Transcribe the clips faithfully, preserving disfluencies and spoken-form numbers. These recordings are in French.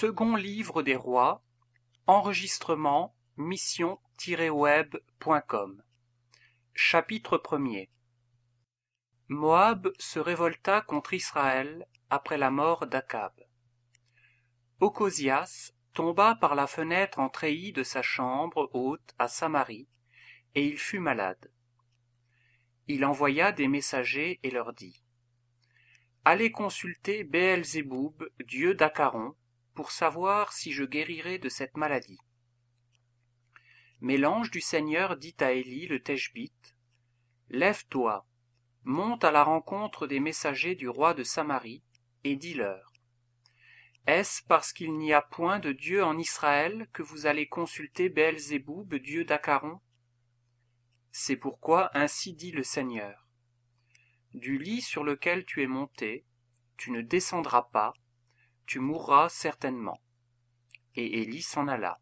Second livre des rois, enregistrement mission tiret web point com. Chapitre premier. Moab se révolta contre Israël après la mort d'Akab. Ocosias tomba par la fenêtre en treillis de sa chambre haute à Samarie, et il fut malade. Il envoya des messagers et leur dit : Allez consulter Béelzéboub, dieu d'Acaron, pour savoir si je guérirai de cette maladie. Mais l'ange du Seigneur dit à Élie le Tishbite : Lève-toi, monte à la rencontre des messagers du roi de Samarie, et dis-leur : Est-ce parce qu'il n'y a point de Dieu en Israël que vous allez consulter Béelzéboub, dieu d'Acaron ? C'est pourquoi ainsi dit le Seigneur : Du lit sur lequel tu es monté, tu ne descendras pas, tu mourras certainement. Et Élie s'en alla.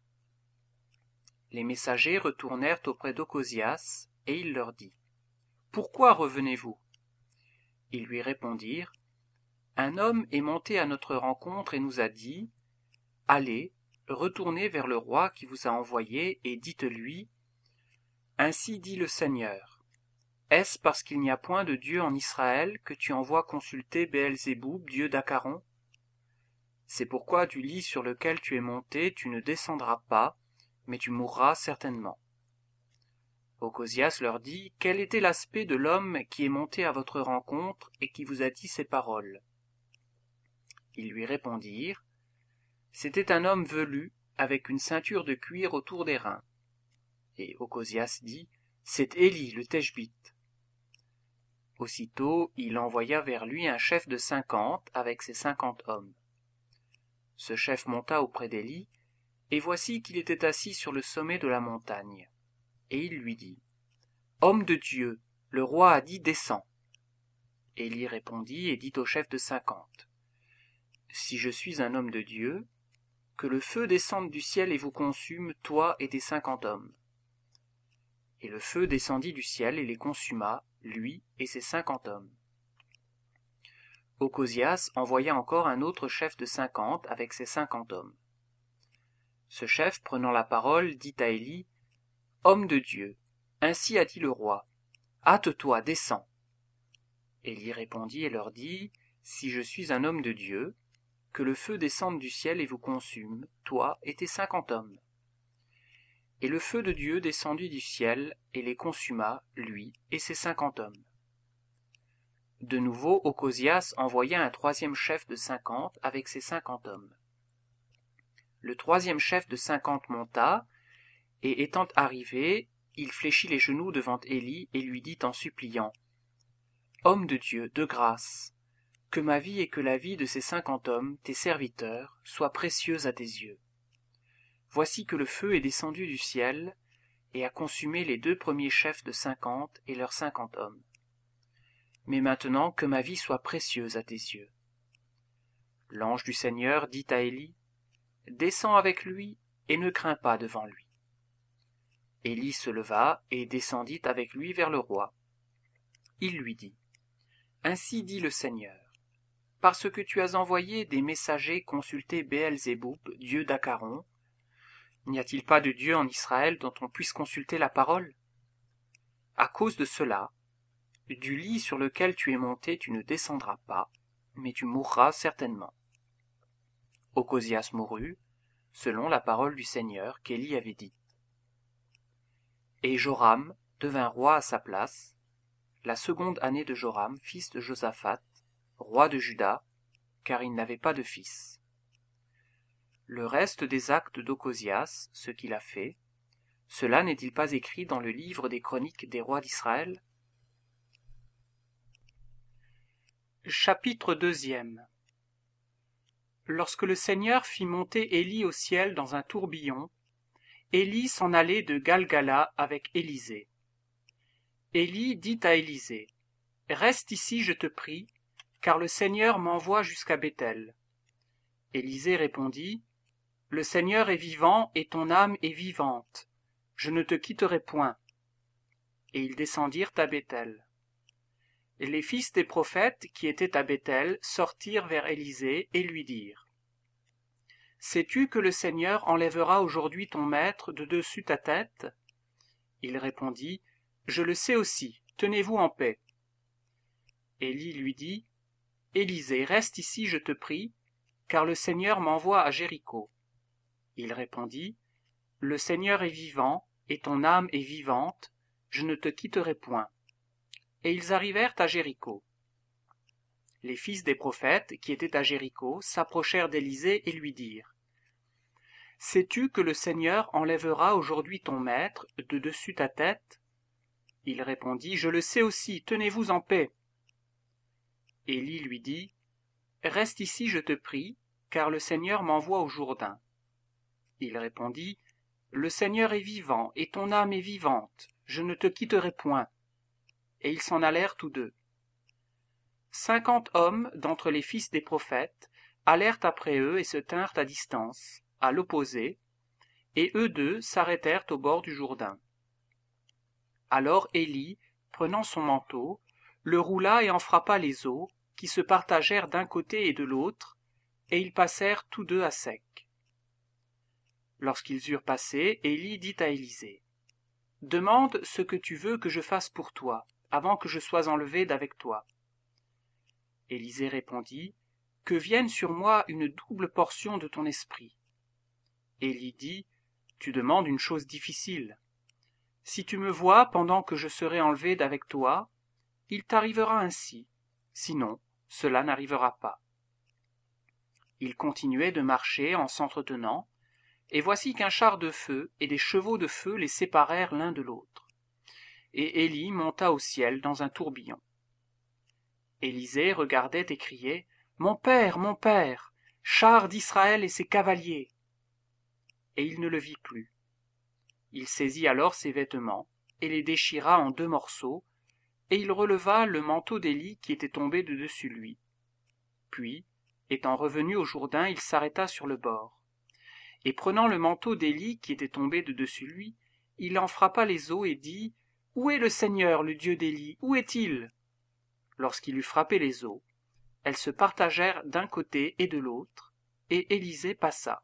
Les messagers retournèrent auprès d'Ocosias, et il leur dit : Pourquoi revenez-vous ? Ils lui répondirent : Un homme est monté à notre rencontre et nous a dit : Allez, retournez vers le roi qui vous a envoyé et dites-lui : Ainsi dit le Seigneur. Est-ce parce qu'il n'y a point de Dieu en Israël que tu envoies consulter Béelzéboub, dieu d'Acaron ? C'est pourquoi du lit sur lequel tu es monté, tu ne descendras pas, mais tu mourras certainement. Ocosias leur dit : Quel était l'aspect de l'homme qui est monté à votre rencontre et qui vous a dit ces paroles ? Ils lui répondirent : C'était un homme velu, avec une ceinture de cuir autour des reins. Et Ocosias dit : C'est Élie le Tishbite. Aussitôt, il envoya vers lui un chef de cinquante avec ses cinquante hommes. Ce chef monta auprès d'Élie, et voici qu'il était assis sur le sommet de la montagne. Et il lui dit : Homme de Dieu, le roi a dit : Descends. Élie répondit et dit au chef de cinquante : Si je suis un homme de Dieu, que le feu descende du ciel et vous consume, toi et tes cinquante hommes. Et le feu descendit du ciel et les consuma, lui et ses cinquante hommes. Ocosias envoya encore un autre chef de cinquante avec ses cinquante hommes. Ce chef, prenant la parole, dit à Élie : Homme de Dieu, ainsi a dit le roi, hâte-toi, descends. Élie répondit et leur dit : Si je suis un homme de Dieu, que le feu descende du ciel et vous consume, toi et tes cinquante hommes. Et le feu de Dieu descendit du ciel et les consuma, lui et ses cinquante hommes. De nouveau, Ocosias envoya un troisième chef de cinquante avec ses cinquante hommes. Le troisième chef de cinquante monta, et étant arrivé, il fléchit les genoux devant Élie et lui dit en suppliant : Homme de Dieu, de grâce, que ma vie et que la vie de ces cinquante hommes, tes serviteurs, soient précieuses à tes yeux. Voici que le feu est descendu du ciel et a consumé les deux premiers chefs de cinquante et leurs cinquante hommes. Mais maintenant que ma vie soit précieuse à tes yeux. L'ange du Seigneur dit à Élie : Descends avec lui et ne crains pas devant lui. Élie se leva et descendit avec lui vers le roi. Il lui dit : Ainsi dit le Seigneur, parce que tu as envoyé des messagers consulter Béelzéboub, dieu d'Acaron, n'y a-t-il pas de Dieu en Israël dont on puisse consulter la parole ? À cause de cela, du lit sur lequel tu es monté, tu ne descendras pas, mais tu mourras certainement. Ocosias mourut, selon la parole du Seigneur qu'Élie avait dite. Et Joram devint roi à sa place, la seconde année de Joram, fils de Josaphat, roi de Juda, car il n'avait pas de fils. Le reste des actes d'Ocosias, ce qu'il a fait, cela n'est-il pas écrit dans le livre des chroniques des rois d'Israël ? Chapitre deuxième. Lorsque le Seigneur fit monter Élie au ciel dans un tourbillon, Élie s'en allait de Galgala avec Élisée. Élie dit à Élisée : Reste ici, je te prie, car le Seigneur m'envoie jusqu'à Béthel. Élisée répondit : Le Seigneur est vivant et ton âme est vivante. Je ne te quitterai point. Et ils descendirent à Béthel. Et les fils des prophètes qui étaient à Béthel sortirent vers Élisée et lui dirent : sais-tu que le Seigneur enlèvera aujourd'hui ton maître de dessus ta tête? Il répondit, Je le sais aussi, tenez-vous en paix. Élie lui dit, Élisée, reste ici, je te prie, car le Seigneur m'envoie à Jéricho. Il répondit, Le Seigneur est vivant, et ton âme est vivante, je ne te quitterai point. Et ils arrivèrent à Jéricho. Les fils des prophètes, qui étaient à Jéricho, s'approchèrent d'Élisée et lui dirent, Sais-tu que le Seigneur enlèvera aujourd'hui ton maître de dessus ta tête? Il répondit, Je le sais aussi, tenez-vous en paix. Élie lui dit, Reste ici, je te prie, car le Seigneur m'envoie au Jourdain. Il répondit, Le Seigneur est vivant, et ton âme est vivante, je ne te quitterai point. Et ils s'en allèrent tous deux. Cinquante hommes d'entre les fils des prophètes allèrent après eux et se tinrent à distance, à l'opposé, et eux deux s'arrêtèrent au bord du Jourdain. Alors Élie, prenant son manteau, le roula et en frappa les eaux, qui se partagèrent d'un côté et de l'autre, et ils passèrent tous deux à sec. Lorsqu'ils eurent passé, Élie dit à Élisée, « Demande ce que tu veux que je fasse pour toi, avant que je sois enlevé d'avec toi. » Élisée répondit, « Que vienne sur moi une double portion de ton esprit. » Élie dit, « Tu demandes une chose difficile. Si tu me vois pendant que je serai enlevé d'avec toi, il t'arrivera ainsi, sinon cela n'arrivera pas. » Il continuait de marcher en s'entretenant, et voici qu'un char de feu et des chevaux de feu les séparèrent l'un de l'autre. Et Élie monta au ciel dans un tourbillon. Élisée regardait et criait, « Mon père, mon père, char d'Israël et ses cavaliers !» Et il ne le vit plus. Il saisit alors ses vêtements et les déchira en deux morceaux, et il releva le manteau d'Élie qui était tombé de dessus lui. Puis, étant revenu au Jourdain, il s'arrêta sur le bord. Et prenant le manteau d'Élie qui était tombé de dessus lui, il en frappa les eaux et dit, « Où est le Seigneur, le Dieu d'Élie? Où est-il » Lorsqu'il eut frappé les eaux, elles se partagèrent d'un côté et de l'autre, et Élisée passa.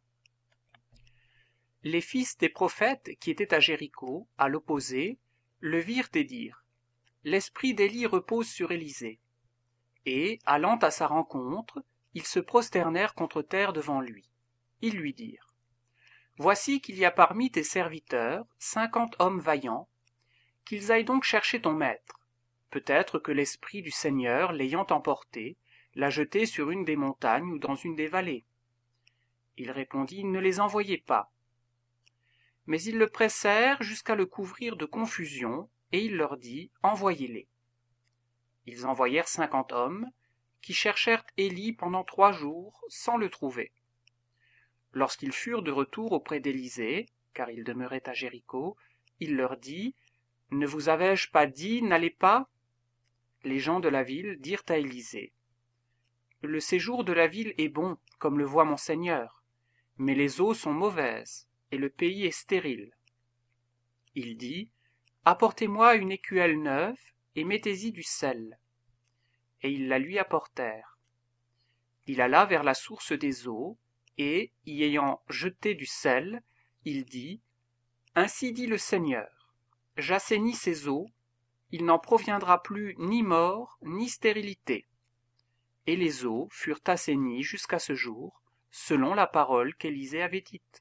Les fils des prophètes qui étaient à Jéricho, à l'opposé, le virent et dirent, « L'esprit d'Élie repose sur Élisée. » Et, allant à sa rencontre, ils se prosternèrent contre terre devant lui. Ils lui dirent, « Voici qu'il y a parmi tes serviteurs cinquante hommes vaillants, qu'ils aillent donc chercher ton maître. Peut-être que l'esprit du Seigneur, l'ayant emporté, l'a jeté sur une des montagnes ou dans une des vallées. » Il répondit, « Ne les envoyez pas. » Mais ils le pressèrent jusqu'à le couvrir de confusion, et il leur dit, « Envoyez-les. » Ils envoyèrent cinquante hommes, qui cherchèrent Élie pendant trois jours, sans le trouver. Lorsqu'ils furent de retour auprès d'Élisée, car il demeurait à Jéricho, il leur dit, « Ne vous avais-je pas dit, n'allez pas ?» Les gens de la ville dirent à Élisée, « Le séjour de la ville est bon, comme le voit mon Seigneur, mais les eaux sont mauvaises, et le pays est stérile. » Il dit, « Apportez-moi une écuelle neuve, et mettez-y du sel. » Et ils la lui apportèrent. Il alla vers la source des eaux, et, y ayant jeté du sel, il dit, « Ainsi dit le Seigneur, j'assainis ces eaux, il n'en proviendra plus ni mort, ni stérilité. » Et les eaux furent assainies jusqu'à ce jour, selon la parole qu'Élisée avait dite.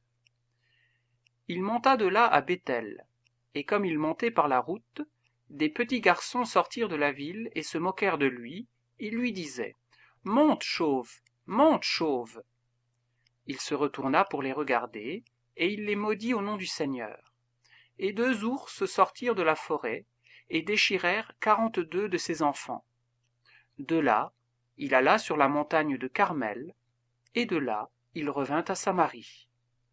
Il monta de là à Béthel, et comme il montait par la route, des petits garçons sortirent de la ville et se moquèrent de lui, ils lui disaient, « Monte, chauve, monte, chauve !» Il se retourna pour les regarder, et il les maudit au nom du Seigneur. Et deux ours sortirent de la forêt, et déchirèrent quarante-deux de ses enfants. De là, il alla sur la montagne de Carmel, et de là, il revint à Samarie.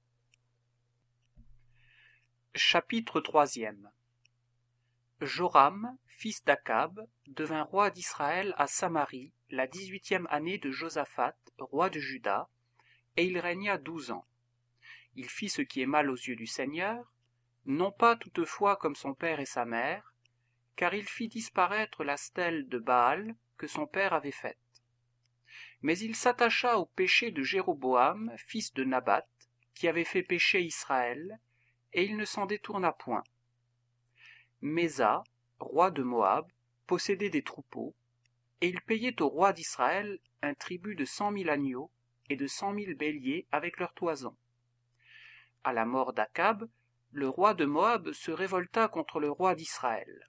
Chapitre troisième. Joram, fils d'Akab, devint roi d'Israël à Samarie la dix-huitième année de Josaphat, roi de Juda, et il régna douze ans. Il fit ce qui est mal aux yeux du Seigneur, non pas toutefois comme son père et sa mère, car il fit disparaître la stèle de Baal que son père avait faite. Mais il s'attacha au péché de Jéroboam, fils de Nabat, qui avait fait pécher Israël, et il ne s'en détourna point. Mésa, roi de Moab, possédait des troupeaux, et il payait au roi d'Israël un tribut de cent mille agneaux et de cent mille béliers avec leurs toisons. À la mort d'Akab, le roi de Moab se révolta contre le roi d'Israël.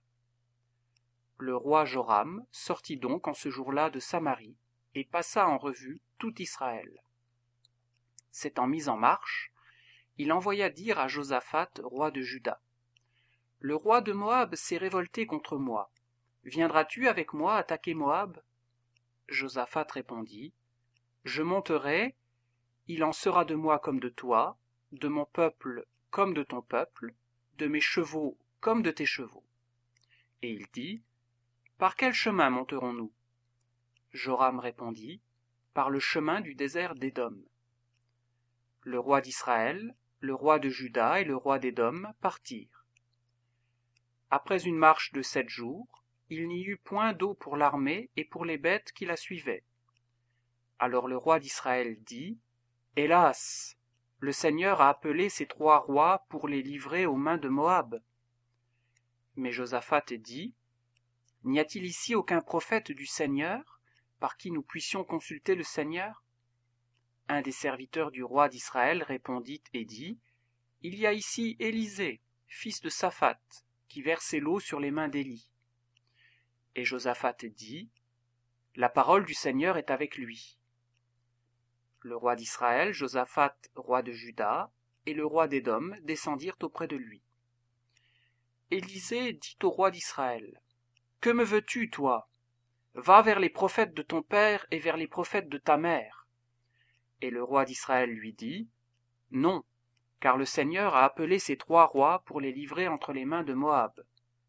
Le roi Joram sortit donc en ce jour-là de Samarie et passa en revue tout Israël. S'étant mis en marche, il envoya dire à Josaphat, roi de Juda, « Le roi de Moab s'est révolté contre moi. Viendras-tu avec moi attaquer Moab ?» Josaphat répondit, « Je monterai, il en sera de moi comme de toi, de mon peuple comme de ton peuple, de mes chevaux comme de tes chevaux. » Et il dit, « Par quel chemin monterons-nous » Joram répondit, « Par le chemin du désert d'Édom. » Le roi d'Israël, le roi de Juda et le roi d'Édom partirent. Après une marche de sept jours, il n'y eut point d'eau pour l'armée et pour les bêtes qui la suivaient. Alors le roi d'Israël dit, « Hélas, le Seigneur a appelé ces trois rois pour les livrer aux mains de Moab. » Mais Josaphat dit, « N'y a-t-il ici aucun prophète du Seigneur, par qui nous puissions consulter le Seigneur ?» Un des serviteurs du roi d'Israël répondit et dit, « Il y a ici Élisée, fils de Saphat, qui versait l'eau sur les mains d'Élie. » Et Josaphat dit, « La parole du Seigneur est avec lui. » Le roi d'Israël, Josaphat, roi de Juda, et le roi d'Édom descendirent auprès de lui. Élisée dit au roi d'Israël, « Que me veux-tu, toi? Va vers les prophètes de ton père et vers les prophètes de ta mère. » Et le roi d'Israël lui dit, « Non, car le Seigneur a appelé ces trois rois pour les livrer entre les mains de Moab. »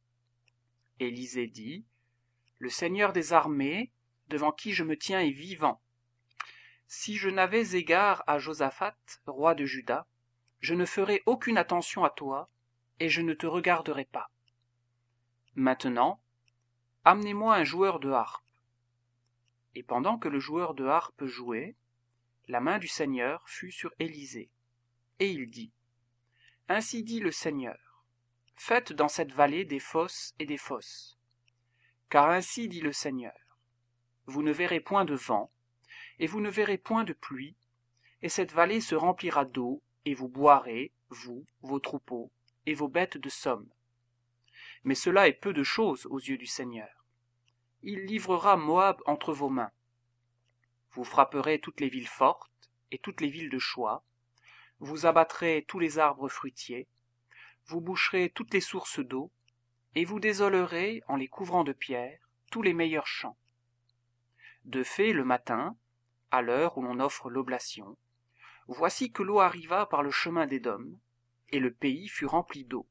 Élisée dit, « Le Seigneur des armées, devant qui je me tiens, est vivant. Si je n'avais égard à Josaphat, roi de Juda, je ne ferais aucune attention à toi, et je ne te regarderai pas. Maintenant, amenez-moi un joueur de harpe. » Et pendant que le joueur de harpe jouait, la main du Seigneur fut sur Élisée. Et il dit, « Ainsi dit le Seigneur, faites dans cette vallée des fosses et des fosses. Car ainsi dit le Seigneur, vous ne verrez point de vent, et vous ne verrez point de pluie, et cette vallée se remplira d'eau, et vous boirez, vous, vos troupeaux, et vos bêtes de somme. Mais cela est peu de chose aux yeux du Seigneur. Il livrera Moab entre vos mains. Vous frapperez toutes les villes fortes, et toutes les villes de choix, vous abattrez tous les arbres fruitiers, vous boucherez toutes les sources d'eau, et vous désolerez, en les couvrant de pierres, tous les meilleurs champs. De fait, le matin, à l'heure où l'on offre l'oblation, voici que l'eau arriva par le chemin d'Édom, et le pays fut rempli d'eau.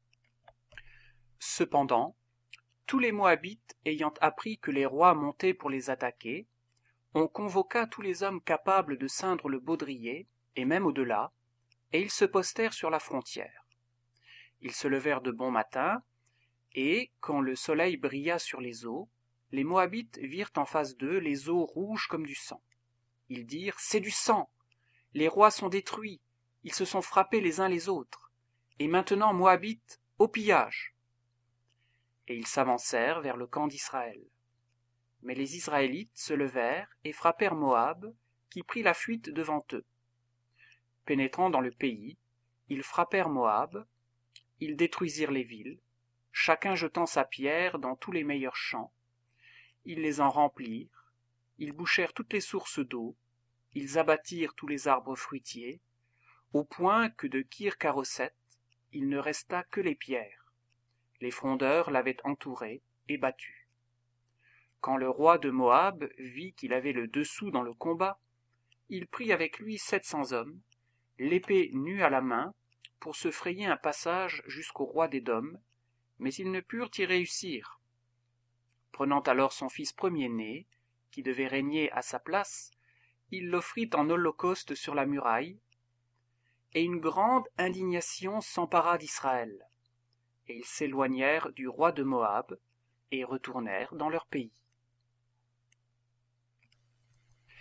Cependant, tous les Moabites ayant appris que les rois montaient pour les attaquer, on convoqua tous les hommes capables de ceindre le baudrier, et même au-delà, et ils se postèrent sur la frontière. Ils se levèrent de bon matin, et, quand le soleil brilla sur les eaux, les Moabites virent en face d'eux les eaux rouges comme du sang. Ils dirent, « C'est du sang! Les rois sont détruits, ils se sont frappés les uns les autres, et maintenant, Moabites, au pillage !» Et ils s'avancèrent vers le camp d'Israël. Mais les Israélites se levèrent et frappèrent Moab, qui prit la fuite devant eux. Pénétrant dans le pays, ils frappèrent Moab, ils détruisirent les villes, chacun jetant sa pierre dans tous les meilleurs champs. Ils les en remplirent, ils bouchèrent toutes les sources d'eau, ils abattirent tous les arbres fruitiers, au point que de Kir-Karoseth, il ne resta que les pierres. Les frondeurs l'avaient entouré et battu. Quand le roi de Moab vit qu'il avait le dessous dans le combat, il prit avec lui sept cents hommes, l'épée nue à la main, pour se frayer un passage jusqu'au roi d'Édom, mais ils ne purent y réussir. Prenant alors son fils premier-né, qui devait régner à sa place, il l'offrit en holocauste sur la muraille, et une grande indignation s'empara d'Israël, et ils s'éloignèrent du roi de Moab, et retournèrent dans leur pays.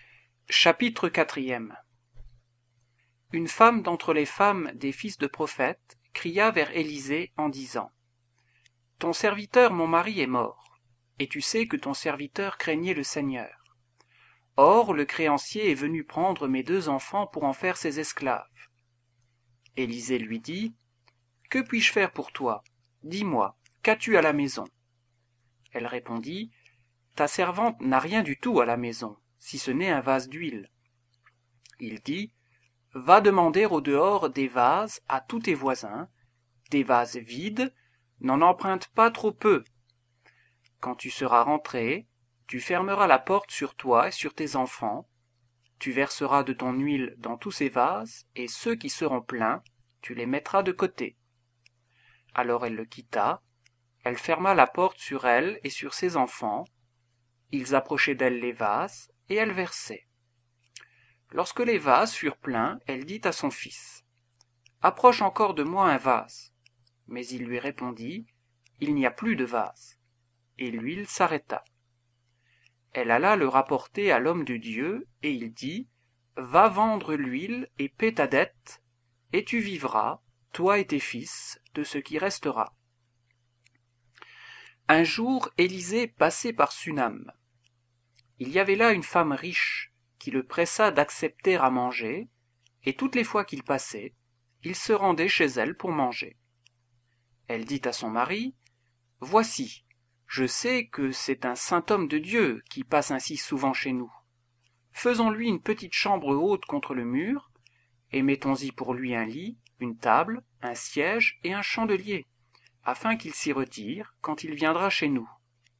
Chapitre quatrième. Une femme d'entre les femmes des fils de prophètes cria vers Élisée en disant : « Ton serviteur mon mari est mort, et tu sais que ton serviteur craignait le Seigneur. Or le créancier est venu prendre mes deux enfants pour en faire ses esclaves. » Élisée lui dit : « Que puis-je faire pour toi ? Dis-moi, qu'as-tu à la maison ? » Elle répondit : « Ta servante n'a rien du tout à la maison, si ce n'est un vase d'huile. » Il dit : « Va demander au dehors des vases à tous tes voisins, des vases vides, n'en emprunte pas trop peu. Quand tu seras rentré, tu fermeras la porte sur toi et sur tes enfants, tu verseras de ton huile dans tous ces vases, et ceux qui seront pleins, tu les mettras de côté. » Alors elle le quitta, elle ferma la porte sur elle et sur ses enfants, ils approchaient d'elle les vases, et elle versait. Lorsque les vases furent pleins, elle dit à son fils : « Approche encore de moi un vase. » Mais il lui répondit : « Il n'y a plus de vase. » Et l'huile s'arrêta. Elle alla le rapporter à l'homme de Dieu, et il dit : « Va vendre l'huile et paie ta dette, et tu vivras, toi et tes fils, de ce qui restera. » Un jour, Élisée passait par Sunam. Il y avait là une femme riche, qui le pressa d'accepter à manger, et toutes les fois qu'il passait, il se rendait chez elle pour manger. Elle dit à son mari : « Voici, je sais que c'est un saint homme de Dieu qui passe ainsi souvent chez nous. Faisons-lui une petite chambre haute contre le mur, et mettons-y pour lui un lit, une table, un siège et un chandelier, afin qu'il s'y retire quand il viendra chez nous. »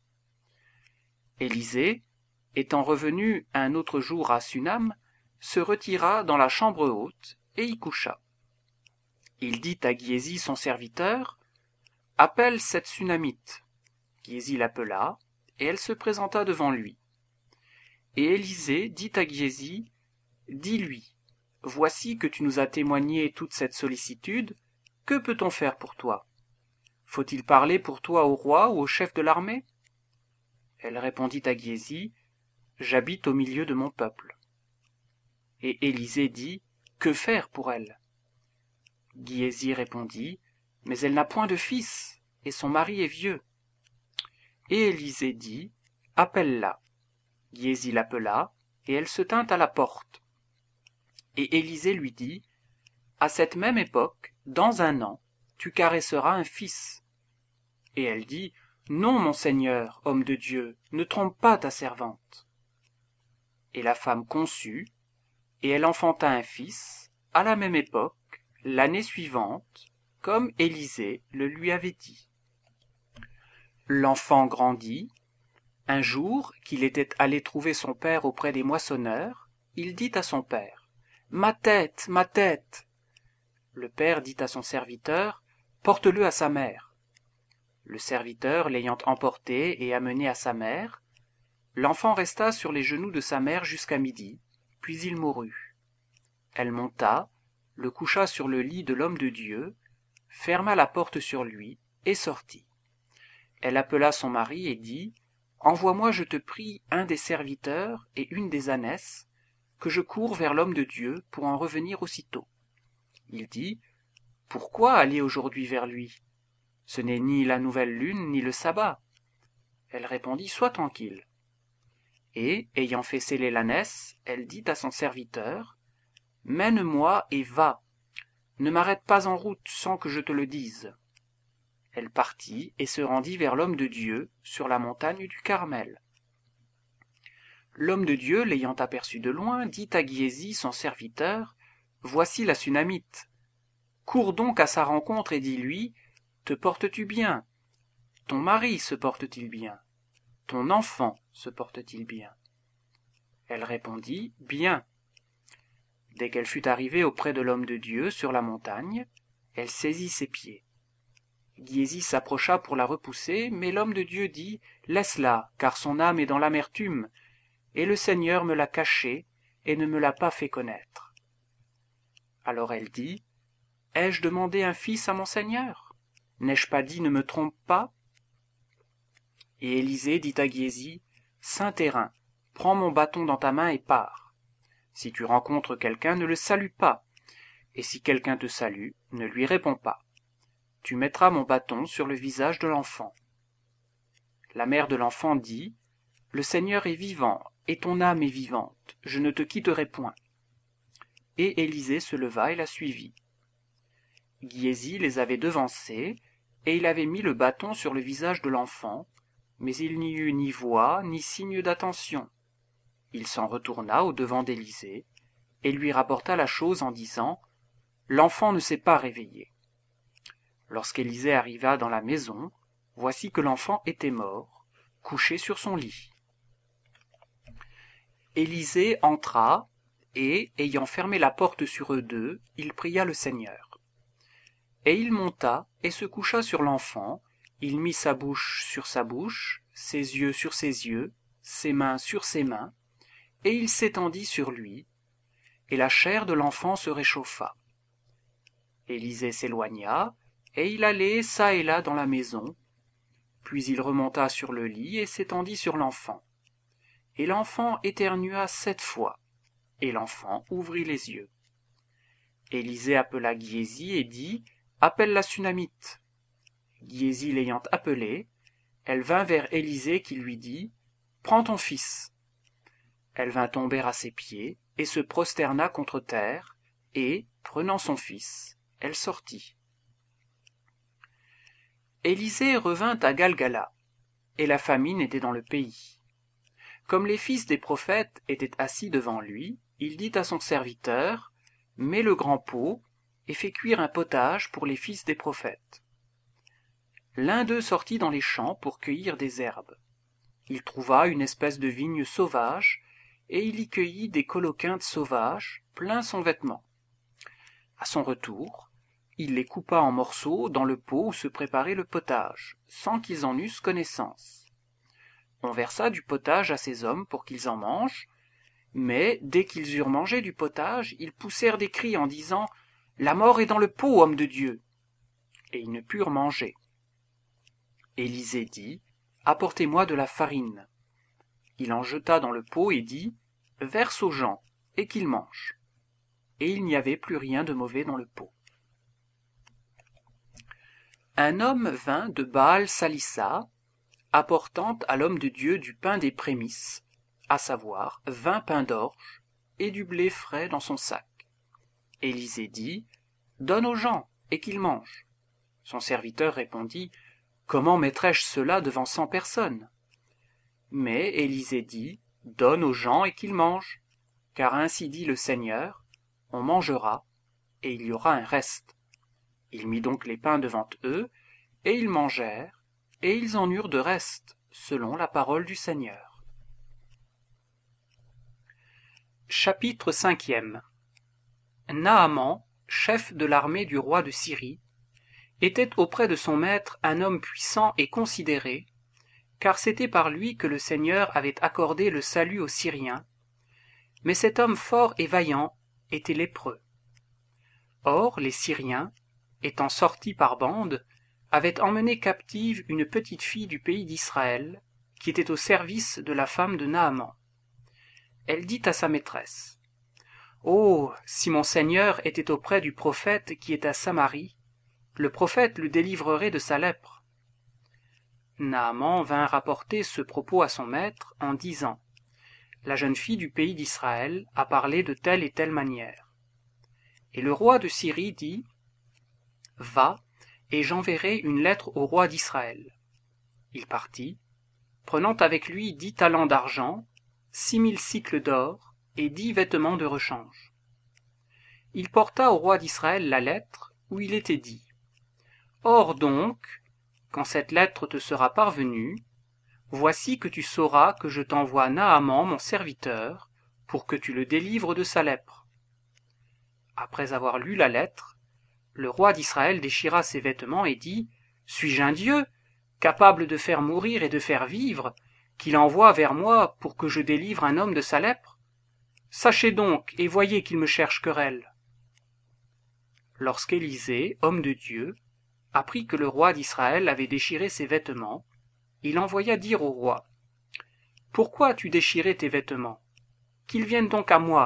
Élisée, étant revenu un autre jour à Sunam, se retira dans la chambre haute et y coucha. Il dit à Giézi son serviteur : « Appelle cette Sunamite. » Giézi l'appela, et elle se présenta devant lui. Et Élisée dit à Giézi : « Dis-lui, voici que tu nous as témoigné toute cette sollicitude, que peut-on faire pour toi ? Faut-il parler pour toi au roi ou au chef de l'armée ? » Elle répondit à Giézi : « J'habite au milieu de mon peuple. » Et Élisée dit : « Que faire pour elle ? » Giézi répondit : « Mais elle n'a point de fils, et son mari est vieux. » Et Élisée dit : « Appelle-la. » Giézi l'appela, et elle se tint à la porte. Et Élisée lui dit : « À cette même époque, dans un an, tu caresseras un fils. » Et elle dit : « Non, mon Seigneur, homme de Dieu, ne trompe pas ta servante. » Et la femme conçut, et elle enfanta un fils, à la même époque, l'année suivante, comme Élisée le lui avait dit. L'enfant grandit. Un jour, qu'il était allé trouver son père auprès des moissonneurs, il dit à son père : « Ma tête, ma tête !» Le père dit à son serviteur : « Porte-le à sa mère. » Le serviteur l'ayant emporté et amené à sa mère, l'enfant resta sur les genoux de sa mère jusqu'à midi, puis il mourut. Elle monta, le coucha sur le lit de l'homme de Dieu, ferma la porte sur lui et sortit. Elle appela son mari et dit : « Envoie-moi, je te prie, un des serviteurs et une des ânesses, que je cours vers l'homme de Dieu pour en revenir aussitôt. » Il dit : « Pourquoi aller aujourd'hui vers lui ? Ce n'est ni la nouvelle lune ni le sabbat. » Elle répondit : « Sois tranquille. » Et, ayant fait sceller l'ânesse, elle dit à son serviteur : « Mène-moi et va. Ne m'arrête pas en route sans que je te le dise. » Elle partit et se rendit vers l'homme de Dieu sur la montagne du Carmel. L'homme de Dieu, l'ayant aperçu de loin, dit à Giézi son serviteur : « Voici la Sunamite. Cours donc à sa rencontre et dis-lui : Te portes-tu bien ? Ton mari se porte-t-il bien ? Ton enfant se porte-t-il bien ? » Elle répondit : « Bien. » Dès qu'elle fut arrivée auprès de l'homme de Dieu sur la montagne, elle saisit ses pieds. Giézi s'approcha pour la repousser, mais l'homme de Dieu dit : « Laisse-la, car son âme est dans l'amertume, et le Seigneur me l'a cachée et ne me l'a pas fait connaître. » Alors elle dit : « Ai-je demandé un fils à mon Seigneur ? N'ai-je pas dit : ne me trompe pas ? » Et Élisée dit à Giézi : « Saint Terrain, prends mon bâton dans ta main et pars. » Si tu rencontres quelqu'un, ne le salue pas. Et si quelqu'un te salue, ne lui réponds pas. Tu mettras mon bâton sur le visage de l'enfant. » La mère de l'enfant dit, « Le Seigneur est vivant, et ton âme est vivante, je ne te quitterai point. » Et Élisée se leva et la suivit. Giézi les avait devancés, et il avait mis le bâton sur le visage de l'enfant, mais il n'y eut ni voix, ni signe d'attention. Il s'en retourna au-devant d'Élisée, et lui rapporta la chose en disant, « L'enfant ne s'est pas réveillé. » Lorsqu'Élisée arriva dans la maison, voici que l'enfant était mort, couché sur son lit. Élisée entra, et, ayant fermé la porte sur eux deux, il pria le Seigneur. Et il monta et se coucha sur l'enfant, il mit sa bouche sur sa bouche, ses yeux sur ses yeux, ses mains sur ses mains, et il s'étendit sur lui, et la chair de l'enfant se réchauffa. Élisée s'éloigna, et il allait çà et là dans la maison, puis il remonta sur le lit et s'étendit sur l'enfant. Et l'enfant éternua sept fois, et l'enfant ouvrit les yeux. Élisée appela Giézi et dit, « Appelle la Sunamite. » Giézi l'ayant appelée, elle vint vers Élisée qui lui dit, « Prends ton fils. » Elle vint tomber à ses pieds et se prosterna contre terre, et, prenant son fils, elle sortit. Élisée revint à Galgala, et la famine était dans le pays. Comme les fils des prophètes étaient assis devant lui, il dit à son serviteur, « Mets le grand pot, et fais cuire un potage pour les fils des prophètes. » L'un d'eux sortit dans les champs pour cueillir des herbes. Il trouva une espèce de vigne sauvage, et il y cueillit des coloquintes sauvages, plein son vêtement. À son retour, il les coupa en morceaux dans le pot où se préparait le potage, sans qu'ils en eussent connaissance. On versa du potage à ces hommes pour qu'ils en mangent, mais dès qu'ils eurent mangé du potage, ils poussèrent des cris en disant « La mort est dans le pot, homme de Dieu !» Et ils ne purent manger. Élisée dit « Apportez-moi de la farine. » Il en jeta dans le pot et dit « Verse aux gens, et qu'ils mangent. » Et il n'y avait plus rien de mauvais dans le pot. Un homme vint de Baal-Salissa, apportant à l'homme de Dieu du pain des prémices, à savoir vingt pains d'orge et du blé frais dans son sac. Élisée dit, « Donne aux gens, et qu'ils mangent. » Son serviteur répondit, « Comment mettrais-je cela devant cent personnes ?» Mais Élisée dit, « Donne aux gens, et qu'ils mangent. Car ainsi dit le Seigneur, on mangera, et il y aura un reste. » Il mit donc les pains devant eux, et ils mangèrent, et ils en eurent de reste, selon la parole du Seigneur. Chapitre cinquième. Naaman, chef de l'armée du roi de Syrie, était auprès de son maître un homme puissant et considéré, car c'était par lui que le Seigneur avait accordé le salut aux Syriens, mais cet homme fort et vaillant était lépreux. Or les Syriens, étant sortis par bandes, avaient emmené captive une petite fille du pays d'Israël, qui était au service de la femme de Naaman. Elle dit à sa maîtresse, « Oh, si mon Seigneur était auprès du prophète qui est à Samarie, le prophète le délivrerait de sa lèpre. » Naaman vint rapporter ce propos à son maître en disant, « La jeune fille du pays d'Israël a parlé de telle et telle manière. » Et le roi de Syrie dit, « Va, et j'enverrai une lettre au roi d'Israël. » Il partit, prenant avec lui dix talents d'argent, six mille cycles d'or et dix vêtements de rechange. Il porta au roi d'Israël la lettre où il était dit, « Or donc, quand cette lettre te sera parvenue, voici que tu sauras que je t'envoie Naaman mon serviteur, pour que tu le délivres de sa lèpre. » Après avoir lu la lettre, le roi d'Israël déchira ses vêtements et dit, « Suis-je un Dieu, capable de faire mourir et de faire vivre, qu'il envoie vers moi pour que je délivre un homme de sa lèpre? Sachez donc et voyez qu'il me cherche querelle. » Lorsqu'Élisée, homme de Dieu, apprit que le roi d'Israël avait déchiré ses vêtements, il envoya dire au roi, « Pourquoi as-tu déchiré tes vêtements? Qu'ils viennent donc à moi,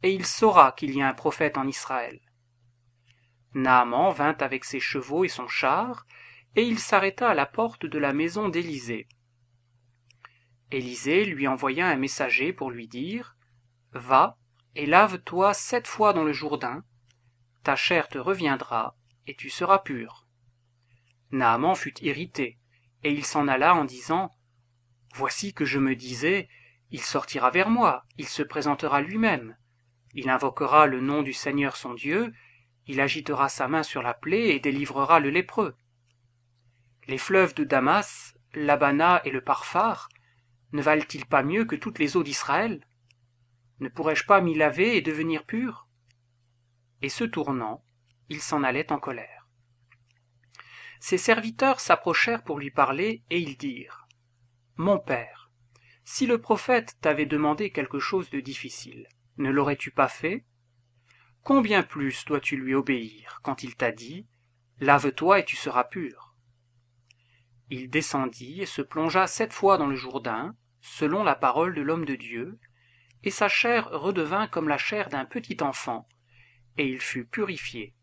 et il saura qu'il y a un prophète en Israël. » Naaman vint avec ses chevaux et son char, et il s'arrêta à la porte de la maison d'Élisée. Élisée lui envoya un messager pour lui dire « Va et lave-toi sept fois dans le Jourdain, ta chair te reviendra, et tu seras pur. » Naaman fut irrité, et il s'en alla en disant « Voici que je me disais, il sortira vers moi, il se présentera lui-même, il invoquera le nom du Seigneur son Dieu, il agitera sa main sur la plaie et délivrera le lépreux. Les fleuves de Damas, l'Abana et le Parphar, ne valent-ils pas mieux que toutes les eaux d'Israël? Ne pourrais-je pas m'y laver et devenir pur? » Et se tournant, il s'en allait en colère. Ses serviteurs s'approchèrent pour lui parler, et ils dirent « Mon père, si le prophète t'avait demandé quelque chose de difficile, ne l'aurais-tu pas fait? Combien plus dois-tu lui obéir quand il t'a dit « Lave-toi et tu seras pur » ? Il descendit et se plongea sept fois dans le Jourdain, selon la parole de l'homme de Dieu, et sa chair redevint comme la chair d'un petit enfant, et il fut purifié.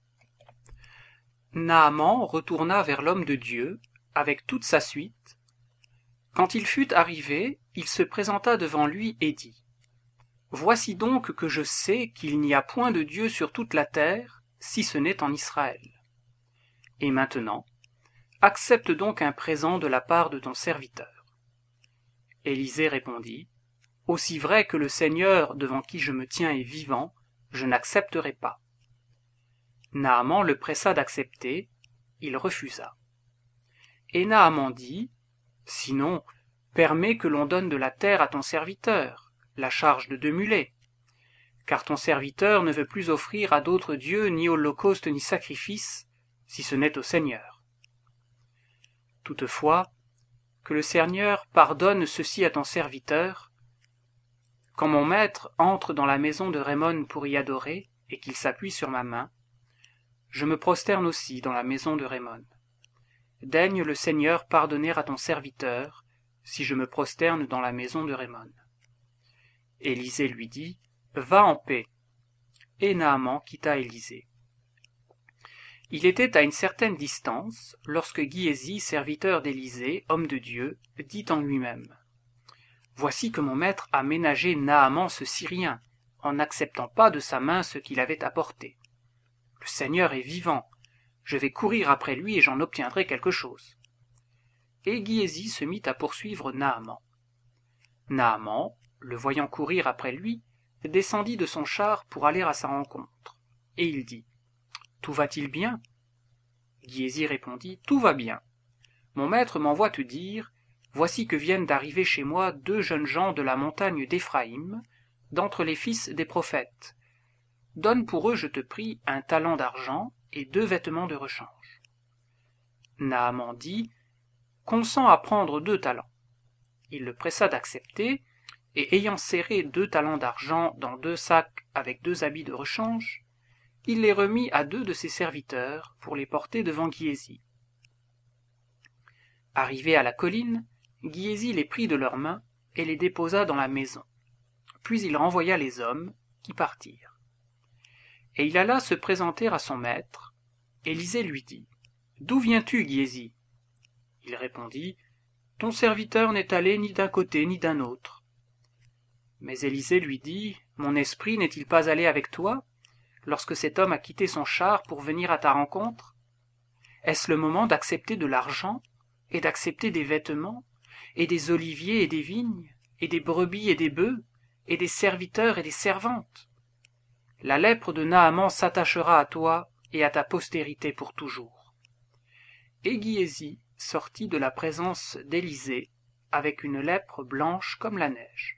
Naaman retourna vers l'homme de Dieu, avec toute sa suite. Quand il fut arrivé, il se présenta devant lui et dit « Voici donc que je sais qu'il n'y a point de Dieu sur toute la terre, si ce n'est en Israël. Et maintenant, accepte donc un présent de la part de ton serviteur. » Élisée répondit « Aussi vrai que le Seigneur devant qui je me tiens est vivant, je n'accepterai pas. » Naaman le pressa d'accepter, il refusa. Et Naaman dit « Sinon, permets que l'on donne de la terre à ton serviteur, la charge de deux mulets, car ton serviteur ne veut plus offrir à d'autres dieux ni holocauste ni sacrifice, si ce n'est au Seigneur. Toutefois, que le Seigneur pardonne ceci à ton serviteur. Quand mon maître entre dans la maison de Rémon pour y adorer, et qu'il s'appuie sur ma main, je me prosterne aussi dans la maison de Rémon. Daigne le Seigneur pardonner à ton serviteur, si je me prosterne dans la maison de Rémon. » Élisée lui dit « Va en paix. » Et Naaman quitta Élisée. Il était à une certaine distance, lorsque Guihézi, serviteur d'Élisée, homme de Dieu, dit en lui-même « Voici que mon maître a ménagé Naaman ce Syrien, en n'acceptant pas de sa main ce qu'il avait apporté. Le Seigneur est vivant, je vais courir après lui et j'en obtiendrai quelque chose. » Et Guihézi se mit à poursuivre Naaman. Naaman, le voyant courir après lui, descendit de son char pour aller à sa rencontre. Et il dit « Tout va-t-il bien ?» Guihézi répondit « Tout va bien. Mon maître m'envoie te dire « Voici que viennent d'arriver chez moi deux jeunes gens de la montagne d'Éphraïm, d'entre les fils des prophètes. Donne pour eux, je te prie, un talent d'argent et deux vêtements de rechange. » Naaman dit « Consens à prendre deux talents. » Il le pressa d'accepter, et ayant serré deux talents d'argent dans deux sacs avec deux habits de rechange, il les remit à deux de ses serviteurs pour les porter devant Guihézi. Arrivé à la colline, Guihézi les prit de leurs mains et les déposa dans la maison. Puis il renvoya les hommes, qui partirent. Et il alla se présenter à son maître. Élisée lui dit « D'où viens-tu, Guihézi » Il répondit « Ton serviteur n'est allé ni d'un côté ni d'un autre. » Mais Élisée lui dit « Mon esprit n'est-il pas allé avec toi, lorsque cet homme a quitté son char pour venir à ta rencontre? Est-ce le moment d'accepter de l'argent, et d'accepter des vêtements, et des oliviers et des vignes, et des brebis et des bœufs, et des serviteurs et des servantes? La lèpre de Naaman s'attachera à toi et à ta postérité pour toujours. » Et Guihézi sortit de la présence d'Élisée avec une lèpre blanche comme la neige.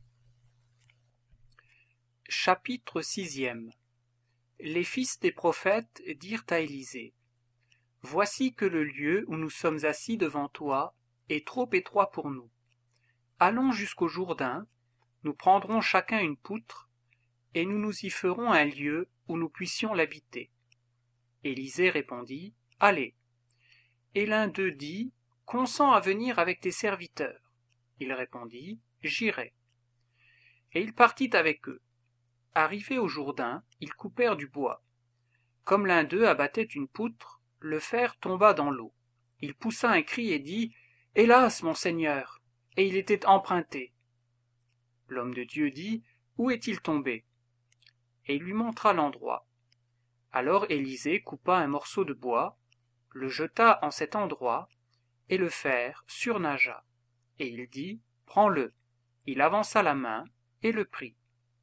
Chapitre sixième. Les fils des prophètes dirent à Élisée « Voici que le lieu où nous sommes assis devant toi est trop étroit pour nous. Allons jusqu'au Jourdain, nous prendrons chacun une poutre, et nous nous y ferons un lieu où nous puissions l'habiter. » Élisée répondit « Allez. » Et l'un d'eux dit « Consens à venir avec tes serviteurs. » Il répondit « J'irai. » Et il partit avec eux. Arrivés au Jourdain, ils coupèrent du bois. Comme l'un d'eux abattait une poutre, le fer tomba dans l'eau. Il poussa un cri et dit « Hélas, mon Seigneur !» Et il était emprunté. L'homme de Dieu dit « Où est-il tombé ?» Et il lui montra l'endroit. Alors Élisée coupa un morceau de bois, le jeta en cet endroit, et le fer surnagea. Et il dit « Prends-le ». Il avança la main et le prit.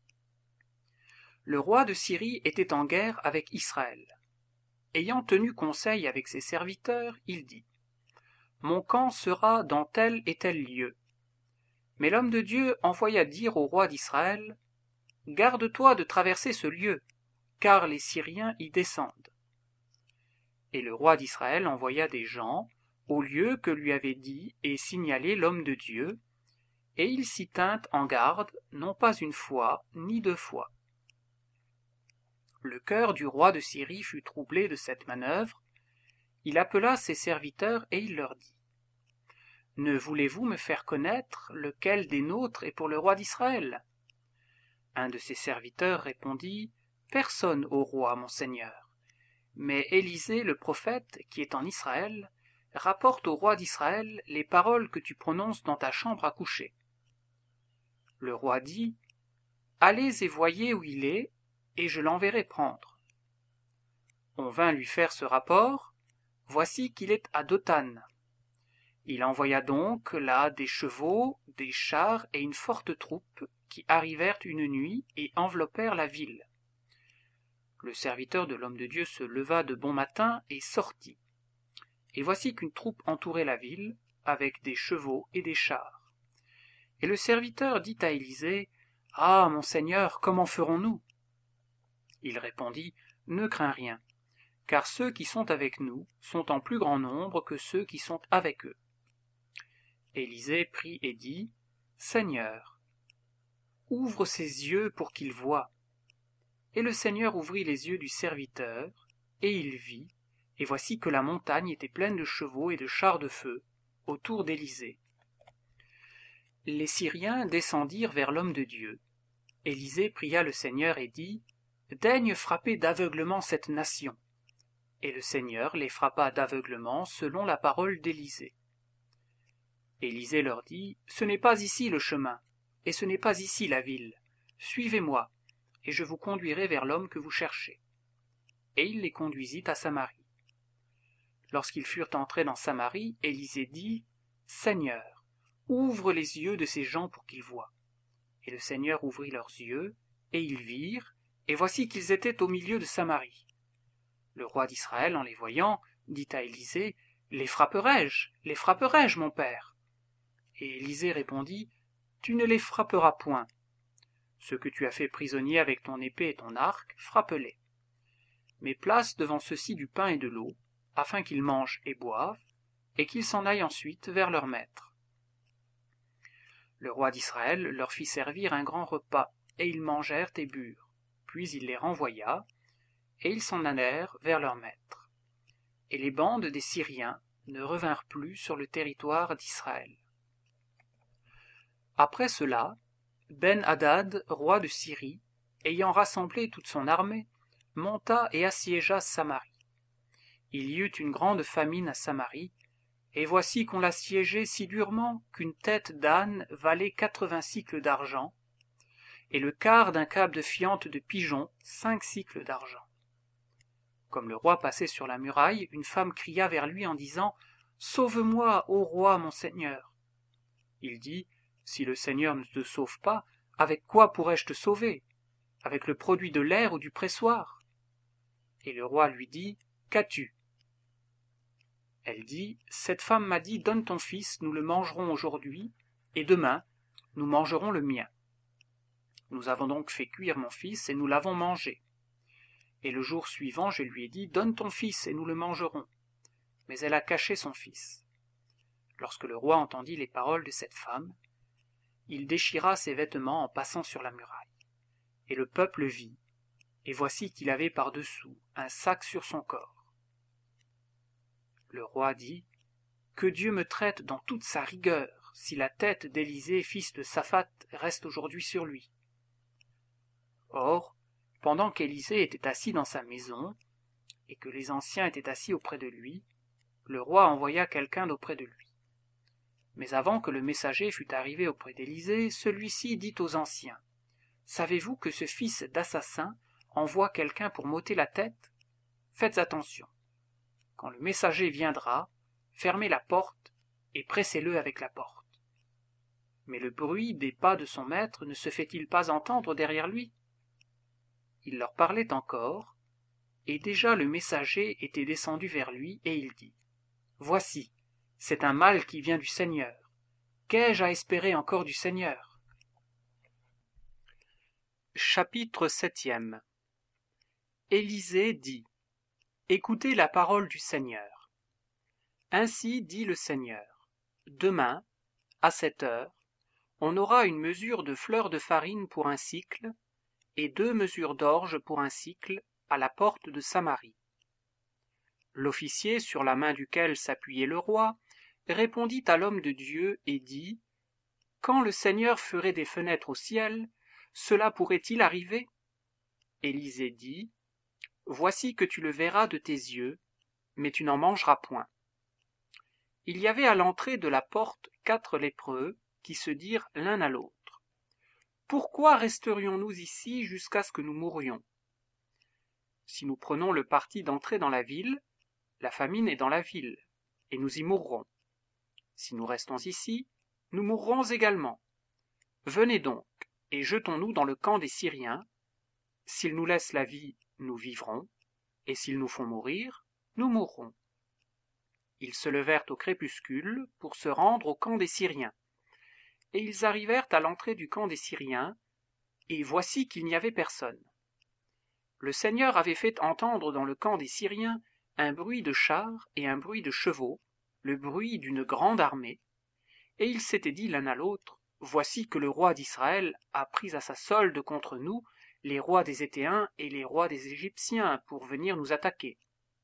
Le roi de Syrie était en guerre avec Israël. Ayant tenu conseil avec ses serviteurs, il dit « Mon camp sera dans tel et tel lieu. » Mais l'homme de Dieu envoya dire au roi d'Israël « Garde-toi de traverser ce lieu, car les Syriens y descendent. » Et le roi d'Israël envoya des gens au lieu que lui avait dit et signalé l'homme de Dieu, et il s'y tint en garde, non pas une fois, ni deux fois. Le cœur du roi de Syrie fut troublé de cette manœuvre. Il appela ses serviteurs et il leur dit « Ne voulez-vous me faire connaître lequel des nôtres est pour le roi d'Israël » Un de ses serviteurs répondit « Personne au roi, mon seigneur. Mais Élisée le prophète, qui est en Israël, rapporte au roi d'Israël les paroles que tu prononces dans ta chambre à coucher. » Le roi dit « Allez et voyez où il est, et je l'enverrai prendre. » On vint lui faire ce rapport. Voici qu'il est à Dothan. Il envoya donc là des chevaux, des chars et une forte troupe qui arrivèrent une nuit et enveloppèrent la ville. Le serviteur de l'homme de Dieu se leva de bon matin et sortit. Et voici qu'une troupe entourait la ville, avec des chevaux et des chars. Et le serviteur dit à Élisée, « Ah, mon Seigneur, comment ferons-nous » Il répondit, « Ne crains rien, car ceux qui sont avec nous sont en plus grand nombre que ceux qui sont avec eux. » Élisée prit et dit, « Seigneur, ouvre ses yeux pour qu'il voie. » Et le Seigneur ouvrit les yeux du serviteur, et il vit, et voici que la montagne était pleine de chevaux et de chars de feu autour d'Élisée. Les Syriens descendirent vers l'homme de Dieu. Élisée pria le Seigneur et dit, « Daigne frapper d'aveuglement cette nation. » Et le Seigneur les frappa d'aveuglement selon la parole d'Élisée. Élisée leur dit, « Ce n'est pas ici le chemin, et ce n'est pas ici la ville. Suivez-moi, et je vous conduirai vers l'homme que vous cherchez. » Et il les conduisit à Samarie. Lorsqu'ils furent entrés dans Samarie, Élisée dit, « Seigneur, ouvre les yeux de ces gens pour qu'ils voient. » Et le Seigneur ouvrit leurs yeux, et ils virent, et voici qu'ils étaient au milieu de Samarie. Le roi d'Israël, en les voyant, dit à Élisée, « Les frapperai-je, les frapperai-je, mon père ?» Et Élisée répondit, « Tu ne les frapperas point. Ceux que tu as fait prisonniers avec ton épée et ton arc, frappe-les. Mais place devant ceux-ci du pain et de l'eau, afin qu'ils mangent et boivent, et qu'ils s'en aillent ensuite vers leur maître. » Le roi d'Israël leur fit servir un grand repas, et ils mangèrent et burent. Puis il les renvoya, et ils s'en allèrent vers leur maître. Et les bandes des Syriens ne revinrent plus sur le territoire d'Israël. Après cela, Ben-Hadad, roi de Syrie, ayant rassemblé toute son armée, monta et assiégea Samarie. Il y eut une grande famine à Samarie, et voici qu'on l'assiégeait si durement qu'une tête d'âne valait quatre-vingts sicles d'argent, et le quart d'un câble de fiente de pigeon cinq sicles d'argent. Comme le roi passait sur la muraille, une femme cria vers lui en disant « Sauve-moi, ô roi, mon seigneur !» Il dit « Si le Seigneur ne te sauve pas, avec quoi pourrais-je te sauver? Avec le produit de l'air ou du pressoir ?» Et le roi lui dit « Qu'as-tu » Elle dit « Cette femme m'a dit « Donne ton fils, nous le mangerons aujourd'hui, et demain, nous mangerons le mien. » Nous avons donc fait cuire mon fils, et nous l'avons mangé. Et le jour suivant, je lui ai dit « Donne ton fils, et nous le mangerons. » Mais elle a caché son fils. Lorsque le roi entendit les paroles de cette femme, il déchira ses vêtements en passant sur la muraille. Et le peuple vit, et voici qu'il avait par-dessous un sac sur son corps. Le roi dit, « Que Dieu me traite dans toute sa rigueur, si la tête d'Élisée, fils de Saphat, reste aujourd'hui sur lui. » Or, pendant qu'Élisée était assis dans sa maison, et que les anciens étaient assis auprès de lui, le roi envoya quelqu'un d'auprès de lui. Mais avant que le messager fût arrivé auprès d'Élisée, celui-ci dit aux anciens, « Savez-vous que ce fils d'assassin envoie quelqu'un pour m'ôter la tête? Faites attention. Quand le messager viendra, fermez la porte et pressez-le avec la porte. » Mais le bruit des pas de son maître ne se fait-il pas entendre derrière lui? Il leur parlait encore, et déjà le messager était descendu vers lui, et il dit, « Voici, c'est un mal qui vient du Seigneur. Qu'ai-je à espérer encore du Seigneur ?» Chapitre septième. Élisée dit, « Écoutez la parole du Seigneur. Ainsi dit le Seigneur, demain, à cette heure, on aura une mesure de fleur de farine pour un sicle, et deux mesures d'orge pour un sicle, à la porte de Samarie. » L'officier, sur la main duquel s'appuyait le roi, répondit à l'homme de Dieu et dit, « Quand le Seigneur ferait des fenêtres au ciel, cela pourrait-il arriver ?» Élisée dit, « Voici que tu le verras de tes yeux, mais tu n'en mangeras point. » Il y avait à l'entrée de la porte quatre lépreux qui se dirent l'un à l'autre, « Pourquoi resterions-nous ici jusqu'à ce que nous mourions? Si nous prenons le parti d'entrer dans la ville, la famine est dans la ville, et nous y mourrons. Si nous restons ici, nous mourrons également. Venez donc, et jetons-nous dans le camp des Syriens. S'ils nous laissent la vie, nous vivrons, et s'ils nous font mourir, nous mourrons. » Ils se levèrent au crépuscule pour se rendre au camp des Syriens. Et ils arrivèrent à l'entrée du camp des Syriens, et voici qu'il n'y avait personne. Le Seigneur avait fait entendre dans le camp des Syriens un bruit de chars et un bruit de chevaux, le bruit d'une grande armée, et ils s'étaient dit l'un à l'autre, « Voici que le roi d'Israël a pris à sa solde contre nous les rois des Héthéens et les rois des Égyptiens pour venir nous attaquer. »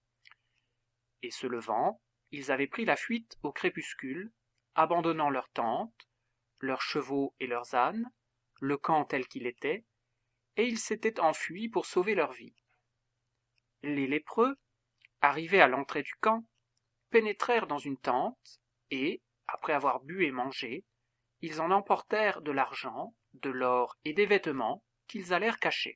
Et se levant, ils avaient pris la fuite au crépuscule, abandonnant leurs tentes, leurs chevaux et leurs ânes, le camp tel qu'il était, et ils s'étaient enfuis pour sauver leur vie. Les lépreux, arrivés à l'entrée du camp, pénétrèrent dans une tente, et, après avoir bu et mangé, ils en emportèrent de l'argent, de l'or et des vêtements qu'ils allèrent cacher.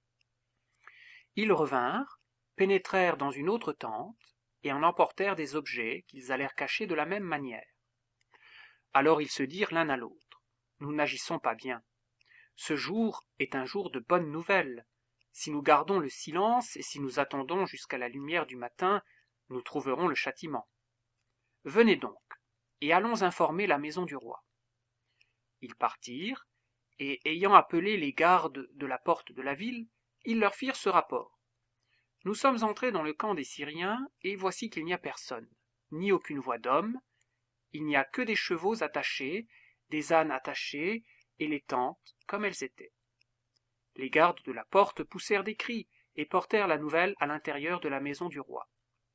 Ils revinrent, pénétrèrent dans une autre tente, et en emportèrent des objets qu'ils allèrent cacher de la même manière. Alors ils se dirent l'un à l'autre, « Nous n'agissons pas bien. Ce jour est un jour de bonnes nouvelles. Si nous gardons le silence et si nous attendons jusqu'à la lumière du matin, nous trouverons le châtiment. Venez donc, et allons informer la maison du roi. » Ils partirent, et ayant appelé les gardes de la porte de la ville, ils leur firent ce rapport. « Nous sommes entrés dans le camp des Syriens, et voici qu'il n'y a personne, ni aucune voix d'homme, il n'y a que des chevaux attachés, des ânes attachés, et les tentes comme elles étaient. » Les gardes de la porte poussèrent des cris, et portèrent la nouvelle à l'intérieur de la maison du roi.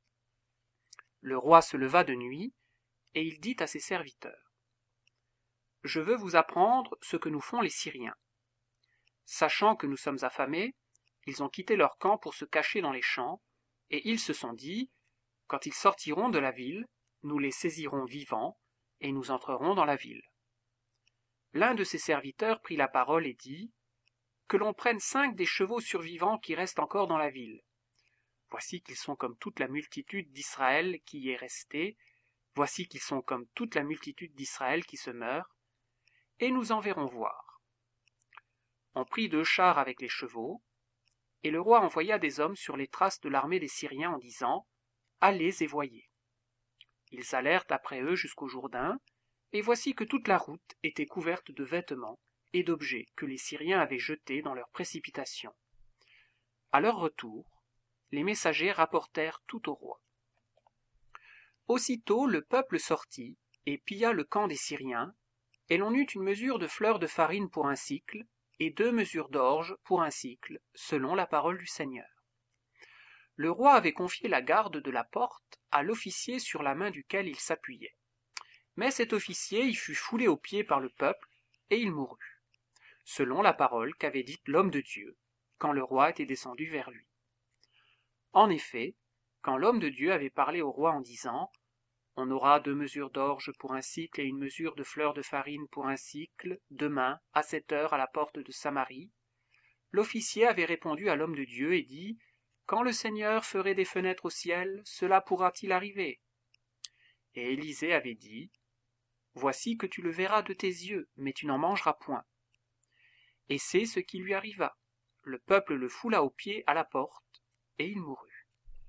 Le roi se leva de nuit, et il dit à ses serviteurs, « Je veux vous apprendre ce que nous font les Syriens. Sachant que nous sommes affamés, ils ont quitté leur camp pour se cacher dans les champs, et ils se sont dit, quand ils sortiront de la ville, nous les saisirons vivants, et nous entrerons dans la ville. » L'un de ses serviteurs prit la parole et dit, « Que l'on prenne cinq des chevaux survivants qui restent encore dans la ville. Voici qu'ils sont comme toute la multitude d'Israël qui y est restée, voici qu'ils sont comme toute la multitude d'Israël qui se meurt, et nous en verrons voir. » On prit deux chars avec les chevaux, et le roi envoya des hommes sur les traces de l'armée des Syriens en disant, « Allez et voyez. » Ils allèrent après eux jusqu'au Jourdain, et voici que toute la route était couverte de vêtements et d'objets que les Syriens avaient jetés dans leur précipitation. À leur retour, les messagers rapportèrent tout au roi. Aussitôt le peuple sortit et pilla le camp des Syriens, et l'on eut une mesure de fleur de farine pour un sicle, et deux mesures d'orge pour un sicle, selon la parole du Seigneur. Le roi avait confié la garde de la porte à l'officier sur la main duquel il s'appuyait. Mais cet officier y fut foulé aux pieds par le peuple, et il mourut, selon la parole qu'avait dite l'homme de Dieu, quand le roi était descendu vers lui. En effet, quand l'homme de Dieu avait parlé au roi en disant « On aura deux mesures d'orge pour un cycle et une mesure de fleurs de farine pour un cycle, demain, à cette heure, à la porte de Samarie », l'officier avait répondu à l'homme de Dieu et dit « Quand le Seigneur ferait des fenêtres au ciel, cela pourra-t-il arriver ?» Et Élisée avait dit « Voici que tu le verras de tes yeux, mais tu n'en mangeras point. » Et c'est ce qui lui arriva. Le peuple le foula aux pieds à la porte, et il mourut.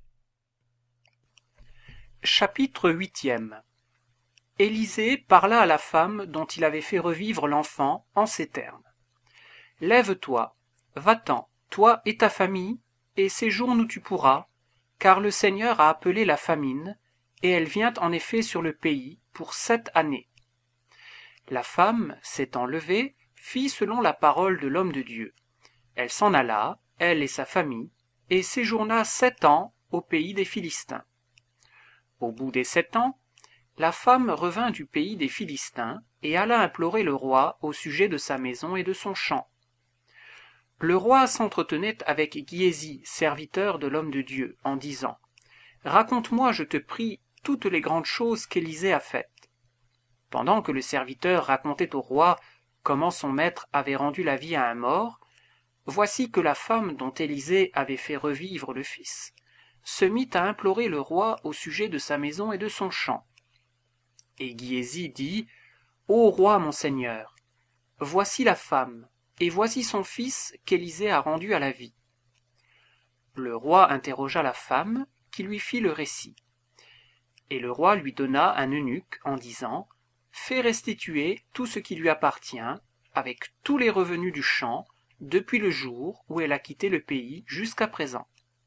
Chapitre huitième. Élisée parla à la femme dont il avait fait revivre l'enfant en ces termes. « Lève-toi, va-t'en, toi et ta famille, et séjourne où tu pourras, car le Seigneur a appelé la famine, et elle vient en effet sur le pays pour sept années. » La femme, s'étant levée, fit selon la parole de l'homme de Dieu. Elle s'en alla, elle et sa famille, et séjourna sept ans au pays des Philistins. Au bout des sept ans, la femme revint du pays des Philistins et alla implorer le roi au sujet de sa maison et de son champ. Le roi s'entretenait avec Giézi, serviteur de l'homme de Dieu, en disant « Raconte-moi, je te prie, toutes les grandes choses qu'Élisée a faites. » Pendant que le serviteur racontait au roi comment son maître avait rendu la vie à un mort, voici que la femme dont Élisée avait fait revivre le fils se mit à implorer le roi au sujet de sa maison et de son champ. Et Giézi dit « Ô roi mon seigneur, voici la femme, et voici son fils qu'Élisée a rendu à la vie. » Le roi interrogea la femme, qui lui fit le récit. Et le roi lui donna un eunuque en disant « Fais restituer tout ce qui lui appartient, avec tous les revenus du champ, depuis le jour où elle a quitté le pays jusqu'à présent. »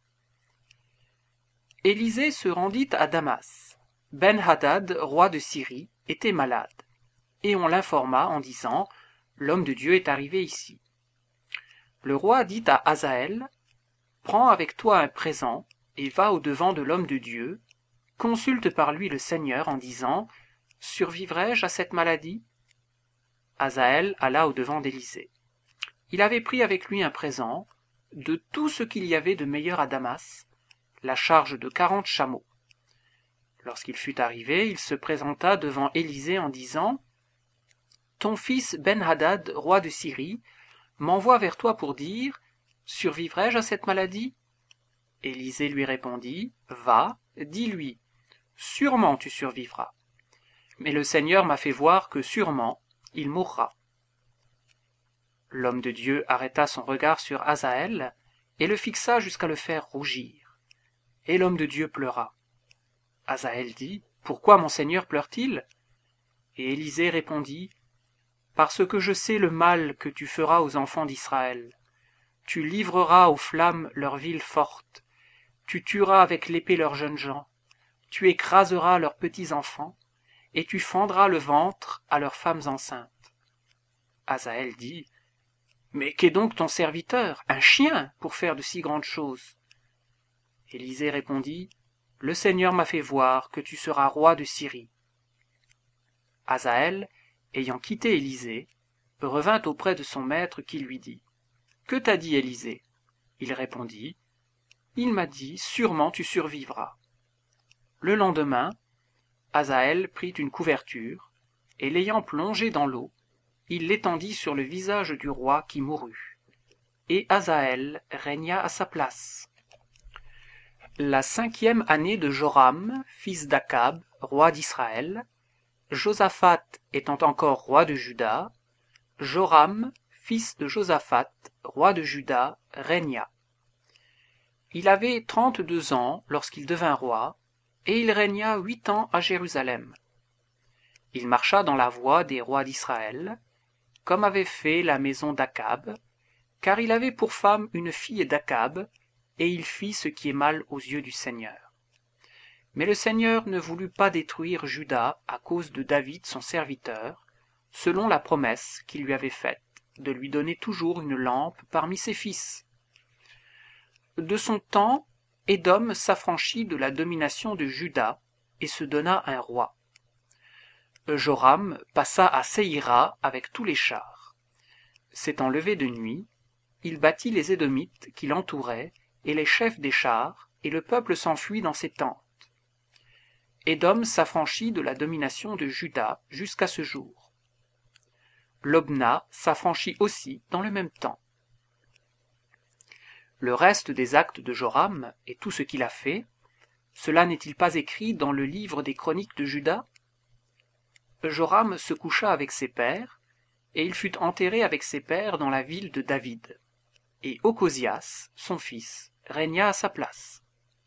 Élisée se rendit à Damas. Ben-Hadad, roi de Syrie, était malade, et on l'informa en disant « L'homme de Dieu est arrivé ici. » Le roi dit à Hazaël « Prends avec toi un présent, et va au-devant de l'homme de Dieu, consulte par lui le Seigneur en disant « Survivrai-je à cette maladie ?» Hazaël alla au-devant d'Élisée. Il avait pris avec lui un présent, de tout ce qu'il y avait de meilleur à Damas, la charge de quarante chameaux. Lorsqu'il fut arrivé, il se présenta devant Élisée en disant « Ton fils Ben-Hadad, roi de Syrie, m'envoie vers toi pour dire « Survivrai-je à cette maladie ?» Élisée lui répondit « Va, dis-lui, sûrement tu survivras. Mais le Seigneur m'a fait voir que sûrement il mourra. » L'homme de Dieu arrêta son regard sur Hazaël et le fixa jusqu'à le faire rougir. Et l'homme de Dieu pleura. Hazaël dit « Pourquoi mon Seigneur pleure-t-il » Et Élisée répondit « Parce que je sais le mal que tu feras aux enfants d'Israël. Tu livreras aux flammes leurs villes fortes, tu tueras avec l'épée leurs jeunes gens, tu écraseras leurs petits enfants, et tu fendras le ventre à leurs femmes enceintes. » Hazaël dit « Mais qu'est donc ton serviteur, un chien, pour faire de si grandes choses ?» Élisée répondit « Le Seigneur m'a fait voir que tu seras roi de Syrie. » Hazaël, ayant quitté Élisée, revint auprès de son maître qui lui dit « Que t'a dit Élisée ?» Il répondit « Il m'a dit, sûrement tu survivras. » Le lendemain, Hazaël prit une couverture, et l'ayant plongée dans l'eau, il l'étendit sur le visage du roi qui mourut. Et Hazaël régna à sa place. La cinquième année de Joram, fils d'Akab, roi d'Israël, Josaphat étant encore roi de Juda, Joram, fils de Josaphat, roi de Juda, régna. Il avait trente-deux ans lorsqu'il devint roi, et il régna huit ans à Jérusalem. Il marcha dans la voie des rois d'Israël, comme avait fait la maison d'Akab, car il avait pour femme une fille d'Akab, et il fit ce qui est mal aux yeux du Seigneur. Mais le Seigneur ne voulut pas détruire Juda à cause de David son serviteur, selon la promesse qu'il lui avait faite, de lui donner toujours une lampe parmi ses fils. De son temps, Édom s'affranchit de la domination de Juda et se donna un roi. Joram passa à Séhira avec tous les chars. S'étant levé de nuit, il battit les Édomites qui l'entouraient, et les chefs des chars, et le peuple s'enfuit dans ses tentes. Édom s'affranchit de la domination de Juda jusqu'à ce jour. Lobna s'affranchit aussi dans le même temps. Le reste des actes de Joram et tout ce qu'il a fait, cela n'est-il pas écrit dans le livre des chroniques de Juda? Joram se coucha avec ses pères, et il fut enterré avec ses pères dans la ville de David. Et Ocosias, son fils, régna à sa place.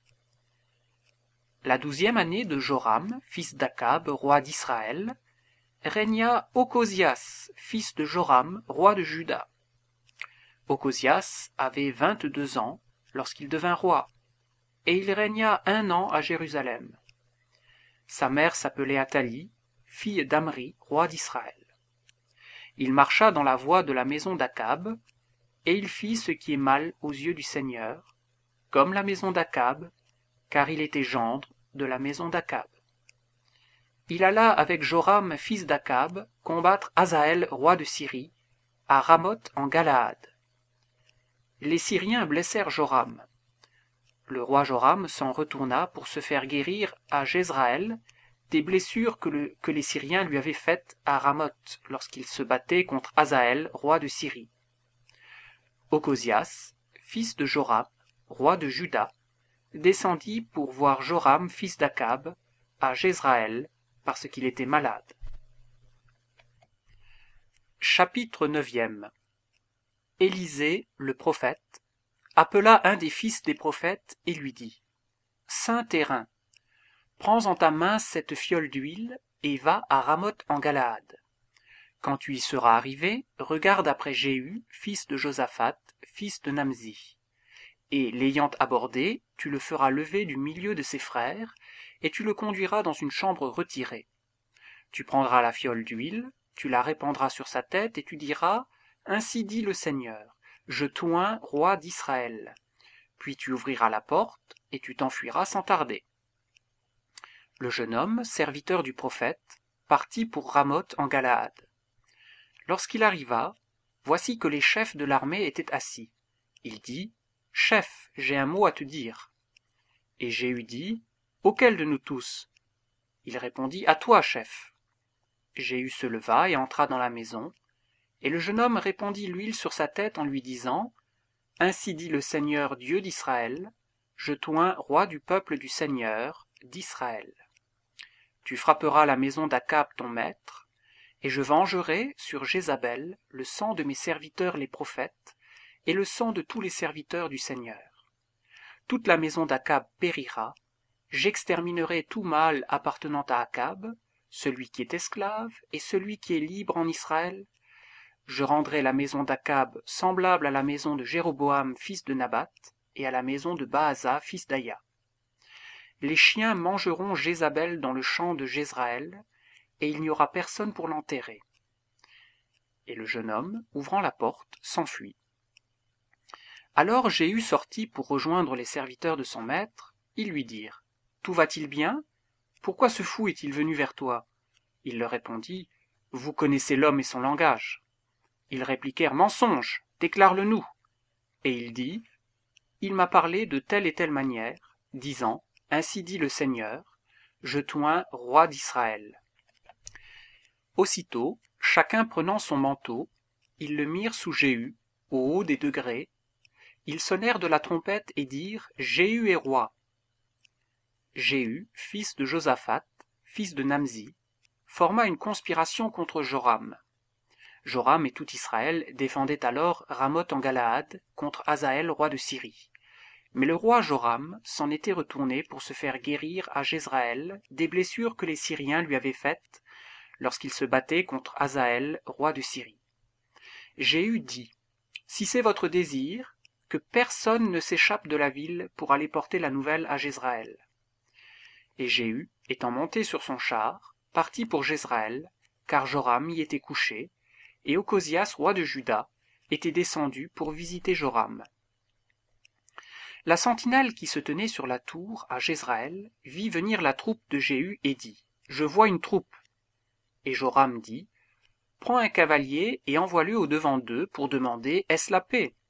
La douzième année de Joram, fils d'Akab, roi d'Israël, régna Ocosias, fils de Joram, roi de Juda. Ocosias avait vingt-deux ans lorsqu'il devint roi, et il régna un an à Jérusalem. Sa mère s'appelait Athalie, fille d'Amri, roi d'Israël. Il marcha dans la voie de la maison d'Akab, et il fit ce qui est mal aux yeux du Seigneur, comme la maison d'Akab, car il était gendre de la maison d'Akab. Il alla avec Joram, fils d'Akab, combattre Hazaël, roi de Syrie, à Ramoth en Galaad. Les Syriens blessèrent Joram. Le roi Joram s'en retourna pour se faire guérir à Jezraël des blessures que, le, que les Syriens lui avaient faites à Ramoth lorsqu'il se battait contre Hazaël, roi de Syrie. Ocosias, fils de Joram, roi de Juda, descendit pour voir Joram, fils d'Akab, à Jezraël, parce qu'il était malade. Chapitre neuvième. Élisée, le prophète, appela un des fils des prophètes et lui dit « Saint Terrain, prends en ta main cette fiole d'huile et va à Ramoth en Galaad. Quand tu y seras arrivé, regarde après Jéhu, fils de Josaphat, fils de Namzi. Et l'ayant abordé, tu le feras lever du milieu de ses frères, et tu le conduiras dans une chambre retirée. Tu prendras la fiole d'huile, tu la répandras sur sa tête, et tu diras « Ainsi dit le Seigneur, je t'oins roi d'Israël. » Puis tu ouvriras la porte, et tu t'enfuiras sans tarder. Le jeune homme, serviteur du prophète, partit pour Ramoth en Galaad. Lorsqu'il arriva, voici que les chefs de l'armée étaient assis. Il dit « Chef, j'ai un mot à te dire. » Et Jéhu dit « Auquel de nous tous ?» Il répondit « À toi, chef. » Jéhu se leva et entra dans la maison, et le jeune homme répandit l'huile sur sa tête en lui disant « Ainsi dit le Seigneur Dieu d'Israël, je t'oins roi du peuple du Seigneur, d'Israël. Tu frapperas la maison d'Akab ton maître, et je vengerai sur Jézabel le sang de mes serviteurs les prophètes, et le sang de tous les serviteurs du Seigneur. Toute la maison d'Akab périra, j'exterminerai tout mâle appartenant à Akab, celui qui est esclave et celui qui est libre en Israël. Je rendrai la maison d'Akab semblable à la maison de Jéroboam fils de Nabat, et à la maison de Baasa fils d'Aya. Les chiens mangeront Jézabel dans le champ de Jezraël, et il n'y aura personne pour l'enterrer. » Et le jeune homme, ouvrant la porte, s'enfuit. Alors Jéhu sortit pour rejoindre les serviteurs de son maître. Ils lui dirent « Tout va-t-il bien? Pourquoi ce fou est-il venu vers toi ?» Il leur répondit « Vous connaissez l'homme et son langage. » Ils répliquèrent « Mensonge, déclare-le-nous. » Et il dit « Il m'a parlé de telle et telle manière, disant « Ainsi dit le Seigneur, je t'oins roi d'Israël. » Aussitôt, chacun prenant son manteau, ils le mirent sous Jéhu, au haut des degrés. Ils sonnèrent de la trompette et dirent « Jéhu est roi. » Jéhu, fils de Josaphat, fils de Namzi, forma une conspiration contre Joram. Joram et tout Israël défendaient alors Ramoth en Galaad contre Hazaël, roi de Syrie. Mais le roi Joram s'en était retourné pour se faire guérir à Jezraël des blessures que les Syriens lui avaient faites lorsqu'il se battait contre Hazaël, roi de Syrie. Jéhu dit « Si c'est votre désir, que personne ne s'échappe de la ville pour aller porter la nouvelle à Jezraël. » Et Jéhu, étant monté sur son char, partit pour Jezraël, car Joram y était couché, et Ocosias, roi de Juda, était descendu pour visiter Joram. La sentinelle qui se tenait sur la tour à Jezraël vit venir la troupe de Jéhu et dit « Je vois une troupe. » Et Joram dit « Prends un cavalier et envoie-le au-devant d'eux pour demander « Est-ce la paix ?»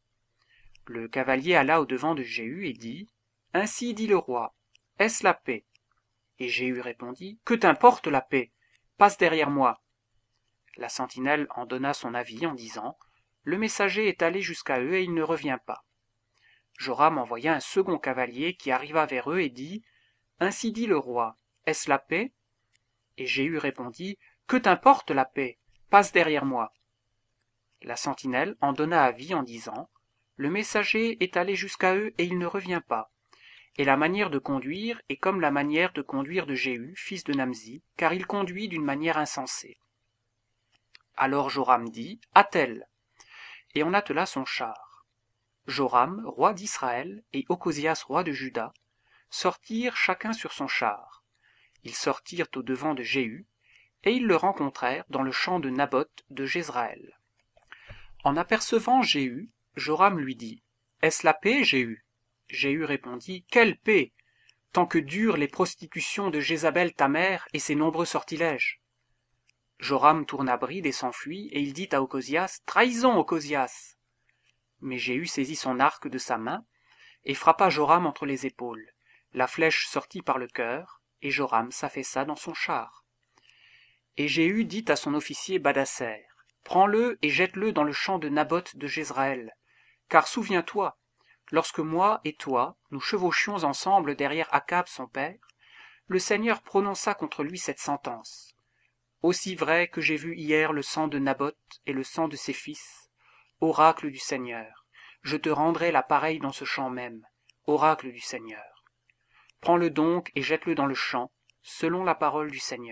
Le cavalier alla au-devant de Jéhu et dit « Ainsi dit le roi, est-ce la paix ?» Et Jéhu répondit « Que t'importe la paix? Passe derrière moi. » La sentinelle en donna son avis en disant « Le messager est allé jusqu'à eux et il ne revient pas. » Joram envoya un second cavalier qui arriva vers eux et dit « Ainsi dit le roi, est-ce la paix ?» Et Jéhu répondit « Que t'importe la paix? Passe derrière moi. » La sentinelle en donna avis en disant « Le messager est allé jusqu'à eux et il ne revient pas. » Et la manière de conduire est comme la manière de conduire de Jéhu, fils de Namzi, car il conduit d'une manière insensée. Alors Joram dit « Attelle !» Et on attela son char. Joram, roi d'Israël, et Ocosias, roi de Juda, sortirent chacun sur son char. Ils sortirent au-devant de Jéhu, et ils le rencontrèrent dans le champ de Naboth de Jezraël. En apercevant Jéhu, Joram lui dit « Est-ce la paix, Jéhu ?» Jéhu répondit « Quelle paix, tant que durent les prostitutions de Jézabel ta mère et ses nombreux sortilèges ?» Joram tourna bride et s'enfuit, et il dit à Ocosias « Trahison, Ocosias !» Mais Jéhu saisit son arc de sa main et frappa Joram entre les épaules. La flèche sortit par le cœur, et Joram s'affaissa dans son char. Et Jéhu dit à son officier Badasser « Prends-le et jette-le dans le champ de Naboth de Jezraël, car souviens-toi, lorsque moi et toi, nous chevauchions ensemble derrière Akab son père, le Seigneur prononça contre lui cette sentence. Aussi vrai que j'ai vu hier le sang de Naboth et le sang de ses fils, oracle du Seigneur, je te rendrai la pareille dans ce champ même, oracle du Seigneur. Prends-le donc et jette-le dans le champ, selon la parole du Seigneur. »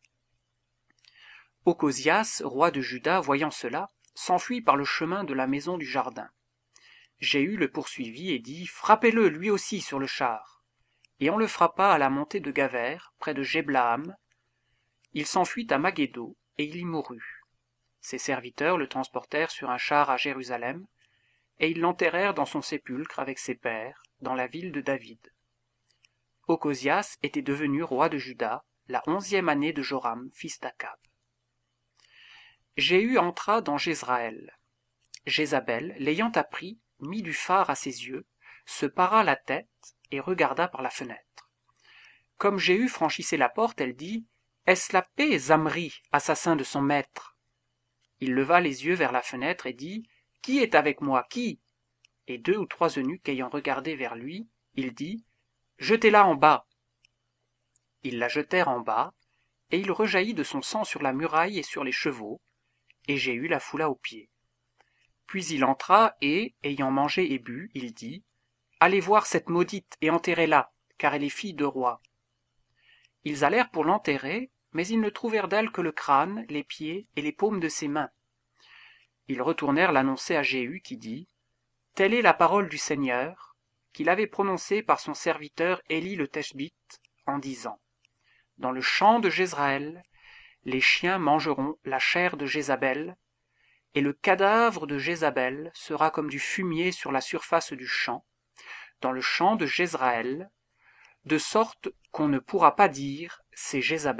Ocosias, roi de Juda, voyant cela, s'enfuit par le chemin de la maison du jardin. Jéhu le poursuivit et dit « Frappez-le lui aussi sur le char. » Et on le frappa à la montée de Gaver, près de Jéblaam. Il s'enfuit à Magédo, et il y mourut. Ses serviteurs le transportèrent sur un char à Jérusalem, et ils l'enterrèrent dans son sépulcre avec ses pères, dans la ville de David. Ocosias était devenu roi de Juda, la onzième année de Joram, fils d'Akab. Jéhu entra dans Jezraël. Jézabel, l'ayant appris, mit du fard à ses yeux, se para la tête et regarda par la fenêtre. Comme Jéhu franchissait la porte, elle dit « Est-ce la paix, Zamri, assassin de son maître ?» Il leva les yeux vers la fenêtre et dit « Qui est avec moi, qui ?» Et deux ou trois eunuques ayant regardé vers lui, il dit « Jetez-la en bas !» Ils la jetèrent en bas, et il rejaillit de son sang sur la muraille et sur les chevaux, et Jéhu la foula aux pieds. Puis il entra et, ayant mangé et bu, il dit « Allez voir cette maudite et enterrez-la, car elle est fille de roi. » Ils allèrent pour l'enterrer, mais ils ne trouvèrent d'elle que le crâne, les pieds et les paumes de ses mains. Ils retournèrent l'annoncer à Jéhu qui dit « Telle est la parole du Seigneur, qu'il avait prononcée par son serviteur Élie le Tishbite, en disant « Dans le champ de Jezraël, les chiens mangeront la chair de Jézabel, et le cadavre de Jézabel sera comme du fumier sur la surface du champ, dans le champ de Jezraël, de sorte qu'on ne pourra pas dire « c'est Jézabel ».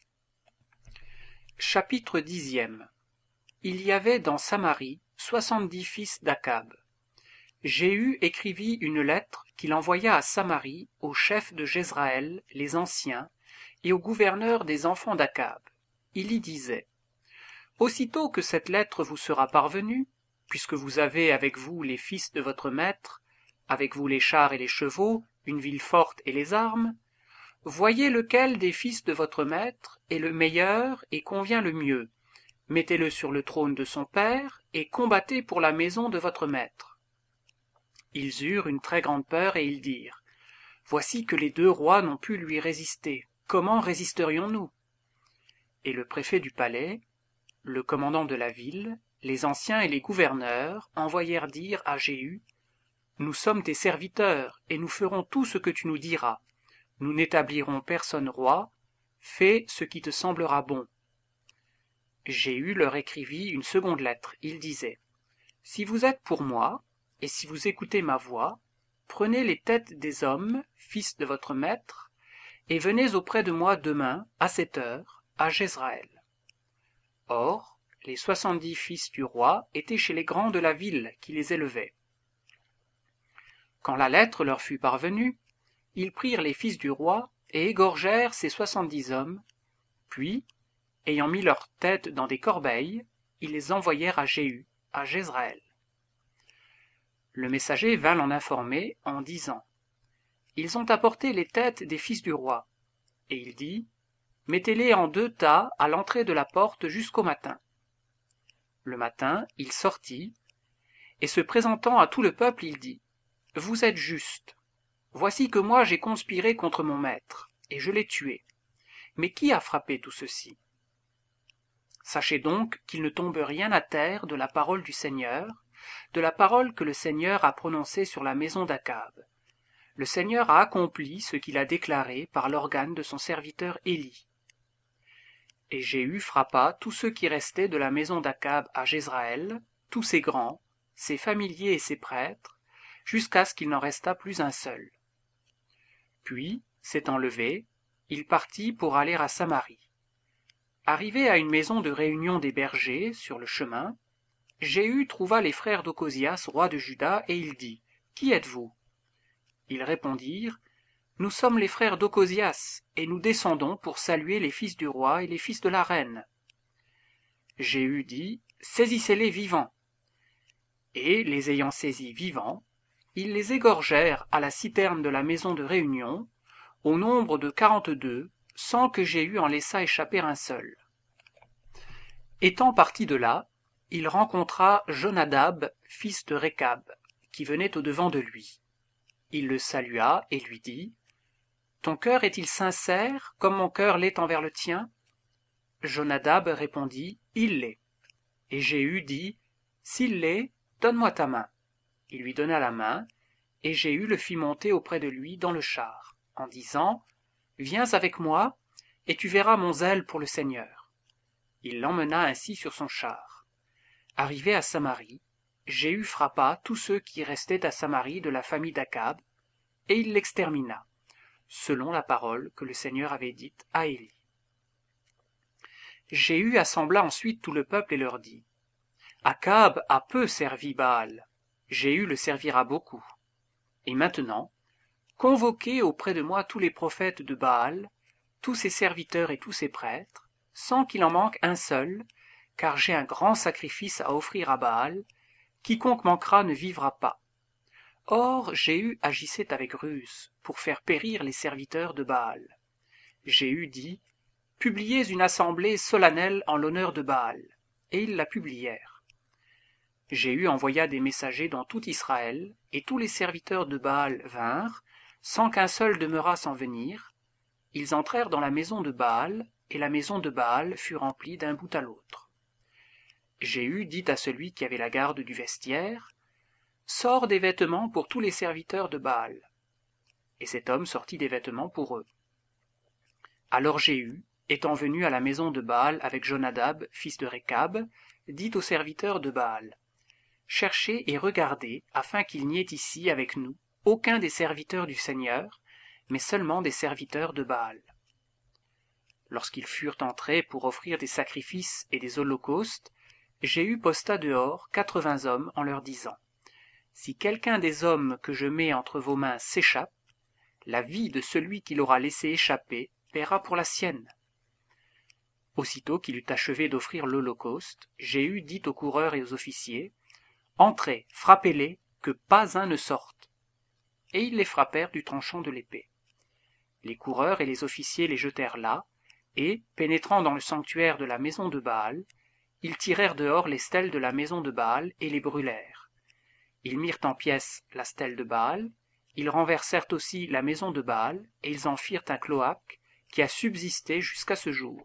Chapitre dixième. Il y avait dans Samarie soixante-dix fils d'Akab. Jéhu écrivit une lettre qu'il envoya à Samarie aux chefs de Jezraël, les anciens, et aux gouverneurs des enfants d'Akab. Il y disait « Aussitôt que cette lettre vous sera parvenue, puisque vous avez avec vous les fils de votre maître, avec vous les chars et les chevaux, une ville forte et les armes, voyez lequel des fils de votre maître est le meilleur et convient le mieux, mettez-le sur le trône de son père, et combattez pour la maison de votre maître. » Ils eurent une très grande peur, et ils dirent « Voici que les deux rois n'ont pu lui résister. Comment résisterions-nous » Et le préfet du palais, le commandant de la ville, les anciens et les gouverneurs envoyèrent dire à Jéhu « Nous sommes tes serviteurs, et nous ferons tout ce que tu nous diras. Nous n'établirons personne roi. Fais ce qui te semblera bon. » Jéhu leur écrivit une seconde lettre. Il disait « Si vous êtes pour moi, et si vous écoutez ma voix, prenez les têtes des hommes, fils de votre maître, et venez auprès de moi demain, à cette heure, à Jezraël. » Or, les soixante-dix fils du roi étaient chez les grands de la ville qui les élevaient. Quand la lettre leur fut parvenue, ils prirent les fils du roi et égorgèrent ces soixante-dix hommes, puis, ayant mis leurs têtes dans des corbeilles, ils les envoyèrent à Jéhu, à Jezreel. Le messager vint l'en informer en disant « Ils ont apporté les têtes des fils du roi. » Et il dit « Mettez-les en deux tas à l'entrée de la porte jusqu'au matin. » Le matin, il sortit, et se présentant à tout le peuple, il dit « Vous êtes justes. Voici que moi j'ai conspiré contre mon maître, et je l'ai tué. Mais qui a frappé tout ceci? Sachez donc qu'il ne tombe rien à terre de la parole du Seigneur, de la parole que le Seigneur a prononcée sur la maison d'Akab. Le Seigneur a accompli ce qu'il a déclaré par l'organe de son serviteur Élie. » Et Jéhu frappa tous ceux qui restaient de la maison d'Akab à Jezreel, tous ses grands, ses familiers et ses prêtres, jusqu'à ce qu'il n'en restât plus un seul. Puis, s'étant levé, il partit pour aller à Samarie. Arrivé à une maison de réunion des bergers, sur le chemin, Jéhu trouva les frères d'Ochosias, roi de Juda, et il dit « Qui êtes-vous » Ils répondirent « Nous sommes les frères d'Ochosias, et nous descendons pour saluer les fils du roi et les fils de la reine. » Jéhu dit « Saisissez-les vivants. » Et, les ayant saisis vivants, ils les égorgèrent à la citerne de la maison de réunion, au nombre de quarante-deux, sans que Jéhu en laissât échapper un seul. Étant parti de là, il rencontra Jonadab, fils de Récab, qui venait au-devant de lui. Il le salua et lui dit « Ton cœur est-il sincère, comme mon cœur l'est envers le tien ?» Jonadab répondit « Il l'est. » Et Jéhu dit « S'il l'est, donne-moi ta main. » Il lui donna la main, et Jéhu le fit monter auprès de lui dans le char, en disant « Viens avec moi, et tu verras mon zèle pour le Seigneur. » Il l'emmena ainsi sur son char. Arrivé à Samarie, Jéhu frappa tous ceux qui restaient à Samarie de la famille d'Akab, et il l'extermina, selon la parole que le Seigneur avait dite à Élie. Jéhu assembla ensuite tout le peuple et leur dit « Akab a peu servi Baal, Jéhu le servira beaucoup. Et maintenant, convoquez auprès de moi tous les prophètes de Baal, tous ses serviteurs et tous ses prêtres, sans qu'il en manque un seul, car j'ai un grand sacrifice à offrir à Baal, quiconque manquera ne vivra pas. » Or, Jéhu agissait avec ruse, pour faire périr les serviteurs de Baal. Jéhu dit « Publiez une assemblée solennelle en l'honneur de Baal. » Et ils la publièrent. Jéhu envoya des messagers dans tout Israël, et tous les serviteurs de Baal vinrent, sans qu'un seul demeurât sans venir. Ils entrèrent dans la maison de Baal, et la maison de Baal fut remplie d'un bout à l'autre. Jéhu dit à celui qui avait la garde du vestiaire, « Sors des vêtements pour tous les serviteurs de Baal. » Et cet homme sortit des vêtements pour eux. Alors Jéhu, étant venu à la maison de Baal avec Jonadab, fils de Récab, dit aux serviteurs de Baal, « Cherchez et regardez, afin qu'il n'y ait ici avec nous aucun des serviteurs du Seigneur, mais seulement des serviteurs de Baal. » Lorsqu'ils furent entrés pour offrir des sacrifices et des holocaustes, Jéhu posta dehors quatre-vingts hommes en leur disant « Si quelqu'un des hommes que je mets entre vos mains s'échappe, la vie de celui qui l'aura laissé échapper paiera pour la sienne. » Aussitôt qu'il eut achevé d'offrir l'holocauste, Jéhu dit aux coureurs et aux officiers « Entrez, frappez-les, que pas un ne sorte. » Et ils les frappèrent du tranchant de l'épée. Les coureurs et les officiers les jetèrent là, et, pénétrant dans le sanctuaire de la maison de Baal, ils tirèrent dehors les stèles de la maison de Baal et les brûlèrent. Ils mirent en pièces la stèle de Baal, ils renversèrent aussi la maison de Baal, et ils en firent un cloaque qui a subsisté jusqu'à ce jour.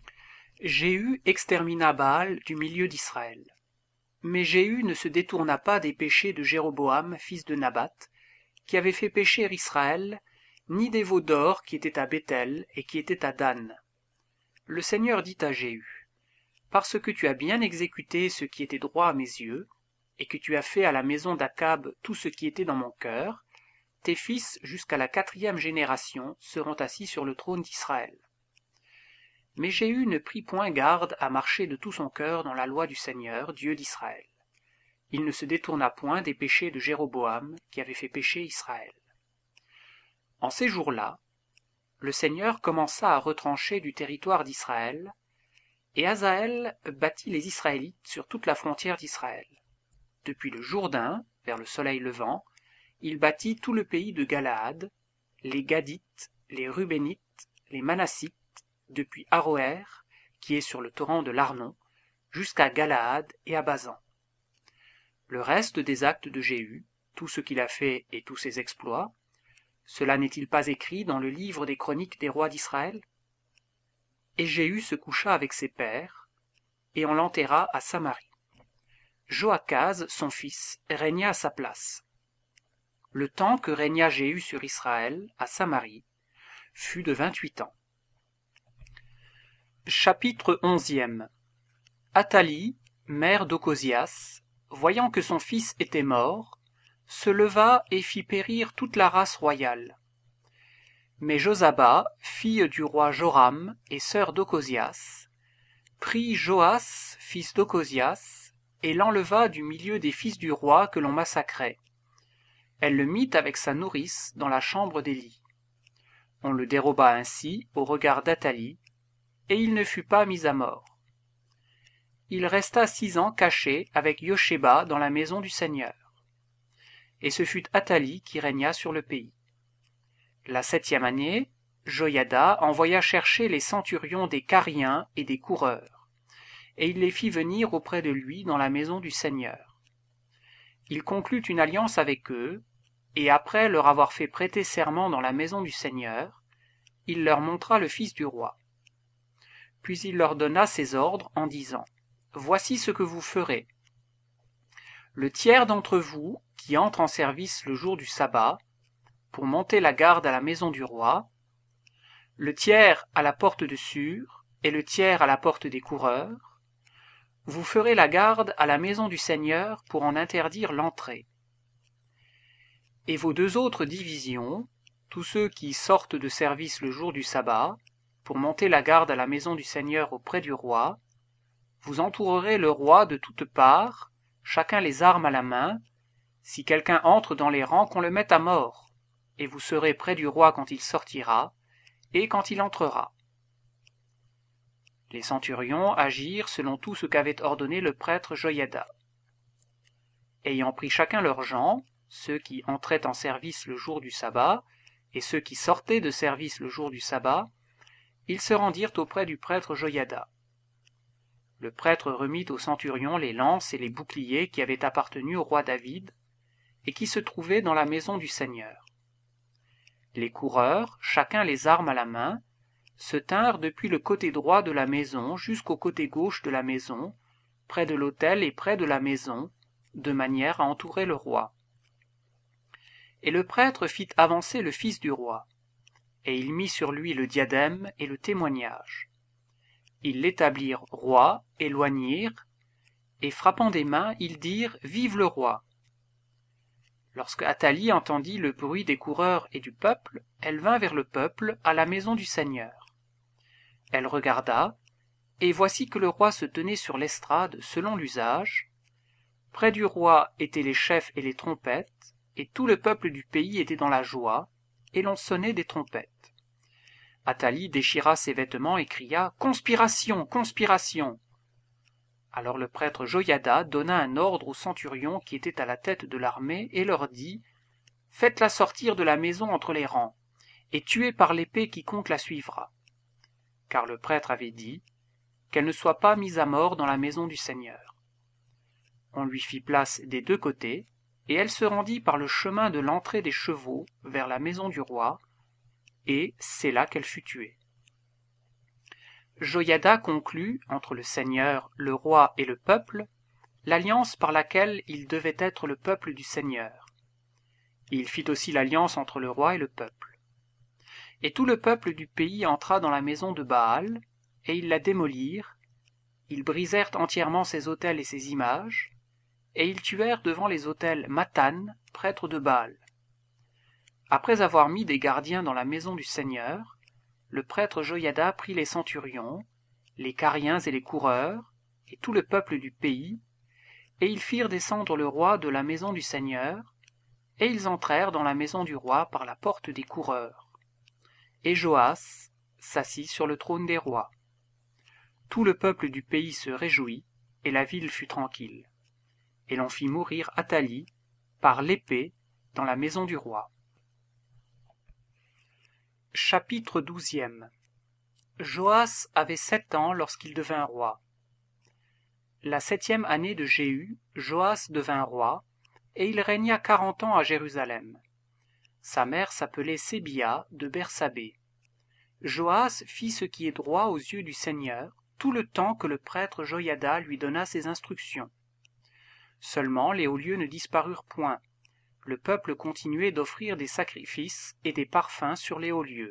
Jéhu extermina Baal du milieu d'Israël. Mais Jéhu ne se détourna pas des péchés de Jéroboam, fils de Nabat, qui avait fait pécher Israël, ni des veaux d'or qui étaient à Béthel et qui étaient à Dan. Le Seigneur dit à Jéhu, « Parce que tu as bien exécuté ce qui était droit à mes yeux, et que tu as fait à la maison d'Akab tout ce qui était dans mon cœur, tes fils jusqu'à la quatrième génération seront assis sur le trône d'Israël. » Mais Jéhu ne prit point garde à marcher de tout son cœur dans la loi du Seigneur, Dieu d'Israël. il ne se détourna point des péchés de Jéroboam qui avait fait pécher Israël. En ces jours-là, le Seigneur commença à retrancher du territoire d'Israël, et Hazaël battit les Israélites sur toute la frontière d'Israël. Depuis le Jourdain, vers le soleil levant, il battit tout le pays de Galaad, les Gadites, les Rubénites, les Manassites, depuis Aroër, qui est sur le torrent de l'Arnon, jusqu'à Galaad et à Basan. Le reste des actes de Jéhu, tout ce qu'il a fait et tous ses exploits, cela n'est-il pas écrit dans le livre des chroniques des rois d'Israël? Et Jéhu se coucha avec ses pères, et on l'enterra à Samarie. Joachaz, son fils, régna à sa place. Le temps que régna Jéhu sur Israël, à Samarie, fut de vingt-huit ans. Chapitre onzième. Athalie, mère d'Ocosias, voyant que son fils était mort, se leva et fit périr toute la race royale. Mais Josaba, fille du roi Joram et sœur d'Ocosias, prit Joas, fils d'Ocosias, et l'enleva du milieu des fils du roi que l'on massacrait. Elle le mit avec sa nourrice dans la chambre d'Élie. On le déroba ainsi au regard d'Athalie, et il ne fut pas mis à mort. Il resta six ans caché avec Yosheba dans la maison du Seigneur. Et ce fut Athalie qui régna sur le pays. La septième année, Joiada envoya chercher les centurions des Cariens et des coureurs, et il les fit venir auprès de lui dans la maison du Seigneur. Il conclut une alliance avec eux, et après leur avoir fait prêter serment dans la maison du Seigneur, il leur montra le fils du roi. Puis il leur donna ses ordres en disant « Voici ce que vous ferez. Le tiers d'entre vous qui entre en service le jour du sabbat, pour monter la garde à la maison du roi, le tiers à la porte de Sur et le tiers à la porte des coureurs, vous ferez la garde à la maison du Seigneur pour en interdire l'entrée. Et vos deux autres divisions, tous ceux qui sortent de service le jour du sabbat, pour monter la garde à la maison du Seigneur auprès du roi, vous entourerez le roi de toutes parts, chacun les armes à la main, si quelqu'un entre dans les rangs qu'on le mette à mort, et vous serez près du roi quand il sortira, et quand il entrera. Les centurions agirent selon tout ce qu'avait ordonné le prêtre Joiada. Ayant pris chacun leurs gens, ceux qui entraient en service le jour du sabbat, et ceux qui sortaient de service le jour du sabbat, ils se rendirent auprès du prêtre Joiada. Le prêtre remit aux centurions les lances et les boucliers qui avaient appartenu au roi David, et qui se trouvaient dans la maison du Seigneur. Les coureurs, chacun les armes à la main, se tinrent depuis le côté droit de la maison jusqu'au côté gauche de la maison, près de l'autel et près de la maison, de manière à entourer le roi. Et le prêtre fit avancer le fils du roi, et il mit sur lui le diadème et le témoignage. Ils l'établirent roi et l'oignirent, et frappant des mains, ils dirent « Vive le roi !» Lorsque Athalie entendit le bruit des coureurs et du peuple, elle vint vers le peuple à la maison du Seigneur. Elle regarda, et voici que le roi se tenait sur l'estrade selon l'usage. Près du roi étaient les chefs et les trompettes, et tout le peuple du pays était dans la joie, et l'on sonnait des trompettes. Athalie déchira ses vêtements et cria « Conspiration, conspiration !» Alors le prêtre Joiada donna un ordre aux centurions qui étaient à la tête de l'armée et leur dit « Faites-la sortir de la maison entre les rangs, et tuez par l'épée quiconque la suivra. » Car le prêtre avait dit « Qu'elle ne soit pas mise à mort dans la maison du Seigneur. » On lui fit place des deux côtés, et elle se rendit par le chemin de l'entrée des chevaux vers la maison du roi, et c'est là qu'elle fut tuée. Joiada conclut, entre le Seigneur, le roi et le peuple, l'alliance par laquelle il devait être le peuple du Seigneur. Il fit aussi l'alliance entre le roi et le peuple. Et tout le peuple du pays entra dans la maison de Baal, et ils la démolirent, ils brisèrent entièrement ses autels et ses images, et ils tuèrent devant les autels Mathan, prêtre de Baal. Après avoir mis des gardiens dans la maison du Seigneur, le prêtre Joiada prit les centurions, les cariens et les coureurs, et tout le peuple du pays, Et ils firent descendre le roi de la maison du Seigneur, et ils entrèrent dans la maison du roi par la porte des coureurs. Et Joas s'assit sur le trône des rois. Tout le peuple du pays se réjouit, et la ville fut tranquille. Et l'on fit mourir Athalie par l'épée dans la maison du roi. Chapitre douzième. Joas avait sept ans lorsqu'il devint roi. La septième année de Jéhu, Joas devint roi, et il régna quarante ans à Jérusalem. Sa mère s'appelait Sébia de Bersabée. Joas fit ce qui est droit aux yeux du Seigneur, tout le temps que le prêtre Joiada lui donna ses instructions. Seulement les hauts lieux ne disparurent point. Le peuple continuait d'offrir des sacrifices et des parfums sur les hauts lieux.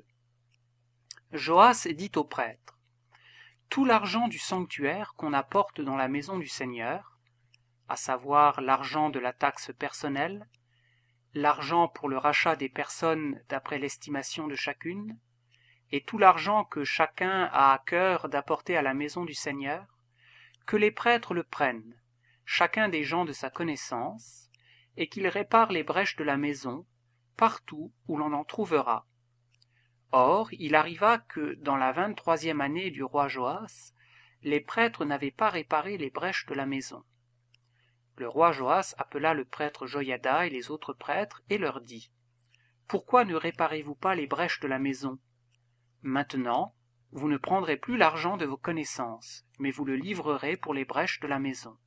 Joas dit aux prêtres: tout l'argent du sanctuaire qu'on apporte dans la maison du Seigneur, à savoir l'argent de la taxe personnelle, l'argent pour le rachat des personnes d'après l'estimation de chacune, et tout l'argent que chacun a à cœur d'apporter à la maison du Seigneur, que les prêtres le prennent, chacun des gens de sa connaissance, et qu'ils réparent les brèches de la maison, partout où l'on en trouvera. Or, il arriva que, dans la vingt-troisième année du roi Joas, les prêtres n'avaient pas réparé les brèches de la maison. Le roi Joas appela le prêtre Joiada et les autres prêtres et leur dit: pourquoi ne réparez-vous pas les brèches de la maison? Maintenant, vous ne prendrez plus l'argent de vos connaissances, mais vous le livrerez pour les brèches de la maison.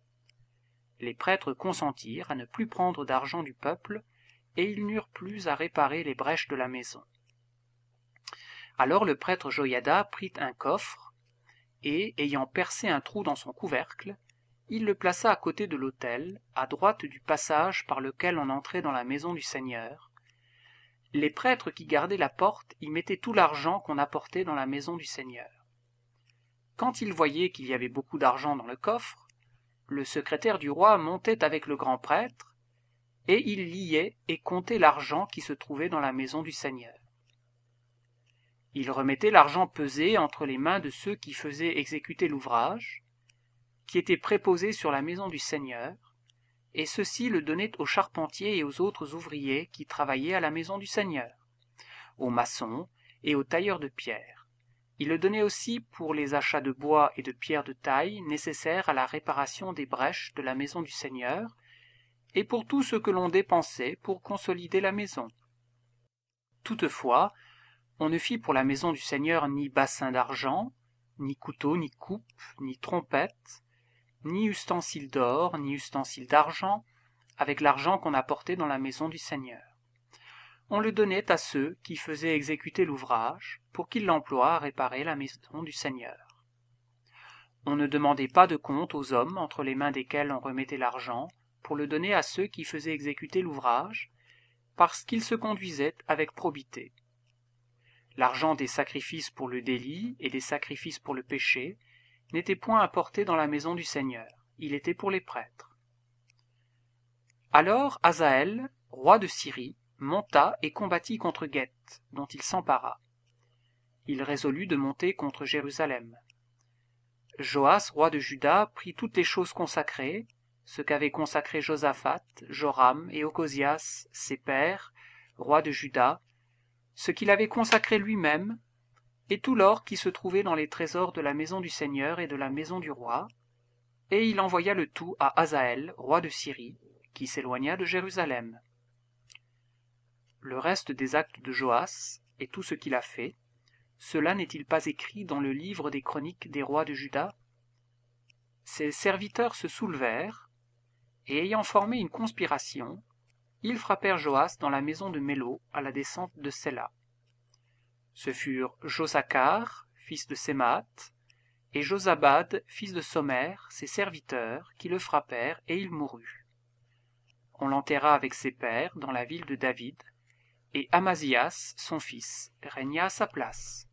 Les prêtres consentirent à ne plus prendre d'argent du peuple, et ils n'eurent plus à réparer les brèches de la maison. Alors le prêtre Joiada prit un coffre, et, ayant percé un trou dans son couvercle, il le plaça à côté de l'autel, à droite du passage par lequel on entrait dans la maison du Seigneur. Les prêtres qui gardaient la porte y mettaient tout l'argent qu'on apportait dans la maison du Seigneur. Quand ils voyaient qu'il y avait beaucoup d'argent dans le coffre, le secrétaire du roi montait avec le grand prêtre, et il liait et comptait l'argent qui se trouvait dans la maison du Seigneur. Il remettait l'argent pesé entre les mains de ceux qui faisaient exécuter l'ouvrage, qui était préposé sur la maison du Seigneur, et ceux-ci le donnaient aux charpentiers et aux autres ouvriers qui travaillaient à la maison du Seigneur, aux maçons et aux tailleurs de pierre. Il le donnait aussi pour les achats de bois et de pierres de taille nécessaires à la réparation des brèches de la maison du Seigneur, et pour tout ce que l'on dépensait pour consolider la maison. Toutefois, on ne fit pour la maison du Seigneur ni bassin d'argent, ni couteau, ni coupe, ni trompette, ni ustensiles d'or, ni ustensiles d'argent, avec l'argent qu'on apportait dans la maison du Seigneur. On le donnait à ceux qui faisaient exécuter l'ouvrage, pour qu'ils l'emploient à réparer la maison du Seigneur. On ne demandait pas de compte aux hommes entre les mains desquels on remettait l'argent, pour le donner à ceux qui faisaient exécuter l'ouvrage, parce qu'ils se conduisaient avec probité. L'argent des sacrifices pour le délit et des sacrifices pour le péché n'était point apporté dans la maison du Seigneur, il était pour les prêtres. Alors Hazaël, roi de Syrie, monta et combattit contre Gueth, dont il s'empara. Il résolut de monter contre Jérusalem. Joas, roi de Juda, prit toutes les choses consacrées, ce qu'avaient consacré Josaphat, Joram et Ocosias, ses pères, rois de Juda, ce qu'il avait consacré lui-même, et tout l'or qui se trouvait dans les trésors de la maison du Seigneur et de la maison du roi, et il envoya le tout à Hazaël, roi de Syrie, qui s'éloigna de Jérusalem. Le reste des actes de Joas, et tout ce qu'il a fait, cela n'est-il pas écrit dans le livre des chroniques des rois de Juda? Ses serviteurs se soulevèrent, et ayant formé une conspiration, ils frappèrent Joas dans la maison de Mélo à la descente de Séla. Ce furent Josacar, fils de Sémat, et Josabad, fils de Sommer, ses serviteurs, qui le frappèrent, et il mourut. On l'enterra avec ses pères dans la ville de David, et Amazias, son fils, régna à sa place.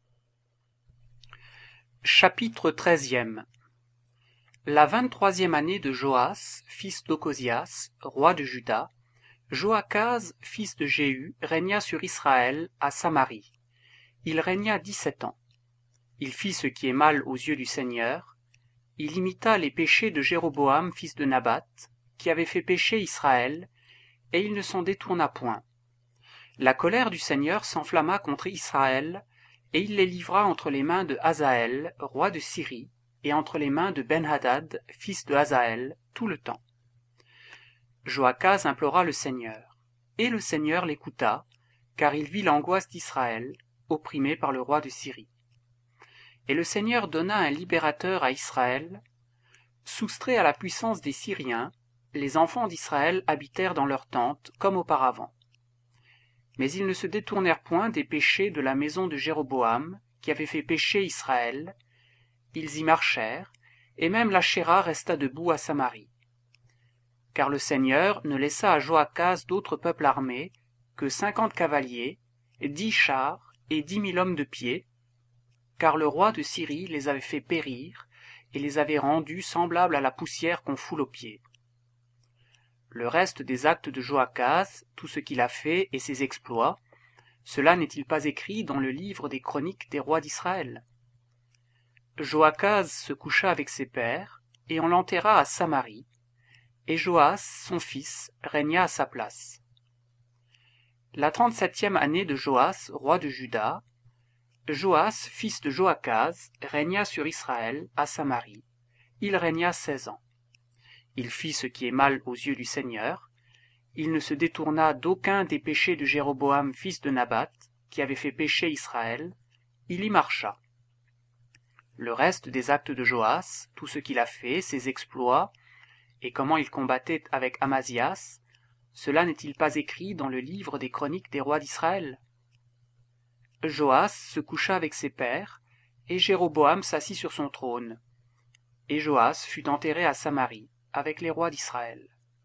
Chapitre treizième. La vingt-troisième année de Joas, fils d'Ocosias, roi de Juda, Joachaz, fils de Jéhu, régna sur Israël à Samarie. Il régna dix-sept ans. Il fit ce qui est mal aux yeux du Seigneur. il imita les péchés de Jéroboam fils de Nabat, qui avait fait pécher Israël, et il ne s'en détourna point. La colère du Seigneur s'enflamma contre Israël, et il les livra entre les mains de Hazaël, roi de Syrie, et entre les mains de Ben-Hadad, fils de Hazaël, tout le temps. Joachaz implora le Seigneur, et le Seigneur l'écouta, car il vit l'angoisse d'Israël, opprimé par le roi de Syrie. Et le Seigneur donna un libérateur à Israël. Soustrait à la puissance des Syriens, les enfants d'Israël habitèrent dans leurs tentes comme auparavant. Mais ils ne se détournèrent point des péchés de la maison de Jéroboam, qui avait fait pécher Israël. Ils y marchèrent, et même la Shéra resta debout à Samarie. Car le Seigneur ne laissa à Joachaz d'autres peuples armés que cinquante cavaliers, dix chars et dix mille hommes de pied, car le roi de Syrie les avait fait périr et les avait rendus semblables à la poussière qu'on foule aux pieds. Le reste des actes de Joachaz, tout ce qu'il a fait et ses exploits, cela n'est-il pas écrit dans le livre des chroniques des rois d'Israël? Joachaz se coucha avec ses pères, et on l'enterra à Samarie, et Joas, son fils, régna à sa place. La trente-septième année de Joas, roi de Juda, Joas, fils de Joachaz, régna sur Israël, à Samarie. Il régna seize ans. Il fit ce qui est mal aux yeux du Seigneur. Il ne se détourna d'aucun des péchés de Jéroboam, fils de Nabat, qui avait fait pécher Israël. Il y marcha. Le reste des actes de Joas, tout ce qu'il a fait, ses exploits, et comment il combattait avec Amazias, cela n'est-il pas écrit dans le livre des chroniques des rois d'Israël? Joas se coucha avec ses pères, et Jéroboam s'assit sur son trône. Et Joas fut enterré à Samarie, avec les rois d'Israël.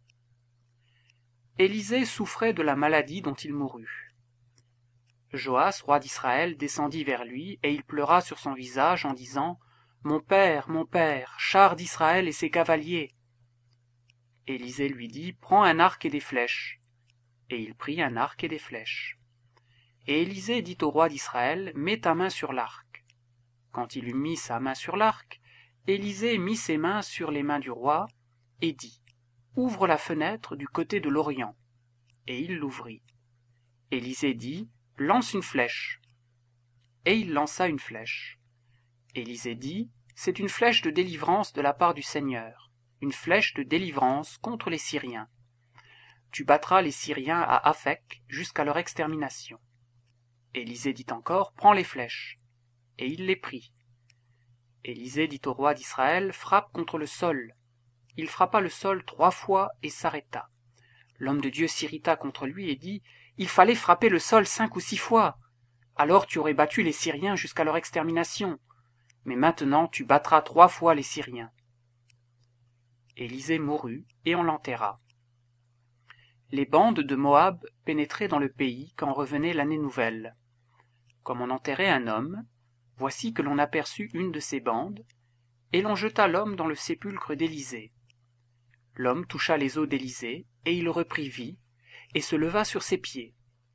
Élisée souffrait de la maladie dont il mourut. Joas, roi d'Israël, descendit vers lui, et il pleura sur son visage en disant « Mon père, mon père, char d'Israël et ses cavaliers !» Élisée lui dit « Prends un arc et des flèches. » Et il prit un arc et des flèches. Et Élisée dit au roi d'Israël « Mets ta main sur l'arc. » Quand il eut mis sa main sur l'arc, Élisée mit ses mains sur les mains du roi, et dit « Ouvre la fenêtre du côté de l'Orient. » Et il l'ouvrit. Élisée dit « Lance une flèche. » Et il lança une flèche. Élisée dit « C'est une flèche de délivrance de la part du Seigneur, une flèche de délivrance contre les Syriens. Tu battras les Syriens à Aphek jusqu'à leur extermination. » Élisée dit encore « Prends les flèches. » Et il les prit. Élisée dit au roi d'Israël « Frappe contre le sol. » Il frappa le sol trois fois et s'arrêta. L'homme de Dieu s'irrita contre lui et dit « Il fallait frapper le sol cinq ou six fois. Alors tu aurais battu les Syriens jusqu'à leur extermination. Mais maintenant tu battras trois fois les Syriens. » Élisée mourut, et on l'enterra. Les bandes de Moab pénétraient dans le pays quand revenait l'année nouvelle. Comme on enterrait un homme, voici que l'on aperçut une de ces bandes, et l'on jeta l'homme dans le sépulcre d'Élisée. L'homme toucha les os d'Élisée, et il reprit vie, et se leva sur ses pieds.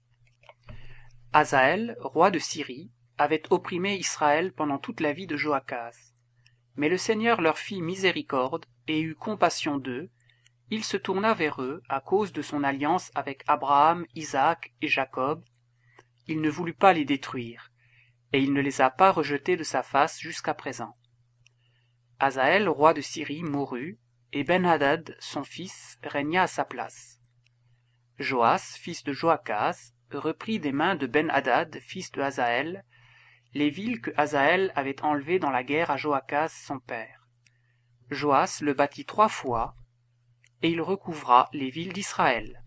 Hazaël, roi de Syrie, avait opprimé Israël pendant toute la vie de Joachaz. Mais le Seigneur leur fit miséricorde, et eut compassion d'eux. Il se tourna vers eux à cause de son alliance avec Abraham, Isaac et Jacob. Il ne voulut pas les détruire, et il ne les a pas rejetés de sa face jusqu'à présent. Hazaël, roi de Syrie, mourut, et Ben-Hadad, son fils, régna à sa place. Joas, fils de Joachaz, reprit des mains de Ben-Hadad, fils de Hazaël, les villes que Hazaël avait enlevées dans la guerre à Joachaz son père. Joas le bâtit trois fois, et il recouvra les villes d'Israël.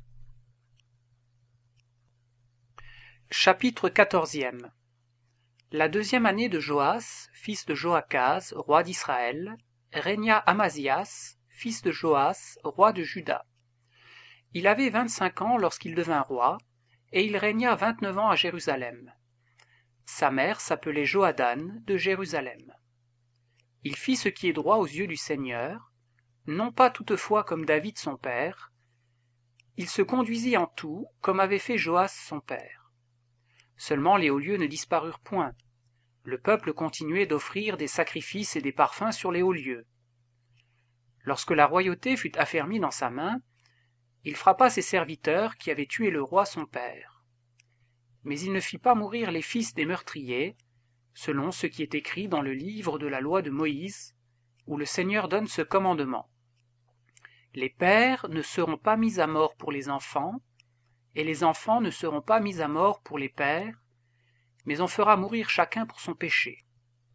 Chapitre quatorzième. La deuxième année de Joas, fils de Joachaz, roi d'Israël, régna Amazias, fils de Joas, roi de Juda. Il avait vingt-cinq ans lorsqu'il devint roi, et il régna vingt-neuf ans à Jérusalem. Sa mère s'appelait Johadan de Jérusalem. Il fit ce qui est droit aux yeux du Seigneur, non pas toutefois comme David son père. Il se conduisit en tout comme avait fait Joas son père. Seulement les hauts lieux ne disparurent point. Le peuple continuait d'offrir des sacrifices et des parfums sur les hauts lieux. Lorsque la royauté fut affermie dans sa main, il frappa ses serviteurs qui avaient tué le roi son père. Mais il ne fit pas mourir les fils des meurtriers, selon ce qui est écrit dans le livre de la loi de Moïse, où le Seigneur donne ce commandement. Les pères ne seront pas mis à mort pour les enfants, et les enfants ne seront pas mis à mort pour les pères, mais on fera mourir chacun pour son péché.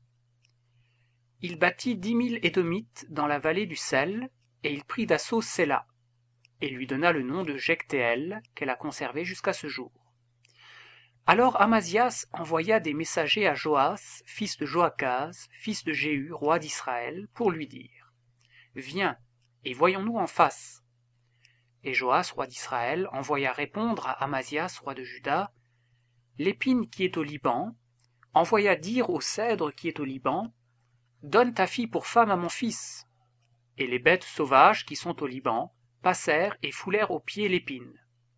Il bâtit dix mille Édomites dans la vallée du sel, et il prit d'assaut Séla, et lui donna le nom de Jectéel, qu'elle a conservé jusqu'à ce jour. Alors Amazias envoya des messagers à Joas, fils de Joachaz, fils de Jéhu, roi d'Israël, pour lui dire « Viens, et voyons-nous en face. » Et Joas, roi d'Israël, envoya répondre à Amazias, roi de Juda, « L'épine qui est au Liban, envoya dire au cèdre qui est au Liban, « Donne ta fille pour femme à mon fils. » Et les bêtes sauvages qui sont au Liban passèrent et foulèrent aux pieds l'épine.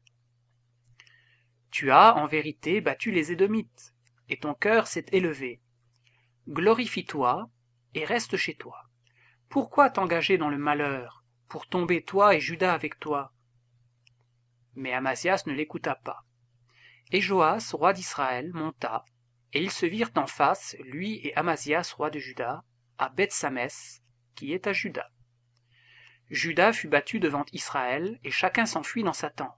Tu as, en vérité, battu les Édomites, et ton cœur s'est élevé. Glorifie-toi, et reste chez toi. Pourquoi t'engager dans le malheur, pour tomber toi et Juda avec toi? Mais Amazias ne l'écouta pas. Et Joas, roi d'Israël, monta, et ils se virent en face, lui et Amazias, roi de Juda, à Beth-Samès, qui est à Juda. Juda fut battu devant Israël, et chacun s'enfuit dans sa tente.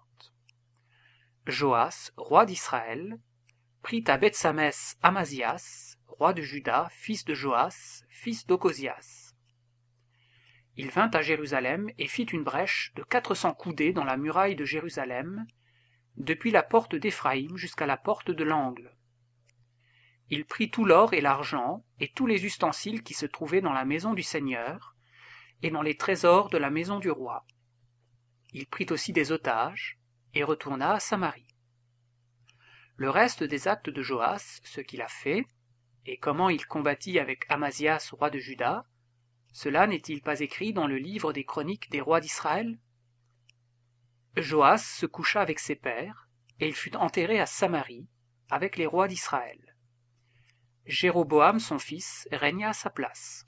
Joas, roi d'Israël, prit à Beth-Samès Amazias, roi de Juda, fils de Joas, fils d'Ocosias. Il vint à Jérusalem et fit une brèche de quatre cents coudées dans la muraille de Jérusalem, depuis la porte d'Éphraïm jusqu'à la porte de l'angle. Il prit tout l'or et l'argent et tous les ustensiles qui se trouvaient dans la maison du Seigneur et dans les trésors de la maison du roi. Il prit aussi des otages et retourna à Samarie. Le reste des actes de Joas, ce qu'il a fait, et comment il combattit avec Amazias, roi de Juda, cela n'est-il pas écrit dans le livre des chroniques des rois d'Israël? Joas se coucha avec ses pères, et il fut enterré à Samarie, avec les rois d'Israël. Jéroboam, son fils, régna à sa place.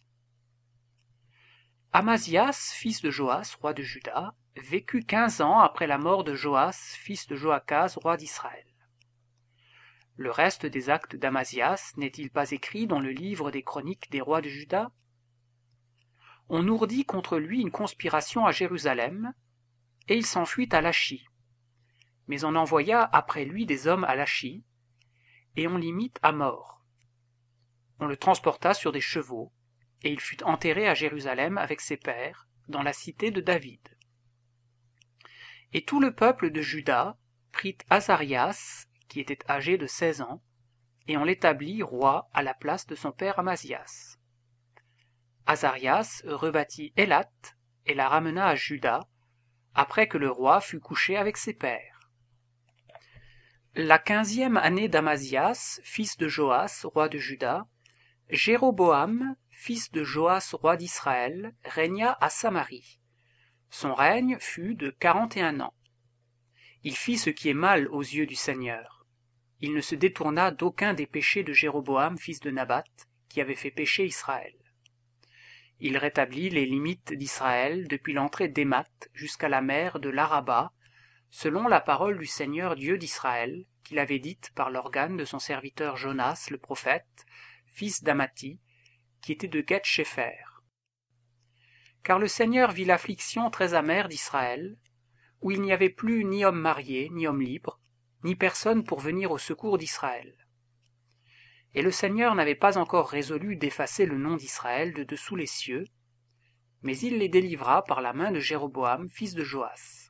Amazias, fils de Joas, roi de Juda, vécut quinze ans après la mort de Joas, fils de Joachaz, roi d'Israël. Le reste des actes d'Amazias n'est-il pas écrit dans le livre des chroniques des rois de Juda? On ourdit contre lui une conspiration à Jérusalem, et il s'enfuit à Lachi. Mais on envoya après lui des hommes à Lachi, et on l'y mit à mort. On le transporta sur des chevaux, et il fut enterré à Jérusalem avec ses pères, dans la cité de David. Et tout le peuple de Juda prit Azarias, qui était âgé de seize ans, et on l'établit roi à la place de son père Amazias. Azarias rebâtit Élat et la ramena à Juda, après que le roi fut couché avec ses pères. La quinzième année d'Amazias, fils de Joas, roi de Juda, Jéroboam, fils de Joas, roi d'Israël, régna à Samarie. Son règne fut de quarante et un ans. Il fit ce qui est mal aux yeux du Seigneur. Il ne se détourna d'aucun des péchés de Jéroboam, fils de Nabat, qui avait fait pécher Israël. Il rétablit les limites d'Israël depuis l'entrée d'Émat jusqu'à la mer de l'Araba, selon la parole du Seigneur Dieu d'Israël, qu'il avait dite par l'organe de son serviteur Jonas le prophète, fils d'Amati, qui était de Geth-Shépher. Car le Seigneur vit l'affliction très amère d'Israël, où il n'y avait plus ni homme marié, ni homme libre, ni personne pour venir au secours d'Israël. Et le Seigneur n'avait pas encore résolu d'effacer le nom d'Israël de dessous les cieux, mais il les délivra par la main de Jéroboam, fils de Joas.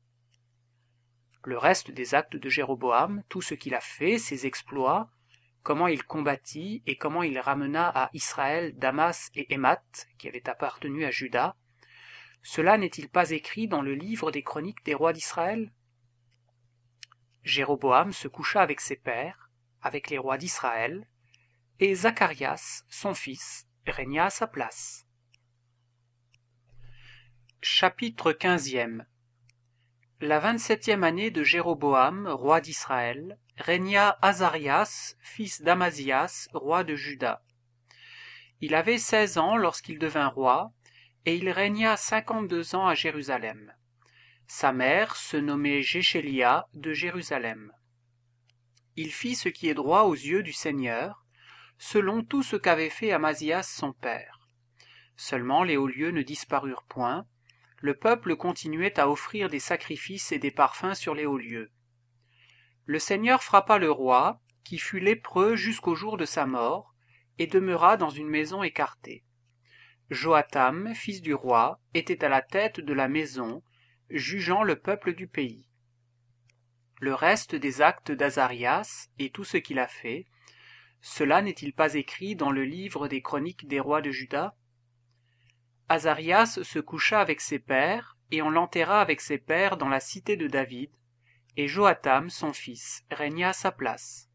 Le reste des actes de Jéroboam, tout ce qu'il a fait, ses exploits, comment il combattit et comment il ramena à Israël Damas et Émat, qui avaient appartenu à Juda, cela n'est-il pas écrit dans le livre des chroniques des rois d'Israël? Jéroboam se coucha avec ses pères, avec les rois d'Israël, et Zacharias, son fils, régna à sa place. Chapitre quinzième. La vingt-septième année de Jéroboam, roi d'Israël, régna Azarias, fils d'Amazias, roi de Juda. Il avait seize ans lorsqu'il devint roi, et il régna cinquante-deux ans à Jérusalem. Sa mère se nommait Jéchélia de Jérusalem. Il fit ce qui est droit aux yeux du Seigneur, selon tout ce qu'avait fait Amazias son père. Seulement les hauts lieux ne disparurent point, le peuple continuait à offrir des sacrifices et des parfums sur les hauts lieux. Le Seigneur frappa le roi, qui fut lépreux jusqu'au jour de sa mort, et demeura dans une maison écartée. Joatam, fils du roi, était à la tête de la maison, jugeant le peuple du pays. Le reste des actes d'Azarias et tout ce qu'il a fait, cela n'est-il pas écrit dans le livre des chroniques des rois de Juda? Azarias se coucha avec ses pères, et on l'enterra avec ses pères dans la cité de David, et Joatam, son fils, régna à sa place.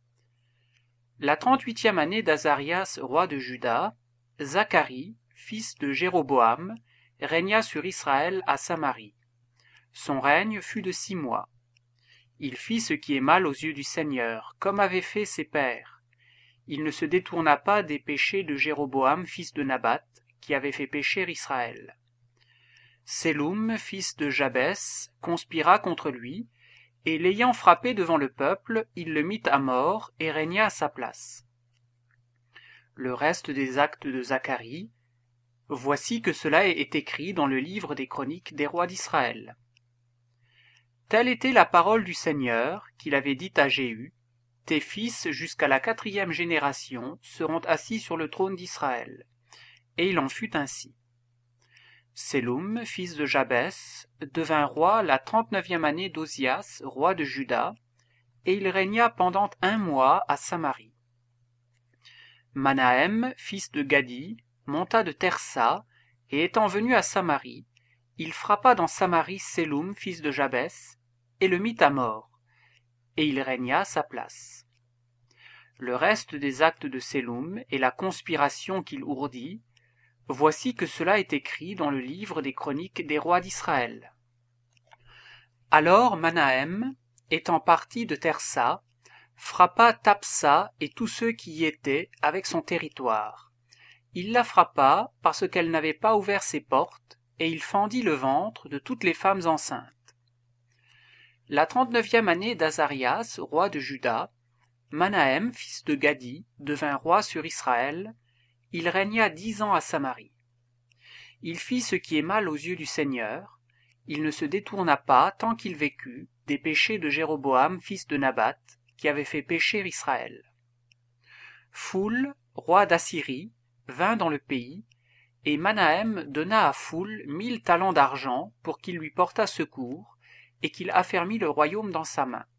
La trente-huitième année d'Azarias, roi de Juda, Zacharie, fils de Jéroboam, régna sur Israël à Samarie. Son règne fut de six mois. Il fit ce qui est mal aux yeux du Seigneur, comme avaient fait ses pères. Il ne se détourna pas des péchés de Jéroboam, fils de Nabat, qui avait fait pécher Israël. Séloum, fils de Jabès, conspira contre lui, et l'ayant frappé devant le peuple, il le mit à mort et régna à sa place. Le reste des actes de Zacharie, voici que cela est écrit dans le livre des chroniques des rois d'Israël. Telle était la parole du Seigneur, qu'il avait dite à Jéhu, « Tes fils jusqu'à la quatrième génération seront assis sur le trône d'Israël. » Et il en fut ainsi. Séloum, fils de Jabès, devint roi la trente-neuvième année d'Ozias, roi de Juda, et il régna pendant un mois à Samarie. Manahem, fils de Gadi, monta de Tersa, et étant venu à Samarie, il frappa dans Samarie Séloum, fils de Jabès, et le mit à mort, et il régna à sa place. Le reste des actes de Séloum et la conspiration qu'il ourdit, voici que cela est écrit dans le livre des chroniques des rois d'Israël. Alors Manahem, étant parti de Tersa, frappa Tapsa et tous ceux qui y étaient avec son territoire. Il la frappa parce qu'elle n'avait pas ouvert ses portes, et il fendit le ventre de toutes les femmes enceintes. La trente-neuvième année d'Azarias, roi de Juda, Manahem, fils de Gadi, devint roi sur Israël. Il régna dix ans à Samarie. Il fit ce qui est mal aux yeux du Seigneur. Il ne se détourna pas, tant qu'il vécut, des péchés de Jéroboam, fils de Nabat, qui avait fait pécher Israël. Foul, roi d'Assyrie, vint dans le pays, et Manahem donna à Foul mille talents d'argent pour qu'il lui portât secours, et qu'il affermît le royaume dans sa main.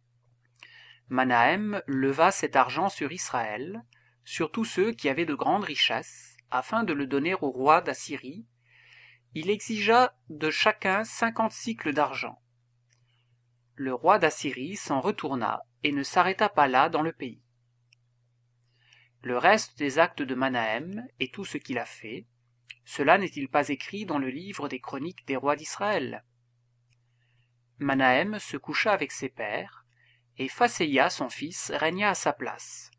Manahem leva cet argent sur Israël, sur tous ceux qui avaient de grandes richesses, afin de le donner au roi d'Assyrie. Il exigea de chacun cinquante cycles d'argent. Le roi d'Assyrie s'en retourna et ne s'arrêta pas là dans le pays. Le reste des actes de Manahem et tout ce qu'il a fait, cela n'est-il pas écrit dans le livre des chroniques des rois d'Israël? Manahem se coucha avec ses pères, et Phaséia son fils régna à sa place.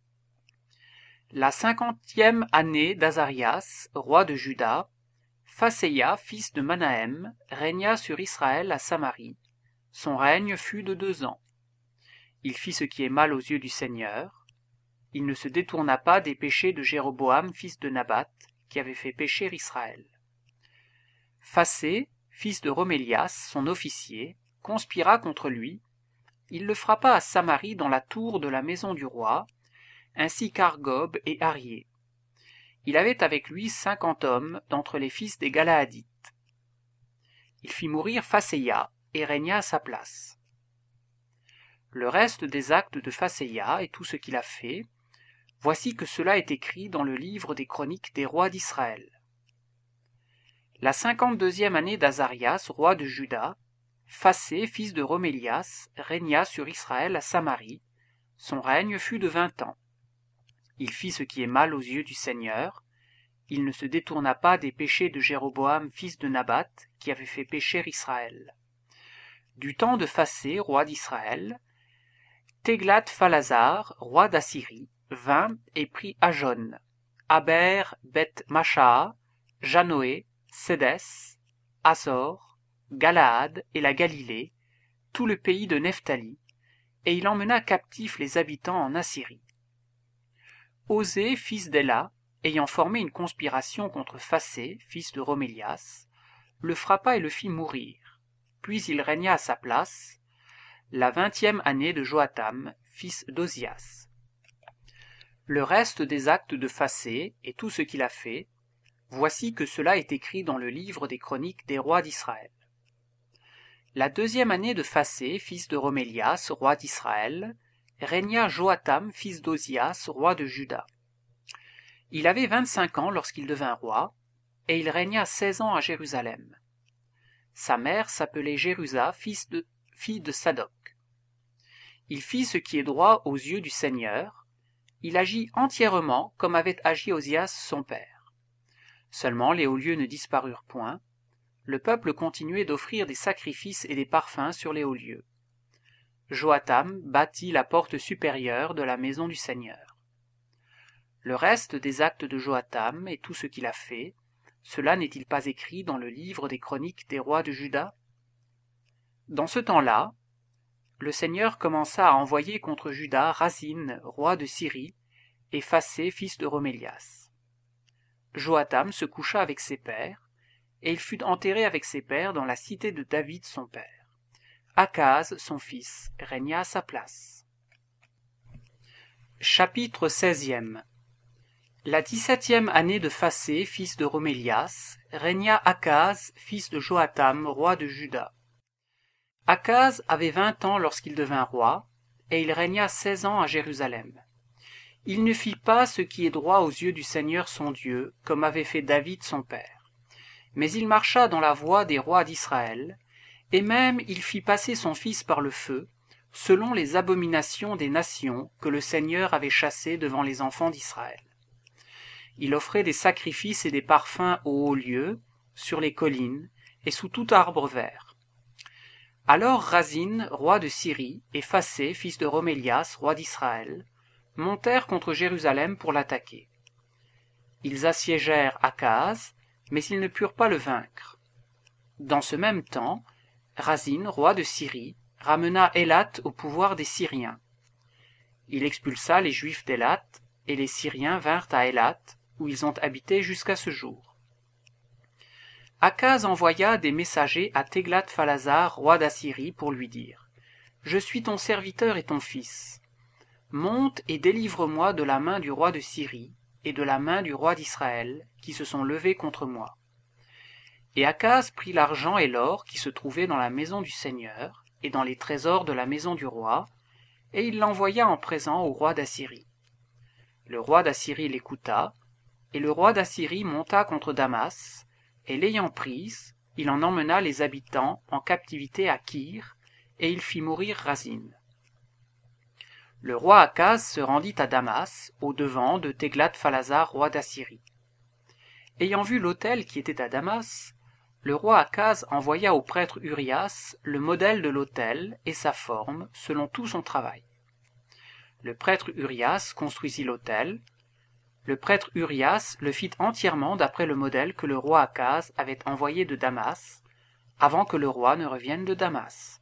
La cinquantième année d'Azarias, roi de Juda, Phaséia, fils de Manahem, régna sur Israël à Samarie. Son règne fut de deux ans. Il fit ce qui est mal aux yeux du Seigneur. Il ne se détourna pas des péchés de Jéroboam, fils de Nabat, qui avait fait pécher Israël. Phasé, fils de Romélias, son officier, conspira contre lui. Il le frappa à Samarie dans la tour de la maison du roi, ainsi qu'Argob et Arié. Il avait avec lui cinquante hommes d'entre les fils des Galaadites. Il fit mourir Phaséia et régna à sa place. Le reste des actes de Phaséia et tout ce qu'il a fait, voici que cela est écrit dans le livre des chroniques des rois d'Israël. La cinquante-deuxième année d'Azarias, roi de Juda, Phasé, fils de Romélias, régna sur Israël à Samarie. Son règne fut de vingt ans. Il fit ce qui est mal aux yeux du Seigneur. Il ne se détourna pas des péchés de Jéroboam, fils de Nabat, qui avait fait pécher Israël. Du temps de Phasé, roi d'Israël, Téglath-Phalazar, roi d'Assyrie, vint et prit Ajon, Aber, Beth Macha, Janoé, Sédès, Azor, Galaad et la Galilée, tout le pays de Nephtali, et il emmena captifs les habitants en Assyrie. Osée, fils d'Éla, ayant formé une conspiration contre Phacé, fils de Romélias, le frappa et le fit mourir. Puis il régna à sa place, la vingtième année de Joatam, fils d'Ozias. Le reste des actes de Phacé et tout ce qu'il a fait, voici que cela est écrit dans le livre des chroniques des rois d'Israël. La deuxième année de Phacé, fils de Romélias, roi d'Israël, régna Joatam, fils d'Ozias, roi de Juda. Il avait vingt-cinq ans lorsqu'il devint roi, et il régna seize ans à Jérusalem. Sa mère s'appelait Jérusa, fils de, fille de Sadoc. Il fit ce qui est droit aux yeux du Seigneur. Il agit entièrement comme avait agi Ozias son père. Seulement les hauts lieux ne disparurent point. Le peuple continuait d'offrir des sacrifices et des parfums sur les hauts lieux. Joatam bâtit la porte supérieure de la maison du Seigneur. Le reste des actes de Joatam et tout ce qu'il a fait, cela n'est-il pas écrit dans le livre des chroniques des rois de Juda? Dans ce temps-là, le Seigneur commença à envoyer contre Juda Razine, roi de Syrie, et Phacé, fils de Romélias. Joatam se coucha avec ses pères, et il fut enterré avec ses pères dans la cité de David son père. Akaz, son fils, régna à sa place. Chapitre seizième. La dix-septième année de Phacé, fils de Romélias, régna Akaz, fils de Joatam, roi de Juda. Akaz avait vingt ans lorsqu'il devint roi, et il régna seize ans à Jérusalem. Il ne fit pas ce qui est droit aux yeux du Seigneur son Dieu, comme avait fait David son père. Mais il marcha dans la voie des rois d'Israël, et même il fit passer son fils par le feu, selon les abominations des nations que le Seigneur avait chassées devant les enfants d'Israël. Il offrait des sacrifices et des parfums aux hauts lieux, sur les collines, et sous tout arbre vert. Alors Razine, roi de Syrie, et Phacé, fils de Romélias, roi d'Israël, montèrent contre Jérusalem pour l'attaquer. Ils assiégèrent Akaz, mais ils ne purent pas le vaincre. Dans ce même temps, Razine, roi de Syrie, ramena Élat au pouvoir des Syriens. Il expulsa les Juifs d'Élat, et les Syriens vinrent à Élat, où ils ont habité jusqu'à ce jour. Akaz envoya des messagers à Téglat-Phalazar, roi d'Assyrie, pour lui dire « Je suis ton serviteur et ton fils. Monte et délivre-moi de la main du roi de Syrie et de la main du roi d'Israël, qui se sont levés contre moi. » Et Akaz prit l'argent et l'or qui se trouvaient dans la maison du Seigneur et dans les trésors de la maison du roi, et il l'envoya en présent au roi d'Assyrie. Le roi d'Assyrie l'écouta, et le roi d'Assyrie monta contre Damas, et l'ayant prise, il en emmena les habitants en captivité à Kir, et il fit mourir Razine. Le roi Akaz se rendit à Damas, au devant de Téglat-Phalazar, roi d'Assyrie. Ayant vu l'autel qui était à Damas, le roi Akaz envoya au prêtre Urias le modèle de l'autel et sa forme, selon tout son travail. Le prêtre Urias construisit l'autel. Le prêtre Urias le fit entièrement d'après le modèle que le roi Akaz avait envoyé de Damas, avant que le roi ne revienne de Damas.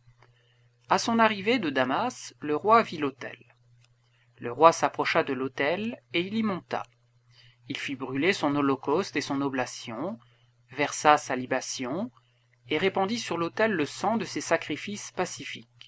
À son arrivée de Damas, le roi vit l'autel. Le roi s'approcha de l'autel et il y monta. Il fit brûler son holocauste et son oblation, versa sa libation, et répandit sur l'autel le sang de ses sacrifices pacifiques.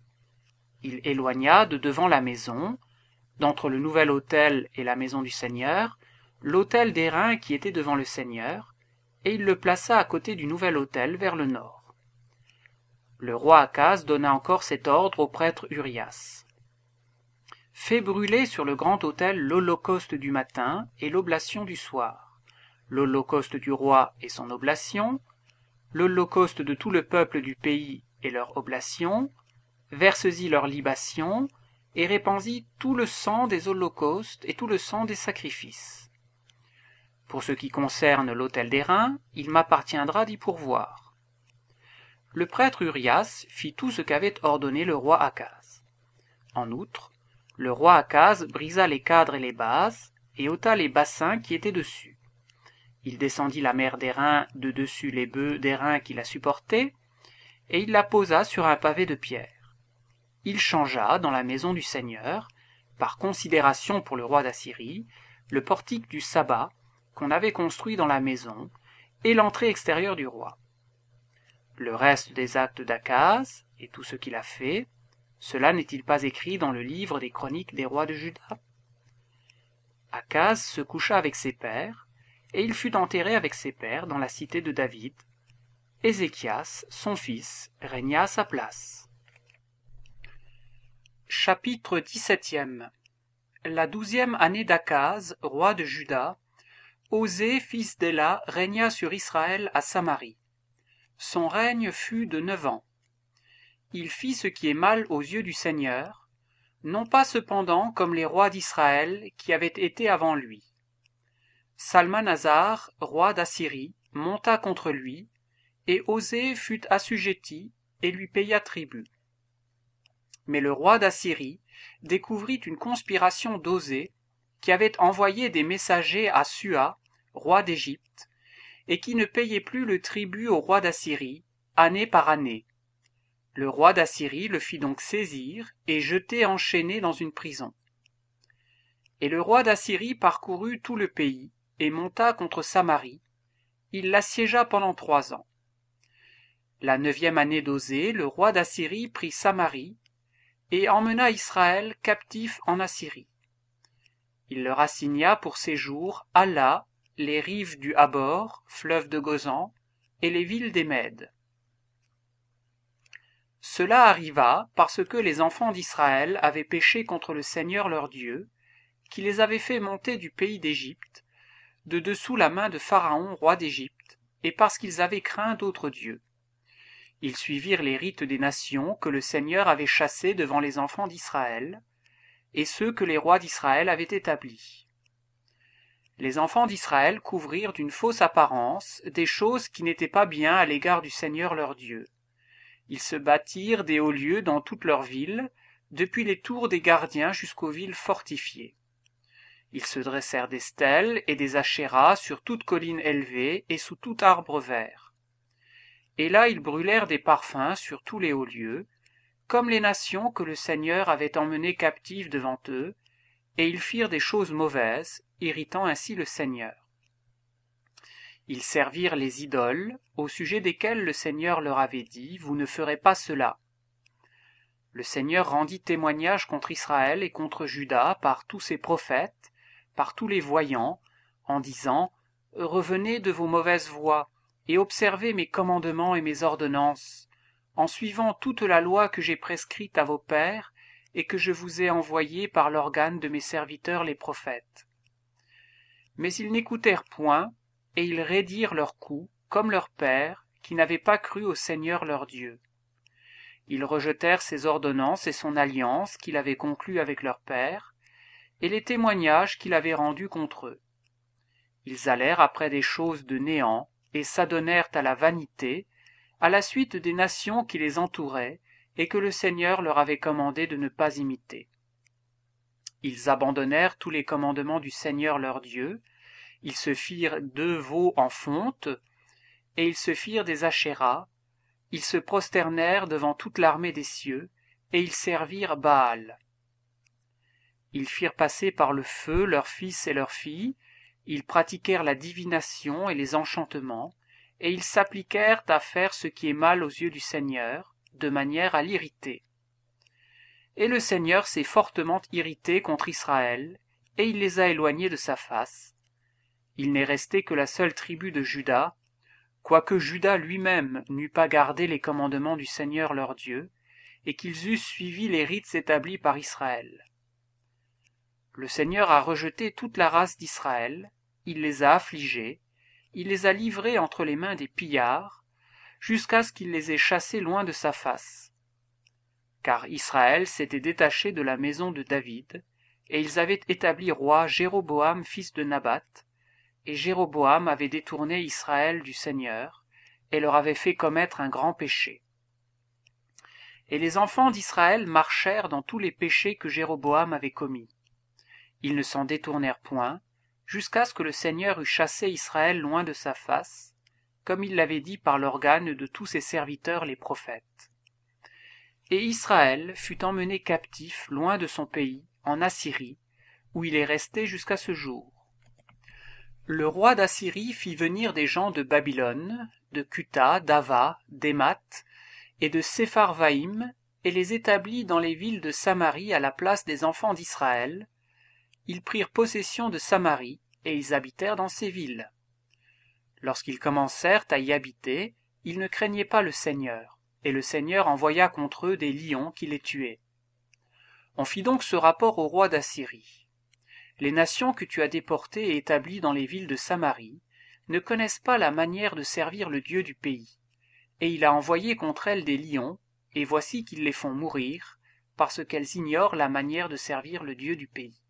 Il éloigna de devant la maison, d'entre le nouvel autel et la maison du Seigneur, l'autel d'airain qui était devant le Seigneur, et il le plaça à côté du nouvel autel vers le nord. Le roi Akaz donna encore cet ordre au prêtre Urias. « Fais brûler sur le grand autel l'holocauste du matin et l'oblation du soir, l'holocauste du roi et son oblation, l'holocauste de tout le peuple du pays et leur oblation, verse-y leur libation, et répandis tout le sang des holocaustes et tout le sang des sacrifices. Pour ce qui concerne l'autel d'airain, il m'appartiendra d'y pourvoir. » Le prêtre Urias fit tout ce qu'avait ordonné le roi Akaz. En outre, le roi Akaz brisa les cadres et les bases, et ôta les bassins qui étaient dessus. Il descendit la mer d'Airain de dessus les bœufs d'Airain qui la supportaient, et il la posa sur un pavé de pierre. Il changea dans la maison du Seigneur, par considération pour le roi d'Assyrie, le portique du sabbat qu'on avait construit dans la maison, et l'entrée extérieure du roi. Le reste des actes d'Akaz, et tout ce qu'il a fait, cela n'est-il pas écrit dans le livre des chroniques des rois de Juda? Akaz se coucha avec ses pères, et il fut enterré avec ses pères dans la cité de David. Ézéchias, son fils, régna à sa place. Chapitre dix-septième. La douzième année d'Akaz, roi de Juda, Osée, fils d'Éla, régna sur Israël à Samarie. Son règne fut de neuf ans. Il fit ce qui est mal aux yeux du Seigneur, non pas cependant comme les rois d'Israël qui avaient été avant lui. Salmanasar, roi d'Assyrie, monta contre lui, et Osée fut assujetti et lui paya tribut. Mais le roi d'Assyrie découvrit une conspiration d'Osée, qui avait envoyé des messagers à Sua, roi d'Égypte, et qui ne payait plus le tribut au roi d'Assyrie, année par année. Le roi d'Assyrie le fit donc saisir et jeter enchaîné dans une prison. Et le roi d'Assyrie parcourut tout le pays, et monta contre Samarie. Il l'assiégea pendant trois ans. La neuvième année d'Osée, le roi d'Assyrie prit Samarie, et emmena Israël captif en Assyrie. Il leur assigna pour séjour Hala, les rives du Habor, fleuve de Gozan, et les villes des Mèdes. Cela arriva parce que les enfants d'Israël avaient péché contre le Seigneur leur Dieu, qui les avait fait monter du pays d'Égypte, de dessous la main de Pharaon, roi d'Égypte, et parce qu'ils avaient craint d'autres dieux. Ils suivirent les rites des nations que le Seigneur avait chassés devant les enfants d'Israël, et ceux que les rois d'Israël avaient établis. Les enfants d'Israël couvrirent d'une fausse apparence des choses qui n'étaient pas bien à l'égard du Seigneur leur Dieu. Ils se bâtirent des hauts lieux dans toutes leurs villes, depuis les tours des gardiens jusqu'aux villes fortifiées. Ils se dressèrent des stèles et des achéras sur toute colline élevée et sous tout arbre vert. Et là ils brûlèrent des parfums sur tous les hauts lieux, comme les nations que le Seigneur avait emmenées captives devant eux, et ils firent des choses mauvaises, irritant ainsi le Seigneur. Ils servirent les idoles, au sujet desquelles le Seigneur leur avait dit « Vous ne ferez pas cela ». Le Seigneur rendit témoignage contre Israël et contre Juda par tous ses prophètes, par tous les voyants, en disant « Revenez de vos mauvaises voies, et observez mes commandements et mes ordonnances, en suivant toute la loi que j'ai prescrite à vos pères et que je vous ai envoyée par l'organe de mes serviteurs les prophètes. » Mais ils n'écoutèrent point, et ils raidirent leurs coups, comme leurs pères, qui n'avaient pas cru au Seigneur leur Dieu. Ils rejetèrent ses ordonnances et son alliance qu'il avait conclue avec leurs pères, et les témoignages qu'il avait rendus contre eux. Ils allèrent après des choses de néant, et s'adonnèrent à la vanité, à la suite des nations qui les entouraient, et que le Seigneur leur avait commandé de ne pas imiter. Ils abandonnèrent tous les commandements du Seigneur leur Dieu, ils se firent deux veaux en fonte, et ils se firent des achéras, ils se prosternèrent devant toute l'armée des cieux, et ils servirent Baal. Ils firent passer par le feu leurs fils et leurs filles, ils pratiquèrent la divination et les enchantements, et ils s'appliquèrent à faire ce qui est mal aux yeux du Seigneur, de manière à l'irriter. Et le Seigneur s'est fortement irrité contre Israël, et il les a éloignés de sa face. Il n'est resté que la seule tribu de Juda, quoique Juda lui-même n'eût pas gardé les commandements du Seigneur leur Dieu, et qu'ils eussent suivi les rites établis par Israël. Le Seigneur a rejeté toute la race d'Israël, il les a affligés, il les a livrés entre les mains des pillards, jusqu'à ce qu'il les ait chassés loin de sa face. Car Israël s'était détaché de la maison de David, et ils avaient établi roi Jéroboam fils de Nabat, et Jéroboam avait détourné Israël du Seigneur, et leur avait fait commettre un grand péché. Et les enfants d'Israël marchèrent dans tous les péchés que Jéroboam avait commis. Ils ne s'en détournèrent point, jusqu'à ce que le Seigneur eût chassé Israël loin de sa face, comme il l'avait dit par l'organe de tous ses serviteurs les prophètes. Et Israël fut emmené captif loin de son pays, en Assyrie, où il est resté jusqu'à ce jour. Le roi d'Assyrie fit venir des gens de Babylone, de Cuta, d'Ava, d'Émath et de Sepharvaïm, et les établit dans les villes de Samarie à la place des enfants d'Israël. Ils prirent possession de Samarie, et ils habitèrent dans ces villes. Lorsqu'ils commencèrent à y habiter, ils ne craignaient pas le Seigneur, et le Seigneur envoya contre eux des lions qui les tuaient. On fit donc ce rapport au roi d'Assyrie. Les nations que tu as déportées et établies dans les villes de Samarie ne connaissent pas la manière de servir le Dieu du pays, et il a envoyé contre elles des lions, et voici qu'ils les font mourir, parce qu'elles ignorent la manière de servir le Dieu du pays.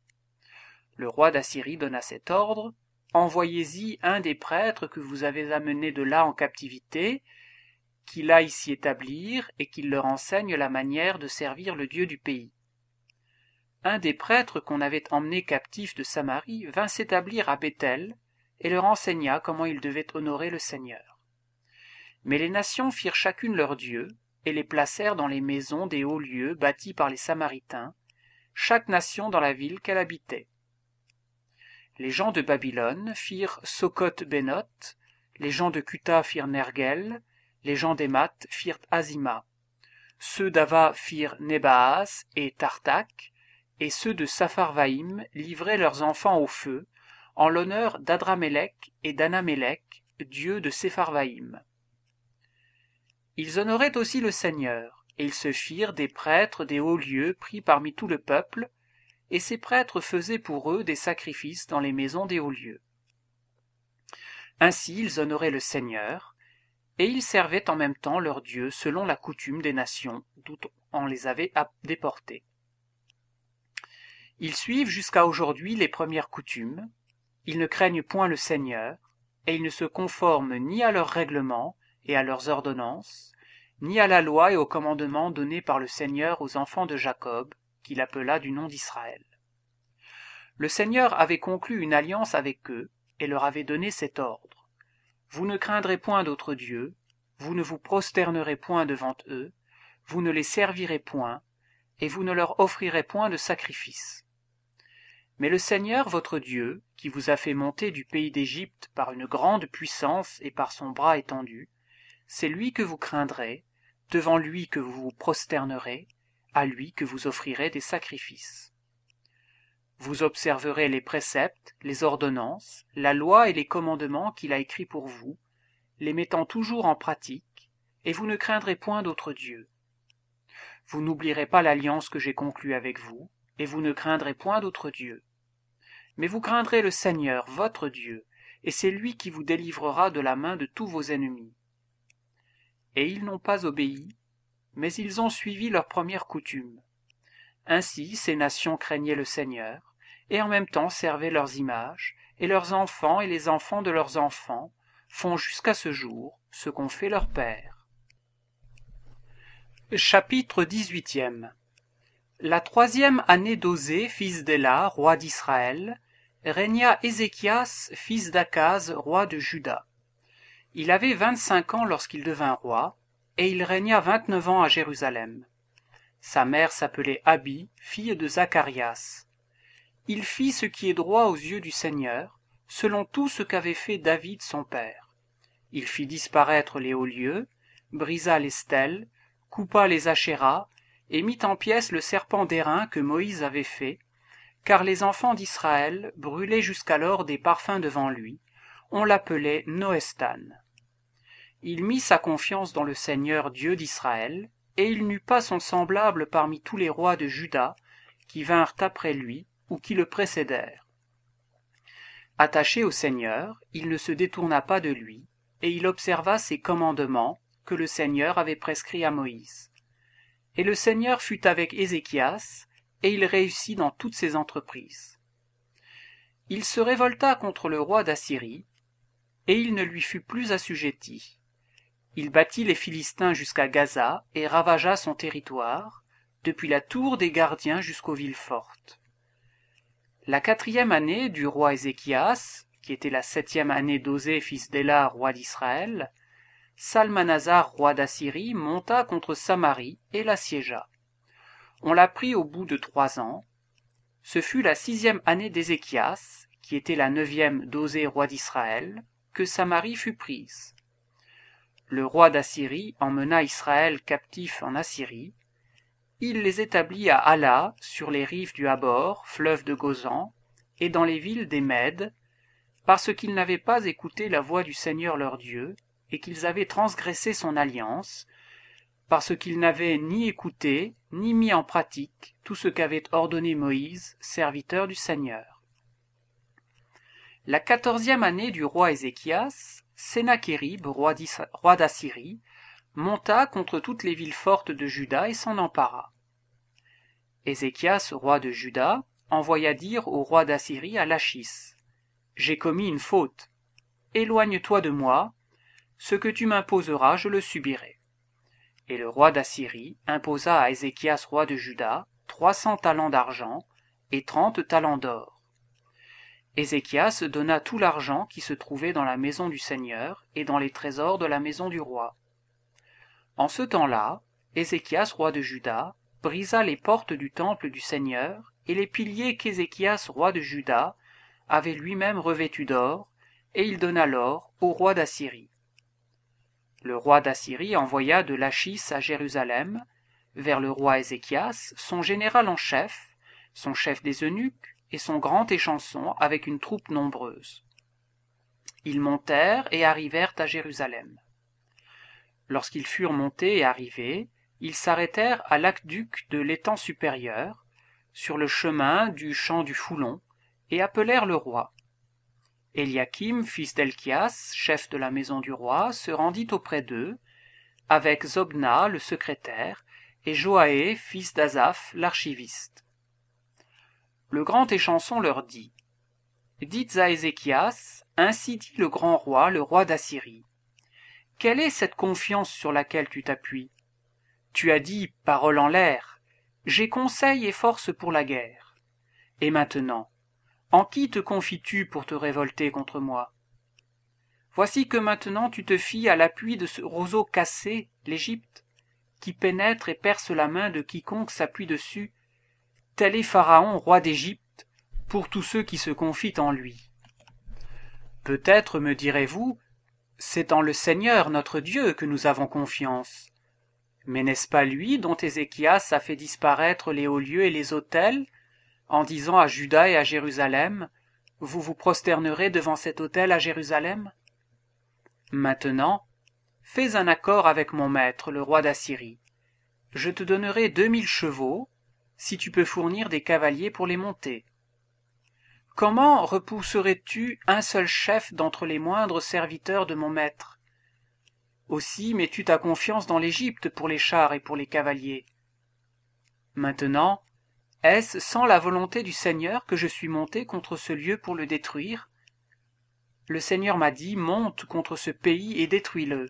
Le roi d'Assyrie donna cet ordre: envoyez-y un des prêtres que vous avez amenés de là en captivité, qu'il aille s'y établir et qu'il leur enseigne la manière de servir le Dieu du pays. Un des prêtres qu'on avait emmenés captifs de Samarie vint s'établir à Béthel et leur enseigna comment ils devaient honorer le Seigneur. Mais les nations firent chacune leur dieu et les placèrent dans les maisons des hauts lieux bâtis par les Samaritains, chaque nation dans la ville qu'elle habitait. Les gens de Babylone firent Socoth-Bénoth, les gens de Cuta firent Nergel, les gens d'Émath firent Azima, ceux d'Ava firent Nebaas et Tartak, et ceux de Sapharvaïm livraient leurs enfants au feu, en l'honneur d'Adramélec et d'Anamélec, dieux de Sepharvaïm. Ils honoraient aussi le Seigneur, et ils se firent des prêtres des hauts lieux pris parmi tout le peuple, et ces prêtres faisaient pour eux des sacrifices dans les maisons des hauts lieux. Ainsi ils honoraient le Seigneur, et ils servaient en même temps leur Dieu selon la coutume des nations d'où on les avait déportés. Ils suivent jusqu'à aujourd'hui les premières coutumes, ils ne craignent point le Seigneur, et ils ne se conforment ni à leurs règlements et à leurs ordonnances, ni à la loi et aux commandements donnés par le Seigneur aux enfants de Jacob, qu'il appela du nom d'Israël. Le Seigneur avait conclu une alliance avec eux, et leur avait donné cet ordre: vous ne craindrez point d'autres dieux, vous ne vous prosternerez point devant eux, vous ne les servirez point, et vous ne leur offrirez point de sacrifice. Mais le Seigneur votre Dieu, qui vous a fait monter du pays d'Égypte par une grande puissance et par son bras étendu, c'est lui que vous craindrez, devant lui que vous vous prosternerez, à lui que vous offrirez des sacrifices. Vous observerez les préceptes, les ordonnances, la loi et les commandements qu'il a écrits pour vous, les mettant toujours en pratique, et vous ne craindrez point d'autres dieux. Vous n'oublierez pas l'alliance que j'ai conclue avec vous, et vous ne craindrez point d'autres dieux. Mais vous craindrez le Seigneur, votre Dieu, et c'est lui qui vous délivrera de la main de tous vos ennemis. Et ils n'ont pas obéi, mais ils ont suivi leur première coutume. Ainsi ces nations craignaient le Seigneur, et en même temps servaient leurs images, et leurs enfants et les enfants de leurs enfants font jusqu'à ce jour ce qu'ont fait leurs pères. Chapitre dix-huitième. La troisième année d'Osée, fils d'Éla, roi d'Israël, régna Ézéchias, fils d'Akaz, roi de Juda. Il avait vingt-cinq ans lorsqu'il devint roi, et il régna vingt-neuf ans à Jérusalem. Sa mère s'appelait Abi, fille de Zacharias. Il fit ce qui est droit aux yeux du Seigneur, selon tout ce qu'avait fait David son père. Il fit disparaître les hauts lieux, brisa les stèles, coupa les achéras, et mit en pièces le serpent d'airain que Moïse avait fait, car les enfants d'Israël brûlaient jusqu'alors des parfums devant lui. On l'appelait Noestan. Il mit sa confiance dans le Seigneur Dieu d'Israël, et il n'eut pas son semblable parmi tous les rois de Juda qui vinrent après lui ou qui le précédèrent. Attaché au Seigneur, il ne se détourna pas de lui, et il observa ses commandements que le Seigneur avait prescrits à Moïse. Et le Seigneur fut avec Ézéchias, et il réussit dans toutes ses entreprises. Il se révolta contre le roi d'Assyrie, et il ne lui fut plus assujetti. Il battit les Philistins jusqu'à Gaza et ravagea son territoire, depuis la tour des gardiens jusqu'aux villes fortes. La quatrième année du roi Ézéchias, qui était la septième année d'Osée fils d'Éla, roi d'Israël, Salmanasar, roi d'Assyrie, monta contre Samarie et l'assiégea. On la prit au bout de trois ans. Ce fut la sixième année d'Ézéchias, qui était la neuvième d'Osée, roi d'Israël, que Samarie fut prise. Le roi d'Assyrie emmena Israël captif en Assyrie. Il les établit à Hala, sur les rives du Habor, fleuve de Gozan, et dans les villes des Mèdes, parce qu'ils n'avaient pas écouté la voix du Seigneur leur Dieu, et qu'ils avaient transgressé son alliance, parce qu'ils n'avaient ni écouté, ni mis en pratique tout ce qu'avait ordonné Moïse, serviteur du Seigneur. La quatorzième année du roi Ézéchias, Sénachérib, roi d'Assyrie, monta contre toutes les villes fortes de Juda et s'en empara. Ézéchias, roi de Juda, envoya dire au roi d'Assyrie à Lachis, « J'ai commis une faute. Éloigne-toi de moi. Ce que tu m'imposeras, je le subirai. » Et le roi d'Assyrie imposa à Ézéchias, roi de Juda, trois cents talents d'argent et trente talents d'or. Ézéchias donna tout l'argent qui se trouvait dans la maison du Seigneur et dans les trésors de la maison du roi. En ce temps-là, Ézéchias, roi de Juda, brisa les portes du temple du Seigneur et les piliers qu'Ézéchias, roi de Juda, avait lui-même revêtus d'or, et il donna l'or au roi d'Assyrie. Le roi d'Assyrie envoya de Lachis à Jérusalem, vers le roi Ézéchias, son général en chef, son chef des eunuques et son grand échanson avec une troupe nombreuse. Ils montèrent et arrivèrent à Jérusalem. Lorsqu'ils furent montés et arrivés, ils s'arrêtèrent à l'aqueduc de l'étang supérieur, sur le chemin du champ du Foulon, et appelèrent le roi. Éliakim, fils d'Elchias, chef de la maison du roi, se rendit auprès d'eux, avec Zobna, le secrétaire, et Joaé, fils d'Azaph, l'archiviste. Le grand échanson leur dit, « Dites à Ézéchias, ainsi dit le grand roi, le roi d'Assyrie. Quelle est cette confiance sur laquelle tu t'appuies? Tu as dit, parole en l'air, j'ai conseil et force pour la guerre. Et maintenant, en qui te confies-tu pour te révolter contre moi? Voici que maintenant tu te fies à l'appui de ce roseau cassé, l'Égypte, qui pénètre et perce la main de quiconque s'appuie dessus. Tel est Pharaon, roi d'Égypte, pour tous ceux qui se confient en lui. Peut-être, me direz-vous, c'est en le Seigneur notre Dieu que nous avons confiance. Mais n'est-ce pas lui dont Ézéchias a fait disparaître les hauts lieux et les autels, en disant à Juda et à Jérusalem, « Vous vous prosternerez devant cet autel à Jérusalem » Maintenant, fais un accord avec mon maître, le roi d'Assyrie. Je te donnerai deux mille chevaux, si tu peux fournir des cavaliers pour les monter. Comment repousserais-tu un seul chef d'entre les moindres serviteurs de mon maître? Aussi mets-tu ta confiance dans l'Égypte pour les chars et pour les cavaliers. Maintenant, est-ce sans la volonté du Seigneur que je suis monté contre ce lieu pour le détruire? Le Seigneur m'a dit, monte contre ce pays et détruis-le.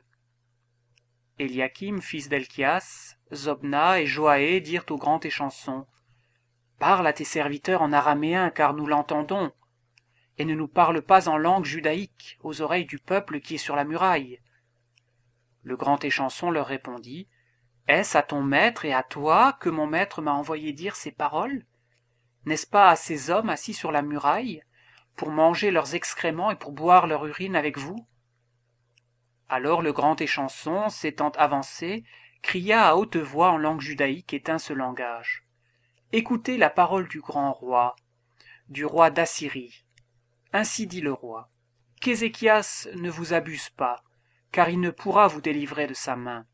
Éliakim, fils d'Elchias, Zobna et Joaé dirent au grand échanson, parle à tes serviteurs en araméen, car nous l'entendons, et ne nous parle pas en langue judaïque, aux oreilles du peuple qui est sur la muraille. Le grand échanson leur répondit, est-ce à ton maître et à toi que mon maître m'a envoyé dire ces paroles? N'est-ce pas à ces hommes assis sur la muraille, pour manger leurs excréments et pour boire leur urine avec vous? Alors le grand échanson, s'étant avancé, cria à haute voix en langue judaïque et tint ce langage. Écoutez la parole du grand roi, du roi d'Assyrie. Ainsi dit le roi, qu'Ézéchias ne vous abuse pas, car il ne pourra vous délivrer de sa main.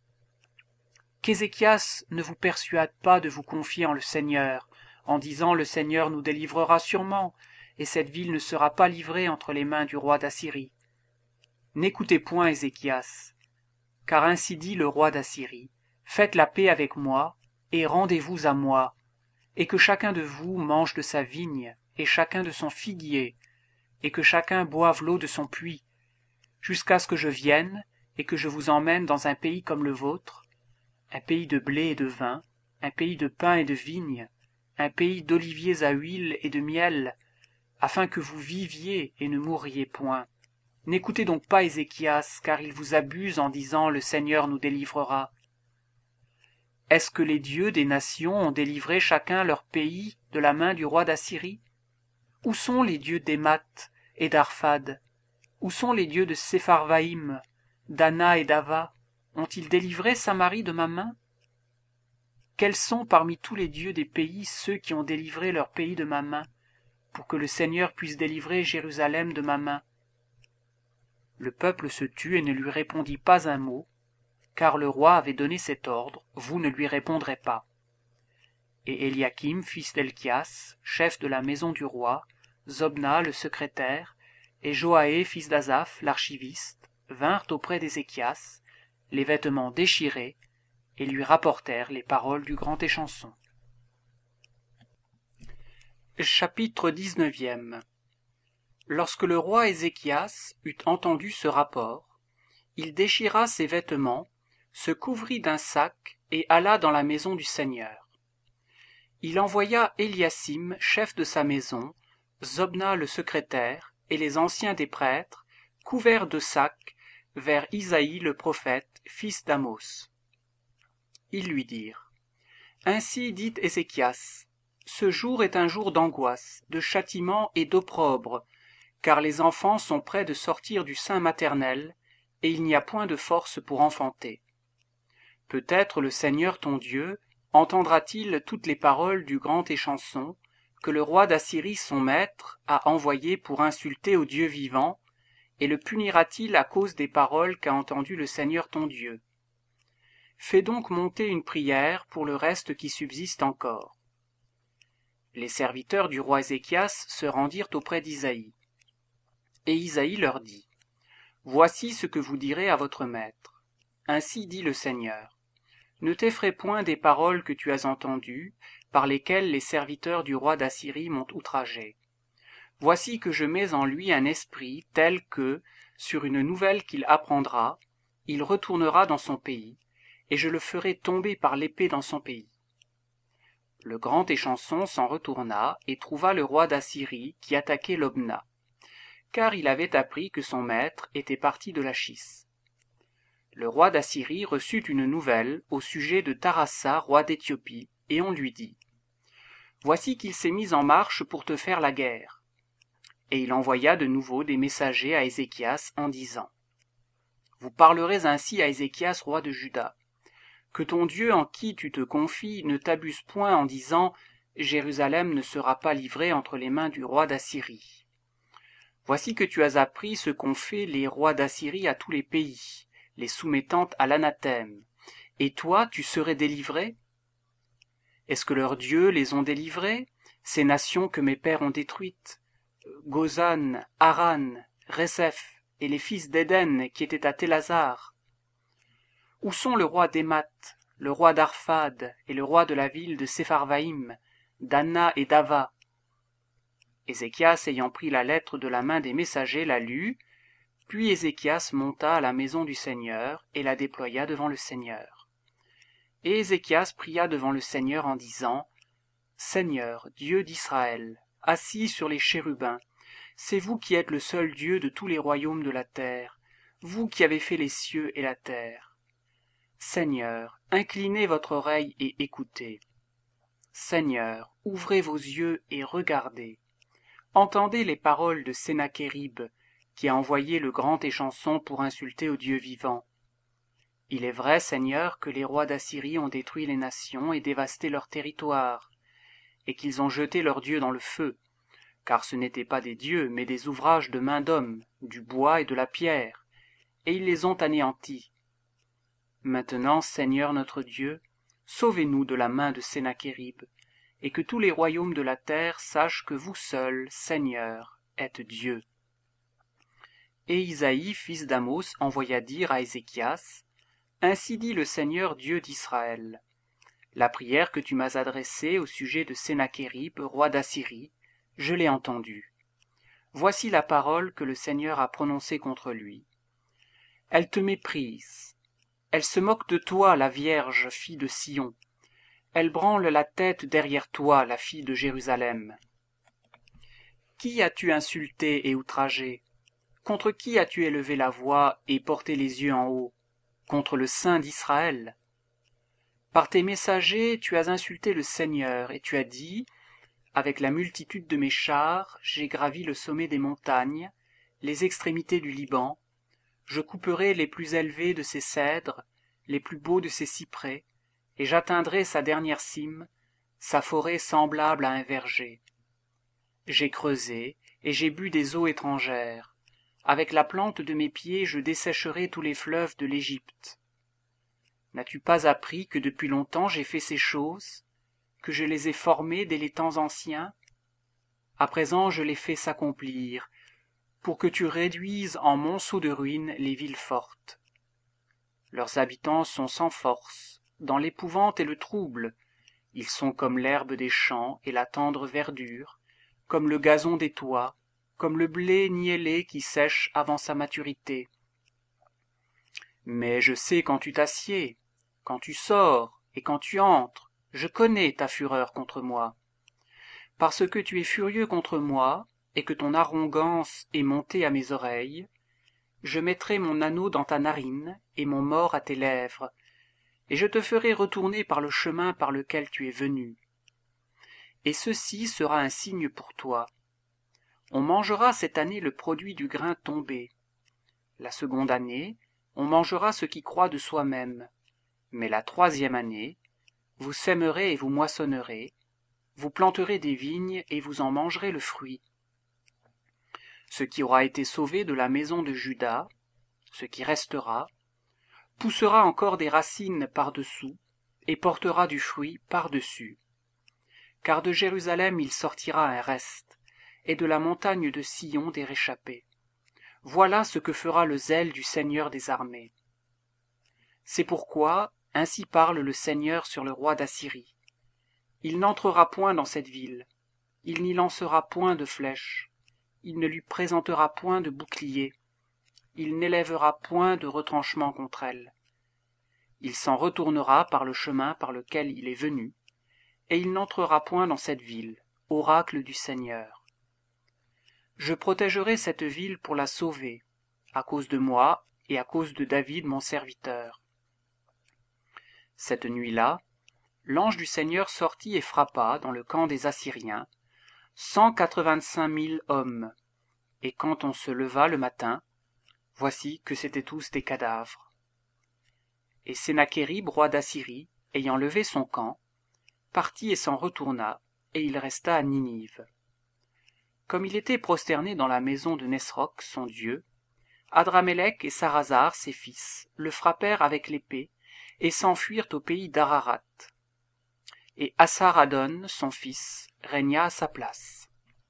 Qu'Ézéchias ne vous persuade pas de vous confier en le Seigneur, en disant le Seigneur nous délivrera sûrement, et cette ville ne sera pas livrée entre les mains du roi d'Assyrie. N'écoutez point Ézéchias, car ainsi dit le roi d'Assyrie, faites la paix avec moi, et rendez-vous à moi, et que chacun de vous mange de sa vigne, et chacun de son figuier, et que chacun boive l'eau de son puits, jusqu'à ce que je vienne, et que je vous emmène dans un pays comme le vôtre, un pays de blé et de vin, un pays de pain et de vigne, un pays d'oliviers à huile et de miel, afin que vous viviez et ne mourriez point. N'écoutez donc pas Ézéchias, car il vous abuse en disant « Le Seigneur nous délivrera ». Est-ce que les dieux des nations ont délivré chacun leur pays de la main du roi d'Assyrie? Où sont les dieux d'Émat et d'Arphad? Où sont les dieux de Sepharvaïm, d'Anna et d'Ava? Ont-ils délivré Samarie de ma main? Quels sont parmi tous les dieux des pays ceux qui ont délivré leur pays de ma main, pour que le Seigneur puisse délivrer Jérusalem de ma main? Le peuple se tut et ne lui répondit pas un mot, car le roi avait donné cet ordre, vous ne lui répondrez pas. Et Éliakim, fils d'Elchias, chef de la maison du roi, Zobna, le secrétaire, et Joaé, fils d'Azaph, l'archiviste, vinrent auprès d'Ézéchias, les vêtements déchirés, et lui rapportèrent les paroles du grand échanson. Chapitre dix-neuvième. Lorsque le roi Ézéchias eut entendu ce rapport, il déchira ses vêtements, se couvrit d'un sac et alla dans la maison du Seigneur. Il envoya Éliasim, chef de sa maison, Zobna le secrétaire et les anciens des prêtres, couverts de sacs, vers Isaïe le prophète, fils d'Amos. Ils lui dirent : « Ainsi dit Ézéchias, ce jour est un jour d'angoisse, de châtiment et d'opprobre, car les enfants sont près de sortir du sein maternel, et il n'y a point de force pour enfanter. Peut-être le Seigneur ton Dieu entendra-t-il toutes les paroles du grand échanson que le roi d'Assyrie son maître a envoyé pour insulter au Dieu vivant, et le punira-t-il à cause des paroles qu'a entendues le Seigneur ton Dieu? Fais donc monter une prière pour le reste qui subsiste encore. » Les serviteurs du roi Ézéchias se rendirent auprès d'Isaïe. Et Isaïe leur dit : « Voici ce que vous direz à votre maître. Ainsi dit le Seigneur. Ne t'effraie point des paroles que tu as entendues, par lesquelles les serviteurs du roi d'Assyrie m'ont outragé. Voici que je mets en lui un esprit tel que, sur une nouvelle qu'il apprendra, il retournera dans son pays, et je le ferai tomber par l'épée dans son pays. » Le grand échanson s'en retourna et trouva le roi d'Assyrie qui attaquait Lobna, car il avait appris que son maître était parti de Lachis. Le roi d'Assyrie reçut une nouvelle au sujet de Tarassa, roi d'Éthiopie, et on lui dit : « Voici qu'il s'est mis en marche pour te faire la guerre. » Et il envoya de nouveau des messagers à Ézéchias en disant : « Vous parlerez ainsi à Ézéchias, roi de Juda. Que ton Dieu en qui tu te confies ne t'abuse point en disant : Jérusalem ne sera pas livrée entre les mains du roi d'Assyrie. Voici que tu as appris ce qu'ont fait les rois d'Assyrie à tous les pays, les soumettant à l'anathème. Et toi, tu serais délivré? Est-ce que leurs dieux les ont délivrés, ces nations que mes pères ont détruites, Gozan, Haran, Rézeph et les fils d'Éden qui étaient à Télazar? Où sont le roi d'Émat, le roi d'Arphad et le roi de la ville de Sepharvaïm, d'Anna et d'Ava? » Ézéchias, ayant pris la lettre de la main des messagers, la lut, puis Ézéchias monta à la maison du Seigneur et la déploya devant le Seigneur. Et Ézéchias pria devant le Seigneur en disant : « Seigneur, Dieu d'Israël, assis sur les chérubins, c'est vous qui êtes le seul Dieu de tous les royaumes de la terre, vous qui avez fait les cieux et la terre. Seigneur, inclinez votre oreille et écoutez. Seigneur, ouvrez vos yeux et regardez. Entendez les paroles de Sennachérib, qui a envoyé le grand échanson pour insulter au Dieu vivant. Il est vrai, Seigneur, que les rois d'Assyrie ont détruit les nations et dévasté leur territoire, et qu'ils ont jeté leurs dieux dans le feu, car ce n'étaient pas des dieux, mais des ouvrages de main d'homme, du bois et de la pierre, et ils les ont anéantis. Maintenant, Seigneur notre Dieu, sauvez-nous de la main de Sennachérib, et que tous les royaumes de la terre sachent que vous seul, Seigneur, êtes Dieu. » Et Isaïe, fils d'Amos, envoya dire à Ézéchias : « Ainsi dit le Seigneur Dieu d'Israël. La prière que tu m'as adressée au sujet de Sennachérib, roi d'Assyrie, je l'ai entendue. Voici la parole que le Seigneur a prononcée contre lui. Elle te méprise. Elle se moque de toi, la Vierge, fille de Sion. Elle branle la tête derrière toi, la fille de Jérusalem. Qui as-tu insulté et outragé? Contre qui as-tu élevé la voix et porté les yeux en haut? Contre le Saint d'Israël. Par tes messagers, tu as insulté le Seigneur, et tu as dit, avec la multitude de mes chars, j'ai gravi le sommet des montagnes, les extrémités du Liban, je couperai les plus élevés de ses cèdres, les plus beaux de ses cyprès, et j'atteindrai sa dernière cime, sa forêt semblable à un verger. J'ai creusé, et j'ai bu des eaux étrangères. Avec la plante de mes pieds, je dessécherai tous les fleuves de l'Égypte. N'as-tu pas appris que depuis longtemps j'ai fait ces choses, que je les ai formées dès les temps anciens? À présent je les fais s'accomplir, pour que tu réduises en monceaux de ruines les villes fortes. Leurs habitants sont sans force, dans l'épouvante et le trouble. Ils sont comme l'herbe des champs et la tendre verdure, comme le gazon des toits, comme le blé niellé qui sèche avant sa maturité. Mais je sais quand tu t'assieds, quand tu sors et quand tu entres, je connais ta fureur contre moi. Parce que tu es furieux contre moi, et que ton arrogance est montée à mes oreilles, je mettrai mon anneau dans ta narine et mon mors à tes lèvres, et je te ferai retourner par le chemin par lequel tu es venu. Et ceci sera un signe pour toi. On mangera cette année le produit du grain tombé. La seconde année, on mangera ce qui croît de soi-même. Mais la troisième année, vous sèmerez et vous moissonnerez, vous planterez des vignes et vous en mangerez le fruit. Ce qui aura été sauvé de la maison de Juda, ce qui restera, poussera encore des racines par-dessous et portera du fruit par-dessus. Car de Jérusalem il sortira un reste, et de la montagne de Sion des réchappés. Voilà ce que fera le zèle du Seigneur des armées. C'est pourquoi, ainsi parle le Seigneur sur le roi d'Assyrie. Il n'entrera point dans cette ville, il n'y lancera point de flèches, il ne lui présentera point de bouclier, il n'élèvera point de retranchement contre elle. Il s'en retournera par le chemin par lequel il est venu, et il n'entrera point dans cette ville, oracle du Seigneur. Je protégerai cette ville pour la sauver, à cause de moi et à cause de David mon serviteur. Cette nuit-là, l'ange du Seigneur sortit et frappa dans le camp des Assyriens cent quatre-vingt-cinq mille hommes, et quand on se leva le matin, voici que c'étaient tous des cadavres. Et Sennachérib, roi d'Assyrie, ayant levé son camp, partit et s'en retourna, et il resta à Ninive. Comme il était prosterné dans la maison de Nesroc, son dieu, Adramélec et Sarazar, ses fils, le frappèrent avec l'épée, et s'enfuirent au pays d'Ararat. Et Assaradon, son fils, régna à sa place.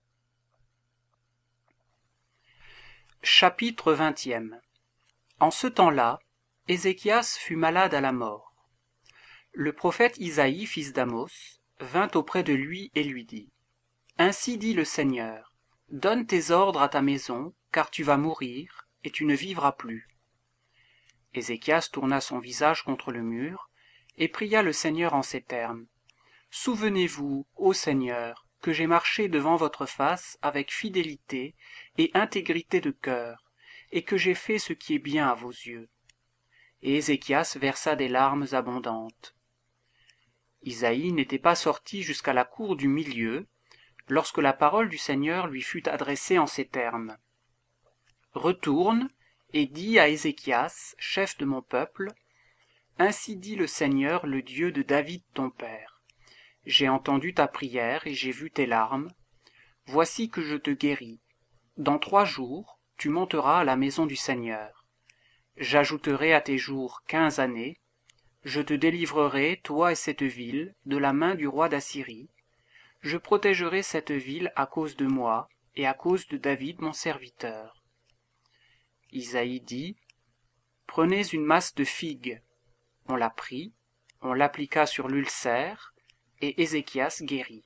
Chapitre vingtième. En ce temps-là, Ézéchias fut malade à la mort. Le prophète Isaïe, fils d'Amos, vint auprès de lui et lui dit : Ainsi dit le Seigneur, donne tes ordres à ta maison, car tu vas mourir, et tu ne vivras plus. Ézéchias tourna son visage contre le mur, et pria le Seigneur en ces termes : Souvenez-vous, ô Seigneur, que j'ai marché devant votre face avec fidélité et intégrité de cœur, et que j'ai fait ce qui est bien à vos yeux. Et Ézéchias versa des larmes abondantes. Isaïe n'était pas sorti jusqu'à la cour du milieu, lorsque la parole du Seigneur lui fut adressée en ces termes. Retourne et dis à Ézéchias, chef de mon peuple, Ainsi dit le Seigneur, le Dieu de David ton père. J'ai entendu ta prière et j'ai vu tes larmes. Voici que je te guéris. Dans trois jours, tu monteras à la maison du Seigneur. J'ajouterai à tes jours quinze années. Je te délivrerai, toi et cette ville, de la main du roi d'Assyrie. Je protégerai cette ville à cause de moi et à cause de David mon serviteur. Isaïe dit : Prenez une masse de figues. On la prit, on l'appliqua sur l'ulcère, et Ézéchias guérit.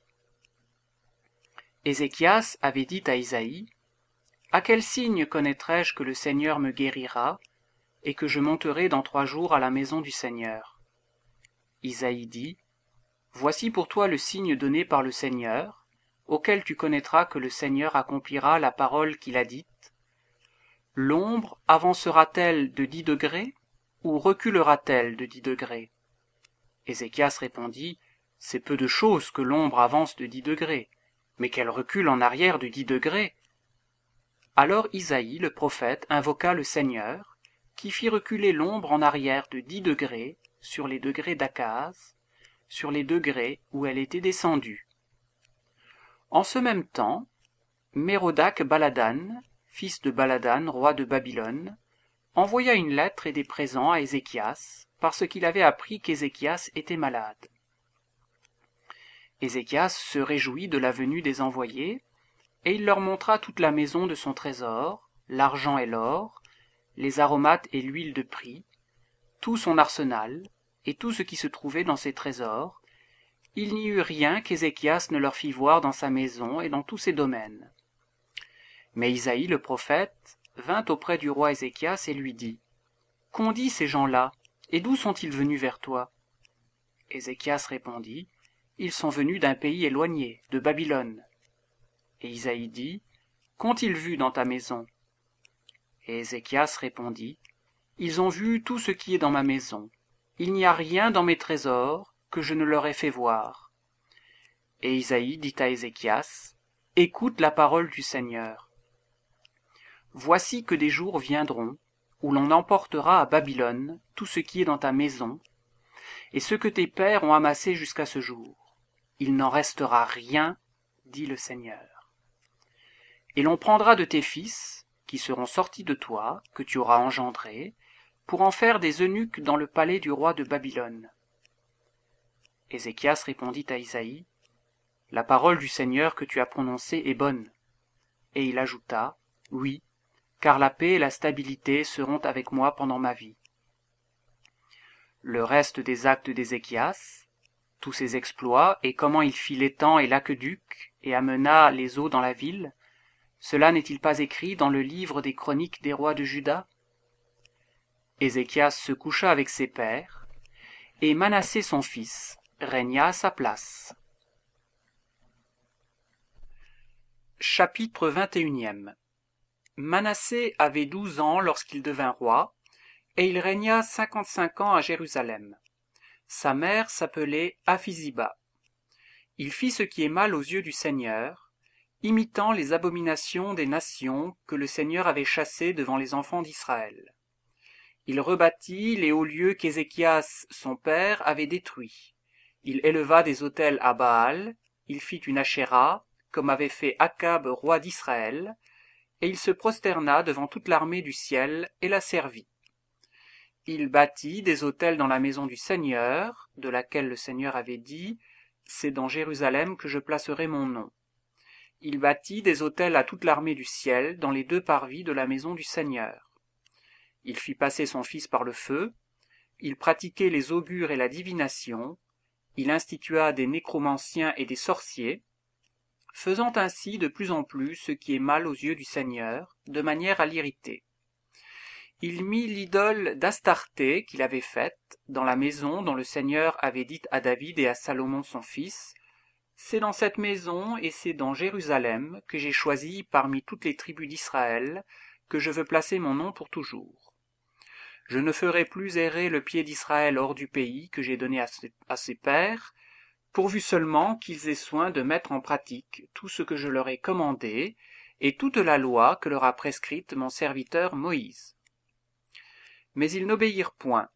Ézéchias avait dit à Isaïe : À quel signe connaîtrai-je que le Seigneur me guérira, et que je monterai dans trois jours à la maison du Seigneur ? Isaïe dit : Voici pour toi le signe donné par le Seigneur, auquel tu connaîtras que le Seigneur accomplira la parole qu'il a dite. L'ombre avancera-t-elle de dix degrés, ou reculera-t-elle de dix degrés? Ézéchias répondit, c'est peu de chose que l'ombre avance de dix degrés, mais qu'elle recule en arrière de dix degrés. Alors Isaïe, le prophète, invoqua le Seigneur, qui fit reculer l'ombre en arrière de dix degrés, sur les degrés d'Akaz, sur les degrés où elle était descendue. En ce même temps, Mérodach Baladan, fils de Baladan, roi de Babylone, envoya une lettre et des présents à Ézéchias, parce qu'il avait appris qu'Ézéchias était malade. Ézéchias se réjouit de la venue des envoyés, et il leur montra toute la maison de son trésor, l'argent et l'or, les aromates et l'huile de prix, tout son arsenal, et tout ce qui se trouvait dans ses trésors. Il n'y eut rien qu'Ézéchias ne leur fit voir dans sa maison et dans tous ses domaines. Mais Isaïe le prophète vint auprès du roi Ézéchias et lui dit, « Qu'ont dit ces gens-là, et d'où sont-ils venus vers toi ?» Ézéchias répondit, « Ils sont venus d'un pays éloigné, de Babylone. » Et Isaïe dit, « Qu'ont-ils vu dans ta maison ?» Et Ézéchias répondit, « Ils ont vu tout ce qui est dans ma maison. Il n'y a rien dans mes trésors que je ne leur ai fait voir. » Et Isaïe dit à Ézéchias, « Écoute la parole du Seigneur. Voici que des jours viendront, où l'on emportera à Babylone tout ce qui est dans ta maison, et ce que tes pères ont amassé jusqu'à ce jour. Il n'en restera rien, dit le Seigneur. Et l'on prendra de tes fils, qui seront sortis de toi, que tu auras engendrés, pour en faire des eunuques dans le palais du roi de Babylone. » Ézéchias répondit à Isaïe, « La parole du Seigneur que tu as prononcée est bonne. » Et il ajouta, « Oui, car la paix et la stabilité seront avec moi pendant ma vie. » Le reste des actes d'Ézéchias, tous ses exploits, et comment il fit l'étang et l'aqueduc, et amena les eaux dans la ville, cela n'est-il pas écrit dans le livre des chroniques des rois de Juda? Ézéchias se coucha avec ses pères, et Manassé son fils régna à sa place. Chapitre vingt et unième. Manassé avait douze ans lorsqu'il devint roi, et il régna cinquante-cinq ans à Jérusalem. Sa mère s'appelait Aphiziba. Il fit ce qui est mal aux yeux du Seigneur, imitant les abominations des nations que le Seigneur avait chassées devant les enfants d'Israël. Il rebâtit les hauts lieux qu'Ézéchias, son père, avait détruits. Il éleva des autels à Baal, il fit une Ashéra, comme avait fait Akab, roi d'Israël, et il se prosterna devant toute l'armée du ciel et la servit. Il bâtit des autels dans la maison du Seigneur, de laquelle le Seigneur avait dit « C'est dans Jérusalem que je placerai mon nom ». Il bâtit des autels à toute l'armée du ciel dans les deux parvis de la maison du Seigneur. Il fit passer son fils par le feu, il pratiquait les augures et la divination, il institua des nécromanciens et des sorciers, faisant ainsi de plus en plus ce qui est mal aux yeux du Seigneur, de manière à l'irriter. Il mit l'idole d'Astarté qu'il avait faite dans la maison dont le Seigneur avait dit à David et à Salomon son fils, « C'est dans cette maison et c'est dans Jérusalem que j'ai choisi parmi toutes les tribus d'Israël que je veux placer mon nom pour toujours. Je ne ferai plus errer le pied d'Israël hors du pays que j'ai donné à ses, à ses pères, pourvu seulement qu'ils aient soin de mettre en pratique tout ce que je leur ai commandé et toute la loi que leur a prescrite mon serviteur Moïse. » Mais ils n'obéirent point.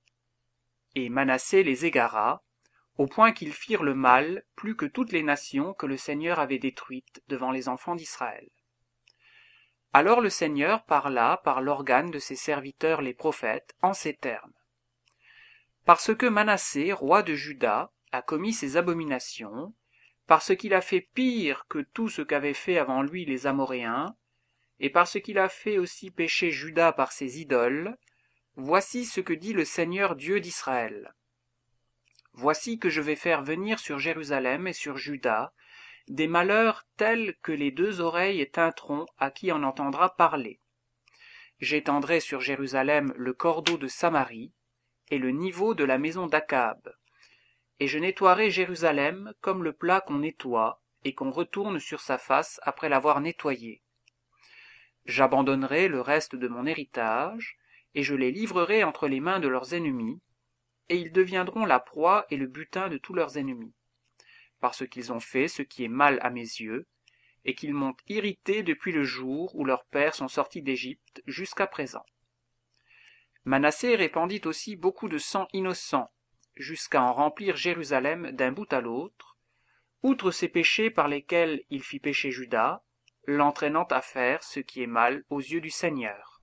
Et Manassé les égara, au point qu'ils firent le mal plus que toutes les nations que le Seigneur avait détruites devant les enfants d'Israël. Alors le Seigneur parla par l'organe de ses serviteurs les prophètes en ces termes. Parce que Manassé, roi de Juda, a commis ces abominations, parce qu'il a fait pire que tout ce qu'avaient fait avant lui les Amoréens, et parce qu'il a fait aussi pécher Juda par ses idoles, voici ce que dit le Seigneur Dieu d'Israël. Voici que je vais faire venir sur Jérusalem et sur Juda des malheurs tels que les deux oreilles tinteront à qui en entendra parler. J'étendrai sur Jérusalem le cordeau de Samarie et le niveau de la maison d'Akab, et je nettoierai Jérusalem comme le plat qu'on nettoie, et qu'on retourne sur sa face après l'avoir nettoyée. J'abandonnerai le reste de mon héritage, et je les livrerai entre les mains de leurs ennemis, et ils deviendront la proie et le butin de tous leurs ennemis, parce qu'ils ont fait ce qui est mal à mes yeux, et qu'ils m'ont irrité depuis le jour où leurs pères sont sortis d'Égypte jusqu'à présent. Manassé répandit aussi beaucoup de sang innocent, jusqu'à en remplir Jérusalem d'un bout à l'autre, outre ces péchés par lesquels il fit pécher Juda, l'entraînant à faire ce qui est mal aux yeux du Seigneur.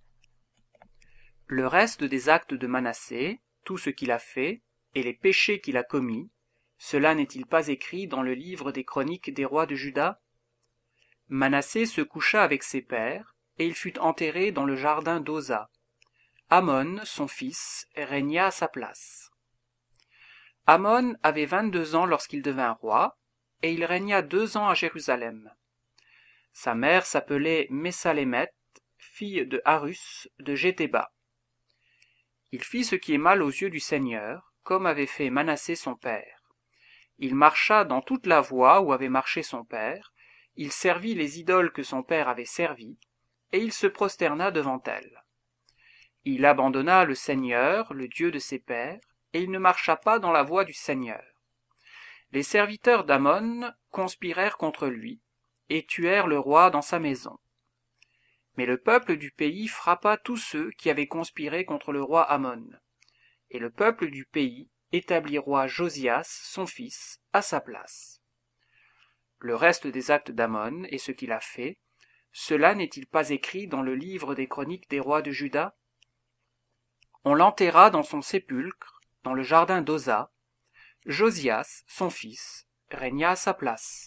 Le reste des actes de Manassé, tout ce qu'il a fait, et les péchés qu'il a commis, cela n'est-il pas écrit dans le livre des chroniques des rois de Juda? Manassé se coucha avec ses pères, et il fut enterré dans le jardin d'Osa. Amon, son fils, régna à sa place. Amon avait vingt-deux ans lorsqu'il devint roi, et il régna deux ans à Jérusalem. Sa mère s'appelait Messalémeth, fille de Harus de Jétéba. Il fit ce qui est mal aux yeux du Seigneur, comme avait fait Manassé son père. Il marcha dans toute la voie où avait marché son père, il servit les idoles que son père avait servies, et il se prosterna devant elles. Il abandonna le Seigneur, le Dieu de ses pères, et il ne marcha pas dans la voie du Seigneur. Les serviteurs d'Amon conspirèrent contre lui, et tuèrent le roi dans sa maison. Mais le peuple du pays frappa tous ceux qui avaient conspiré contre le roi Amon. Et le peuple du pays établit roi Josias, son fils, à sa place. Le reste des actes d'Amon et ce qu'il a fait, cela n'est-il pas écrit dans le livre des chroniques des rois de Juda? On l'enterra dans son sépulcre, dans le jardin d'Osa. Josias, son fils, régna à sa place.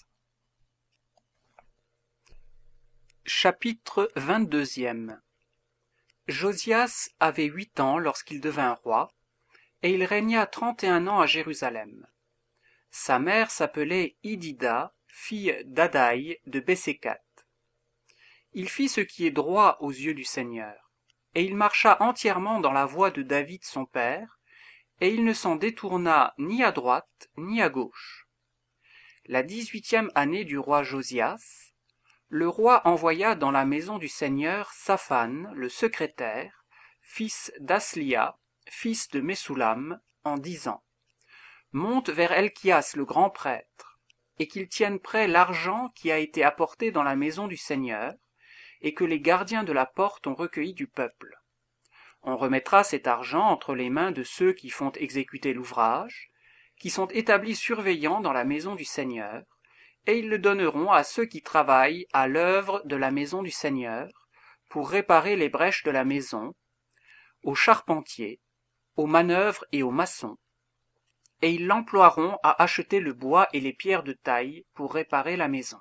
Chapitre vingt-deuxième. Josias avait huit ans lorsqu'il devint roi, et il régna trente et un ans à Jérusalem. Sa mère s'appelait Idida, fille d'Adaï de Bessécat. Il fit ce qui est droit aux yeux du Seigneur, et il marcha entièrement dans la voie de David son père, et il ne s'en détourna ni à droite ni à gauche. La dix-huitième année du roi Josias, le roi envoya dans la maison du Seigneur Saphan, le secrétaire, fils d'Aslia, fils de Messoulam, en disant « Monte vers Elchias le grand prêtre, et qu'il tienne prêt l'argent qui a été apporté dans la maison du Seigneur, et que les gardiens de la porte ont recueilli du peuple. On remettra cet argent entre les mains de ceux qui font exécuter l'ouvrage, qui sont établis surveillants dans la maison du Seigneur, et ils le donneront à ceux qui travaillent à l'œuvre de la maison du Seigneur, pour réparer les brèches de la maison, aux charpentiers, aux manœuvres et aux maçons, et ils l'emploieront à acheter le bois et les pierres de taille pour réparer la maison.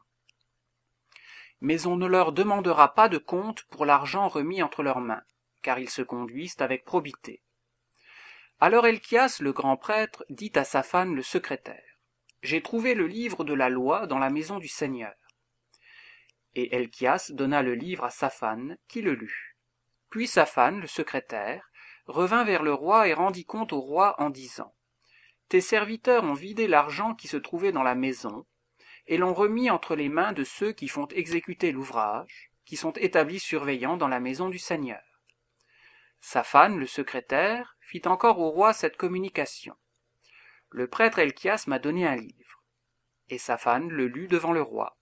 Mais on ne leur demandera pas de compte pour l'argent remis entre leurs mains, car ils se conduisent avec probité. Alors Elchias, le grand prêtre, dit à Saphan le secrétaire, « J'ai trouvé le livre de la loi dans la maison du Seigneur. » Et Elchias donna le livre à Saphan, qui le lut. Puis Saphan, le secrétaire, revint vers le roi et rendit compte au roi en disant, « Tes serviteurs ont vidé l'argent qui se trouvait dans la maison, et l'ont remis entre les mains de ceux qui font exécuter l'ouvrage, qui sont établis surveillants dans la maison du Seigneur. » Saphan, le secrétaire, fit encore au roi cette communication. Le prêtre Elchias m'a donné un livre. Et Saphan le lut devant le roi.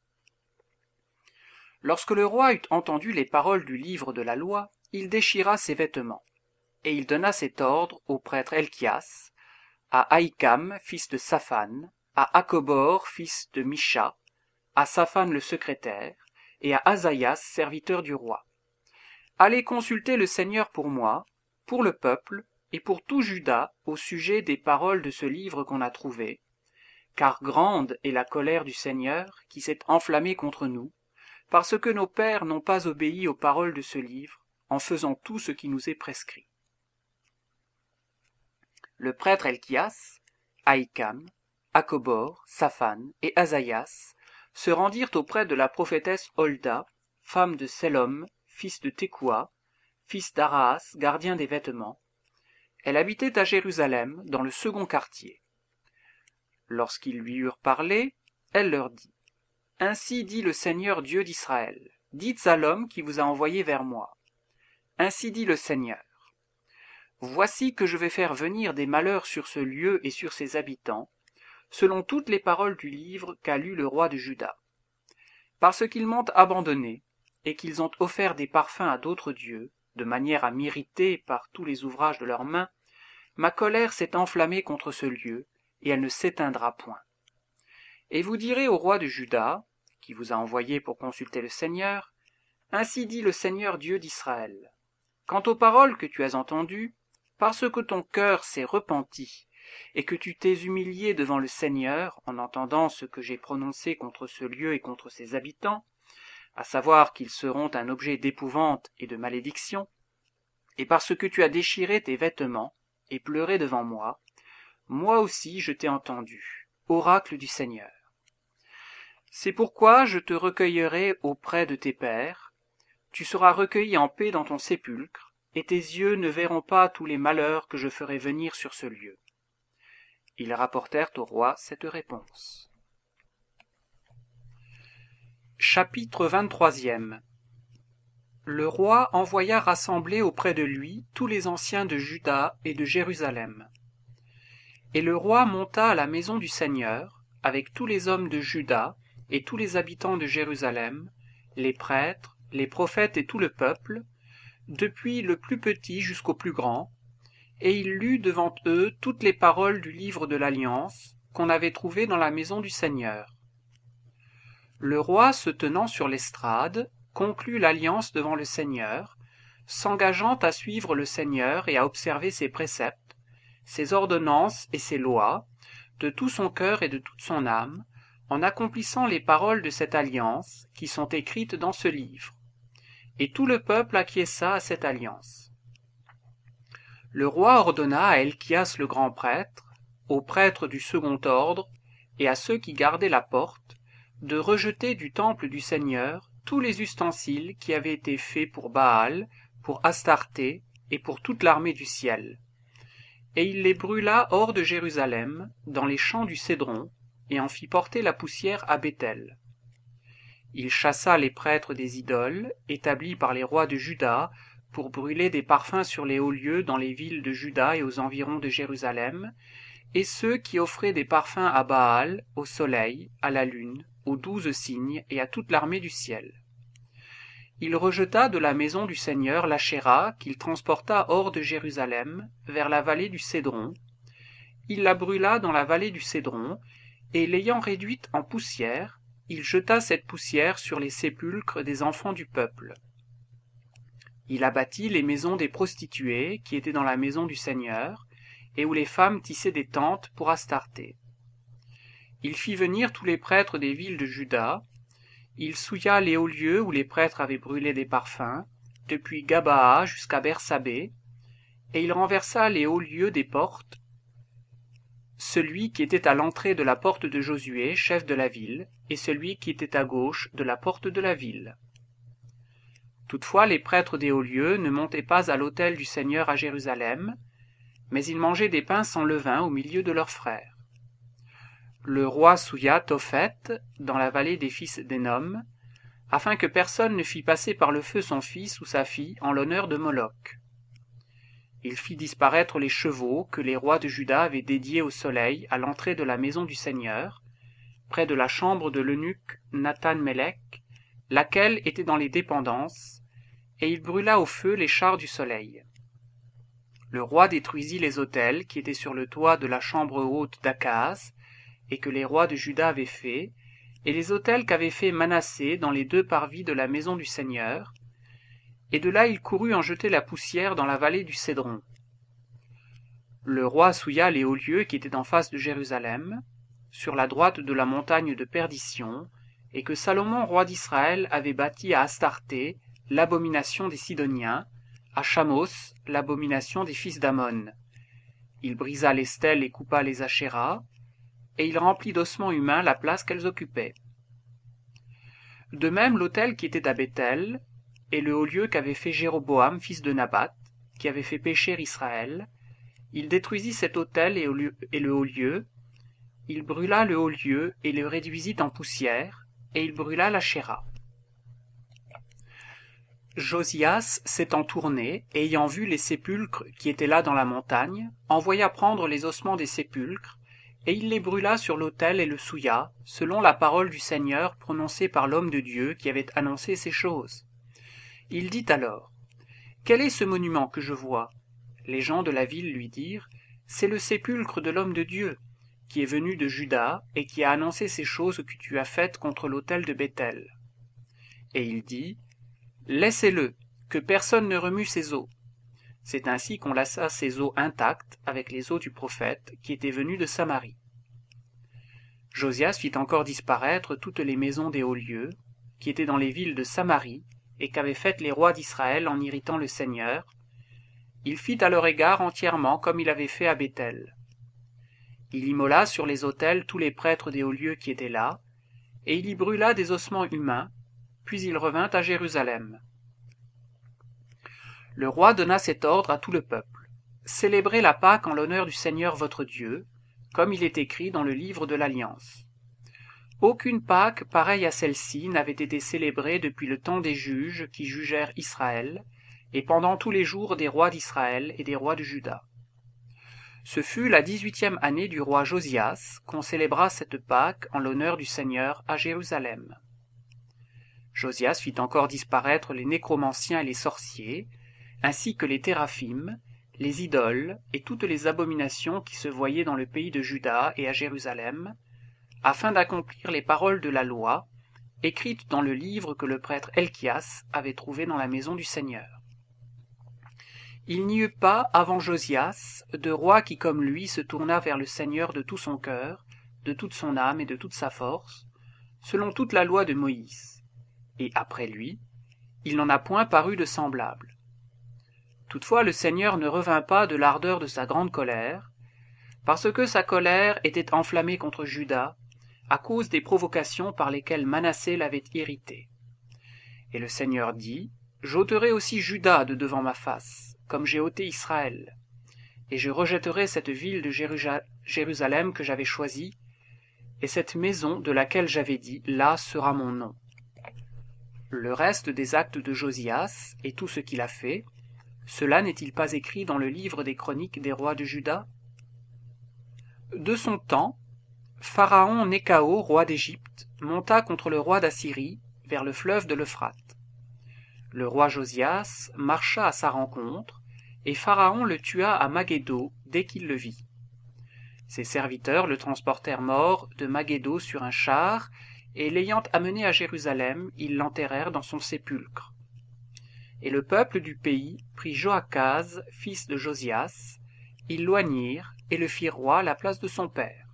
Lorsque le roi eut entendu les paroles du livre de la loi, il déchira ses vêtements. Et il donna cet ordre au prêtre Elchias, à Aïkam, fils de Saphan, à Akobor, fils de Misha, à Saphan le secrétaire, et à Asaïas, serviteur du roi. Allez consulter le Seigneur pour moi, pour le peuple, et pour tout Juda au sujet des paroles de ce livre qu'on a trouvé, car grande est la colère du Seigneur qui s'est enflammée contre nous, parce que nos pères n'ont pas obéi aux paroles de ce livre en faisant tout ce qui nous est prescrit. Le prêtre Elchias, Aïkam, Akobor, Saphan et Asaïas se rendirent auprès de la prophétesse Holda, femme de Selom, fils de Tekoua, fils d'Araas, gardien des vêtements. Elle habitait à Jérusalem, dans le second quartier. Lorsqu'ils lui eurent parlé, elle leur dit, « Ainsi dit le Seigneur Dieu d'Israël. Dites à l'homme qui vous a envoyé vers moi. Ainsi dit le Seigneur. Voici que je vais faire venir des malheurs sur ce lieu et sur ses habitants, selon toutes les paroles du livre qu'a lu le roi de Juda. Parce qu'ils m'ont abandonné, et qu'ils ont offert des parfums à d'autres dieux, de manière à m'irriter par tous les ouvrages de leurs mains, ma colère s'est enflammée contre ce lieu, et elle ne s'éteindra point. Et vous direz au roi de Juda, qui vous a envoyé pour consulter le Seigneur, ainsi dit le Seigneur Dieu d'Israël. Quant aux paroles que tu as entendues, parce que ton cœur s'est repenti, et que tu t'es humilié devant le Seigneur en entendant ce que j'ai prononcé contre ce lieu et contre ses habitants, à savoir qu'ils seront un objet d'épouvante et de malédiction, et parce que tu as déchiré tes vêtements et pleuré devant moi, moi aussi je t'ai entendu, oracle du Seigneur. C'est pourquoi je te recueillerai auprès de tes pères, tu seras recueilli en paix dans ton sépulcre, et tes yeux ne verront pas tous les malheurs que je ferai venir sur ce lieu. » Ils rapportèrent au roi cette réponse. Chapitre vingt-troisième. Le roi envoya rassembler auprès de lui tous les anciens de Juda et de Jérusalem. Et le roi monta à la maison du Seigneur, avec tous les hommes de Juda et tous les habitants de Jérusalem, les prêtres, les prophètes et tout le peuple, depuis le plus petit jusqu'au plus grand, et il lut devant eux toutes les paroles du livre de l'Alliance qu'on avait trouvé dans la maison du Seigneur. Le roi, se tenant sur l'estrade, conclut l'alliance devant le Seigneur, s'engageant à suivre le Seigneur et à observer ses préceptes, ses ordonnances et ses lois, de tout son cœur et de toute son âme, en accomplissant les paroles de cette alliance qui sont écrites dans ce livre. Et tout le peuple acquiesça à cette alliance. Le roi ordonna à Elchias le grand prêtre, aux prêtres du second ordre et à ceux qui gardaient la porte, de rejeter du temple du Seigneur tous les ustensiles qui avaient été faits pour Baal, pour Astarté et pour toute l'armée du ciel. Et il les brûla hors de Jérusalem, dans les champs du Cédron, et en fit porter la poussière à Béthel. Il chassa les prêtres des idoles, établis par les rois de Juda, pour brûler des parfums sur les hauts lieux dans les villes de Juda et aux environs de Jérusalem, et ceux qui offraient des parfums à Baal, au soleil, à la lune, aux douze signes et à toute l'armée du ciel. Il rejeta de la maison du Seigneur l'Achéra qu'il transporta hors de Jérusalem, vers la vallée du Cédron. Il la brûla dans la vallée du Cédron, et l'ayant réduite en poussière, il jeta cette poussière sur les sépulcres des enfants du peuple. Il abattit les maisons des prostituées qui étaient dans la maison du Seigneur, et où les femmes tissaient des tentes pour Astarté. Il fit venir tous les prêtres des villes de Juda. Il souilla les hauts lieux où les prêtres avaient brûlé des parfums, depuis Gabaa jusqu'à Bersabée, et il renversa les hauts lieux des portes, celui qui était à l'entrée de la porte de Josué, chef de la ville, et celui qui était à gauche de la porte de la ville. Toutefois les prêtres des hauts lieux ne montaient pas à l'autel du Seigneur à Jérusalem, mais ils mangeaient des pains sans levain au milieu de leurs frères. Le roi souilla Tophet dans la vallée des fils d'Énom, afin que personne ne fît passer par le feu son fils ou sa fille en l'honneur de Moloch. Il fit disparaître les chevaux que les rois de Juda avaient dédiés au soleil à l'entrée de la maison du Seigneur, près de la chambre de l'eunuque Nathan-Mélec, laquelle était dans les dépendances, et il brûla au feu les chars du soleil. Le roi détruisit les autels qui étaient sur le toit de la chambre haute d'Akaz, et que les rois de Juda avaient fait, et les autels qu'avait fait Manassé dans les deux parvis de la maison du Seigneur, et de là il courut en jeter la poussière dans la vallée du Cédron. Le roi souilla les hauts lieux qui étaient en face de Jérusalem, sur la droite de la montagne de Perdition, et que Salomon, roi d'Israël, avait bâti à Astarté, l'abomination des Sidoniens, à Chamos, l'abomination des fils d'Ammon. Il brisa les stèles et coupa les Achéras, et il remplit d'ossements humains la place qu'elles occupaient. De même l'autel qui était à Béthel, et le haut lieu qu'avait fait Jéroboam, fils de Nabat, qui avait fait pécher Israël, il détruisit cet autel et le haut lieu, il brûla le haut lieu et le réduisit en poussière, et il brûla l'Achéra. Josias s'étant tourné, et ayant vu les sépulcres qui étaient là dans la montagne, envoya prendre les ossements des sépulcres, et il les brûla sur l'autel et le souilla, selon la parole du Seigneur prononcée par l'homme de Dieu qui avait annoncé ces choses. Il dit alors, « Quel est ce monument que je vois ?» Les gens de la ville lui dirent, « C'est le sépulcre de l'homme de Dieu, qui est venu de Juda et qui a annoncé ces choses que tu as faites contre l'autel de Béthel. » Et il dit, « Laissez-le, que personne ne remue ses os. » C'est ainsi qu'on laissa ses os intacts avec les os du prophète qui était venu de Samarie. Josias fit encore disparaître toutes les maisons des hauts lieux, qui étaient dans les villes de Samarie, et qu'avaient faites les rois d'Israël en irritant le Seigneur. Il fit à leur égard entièrement comme il avait fait à Béthel. Il immola sur les autels tous les prêtres des hauts lieux qui étaient là, et il y brûla des ossements humains, puis il revint à Jérusalem. Le roi donna cet ordre à tout le peuple. Célébrez la Pâque en l'honneur du Seigneur votre Dieu, comme il est écrit dans le livre de l'Alliance. Aucune Pâque pareille à celle-ci n'avait été célébrée depuis le temps des juges qui jugèrent Israël, et pendant tous les jours des rois d'Israël et des rois de Juda. Ce fut la dix-huitième année du roi Josias qu'on célébra cette Pâque en l'honneur du Seigneur à Jérusalem. Josias fit encore disparaître les nécromanciens et les sorciers, ainsi que les téraphim, les idoles et toutes les abominations qui se voyaient dans le pays de Juda et à Jérusalem, afin d'accomplir les paroles de la loi, écrites dans le livre que le prêtre Elchias avait trouvé dans la maison du Seigneur. Il n'y eut pas, avant Josias, de roi qui comme lui se tourna vers le Seigneur de tout son cœur, de toute son âme et de toute sa force, selon toute la loi de Moïse. Et après lui, il n'en a point paru de semblable. Toutefois le Seigneur ne revint pas de l'ardeur de sa grande colère, parce que sa colère était enflammée contre Juda, à cause des provocations par lesquelles Manassé l'avait irrité. Et le Seigneur dit, « J'ôterai aussi Juda de devant ma face, comme j'ai ôté Israël, et je rejetterai cette ville de Jérusalem que j'avais choisie, et cette maison de laquelle j'avais dit, là sera mon nom. » Le reste des actes de Josias et tout ce qu'il a fait, cela n'est-il pas écrit dans le livre des chroniques des rois de Juda? De son temps, Pharaon Néchao, roi d'Égypte, monta contre le roi d'Assyrie vers le fleuve de l'Euphrate. Le roi Josias marcha à sa rencontre, et Pharaon le tua à Maghédo dès qu'il le vit. Ses serviteurs le transportèrent mort de Maghédo sur un char, et l'ayant amené à Jérusalem, ils l'enterrèrent dans son sépulcre. Et le peuple du pays prit Joachaz, fils de Josias, ils l'oignirent et le firent roi à la place de son père.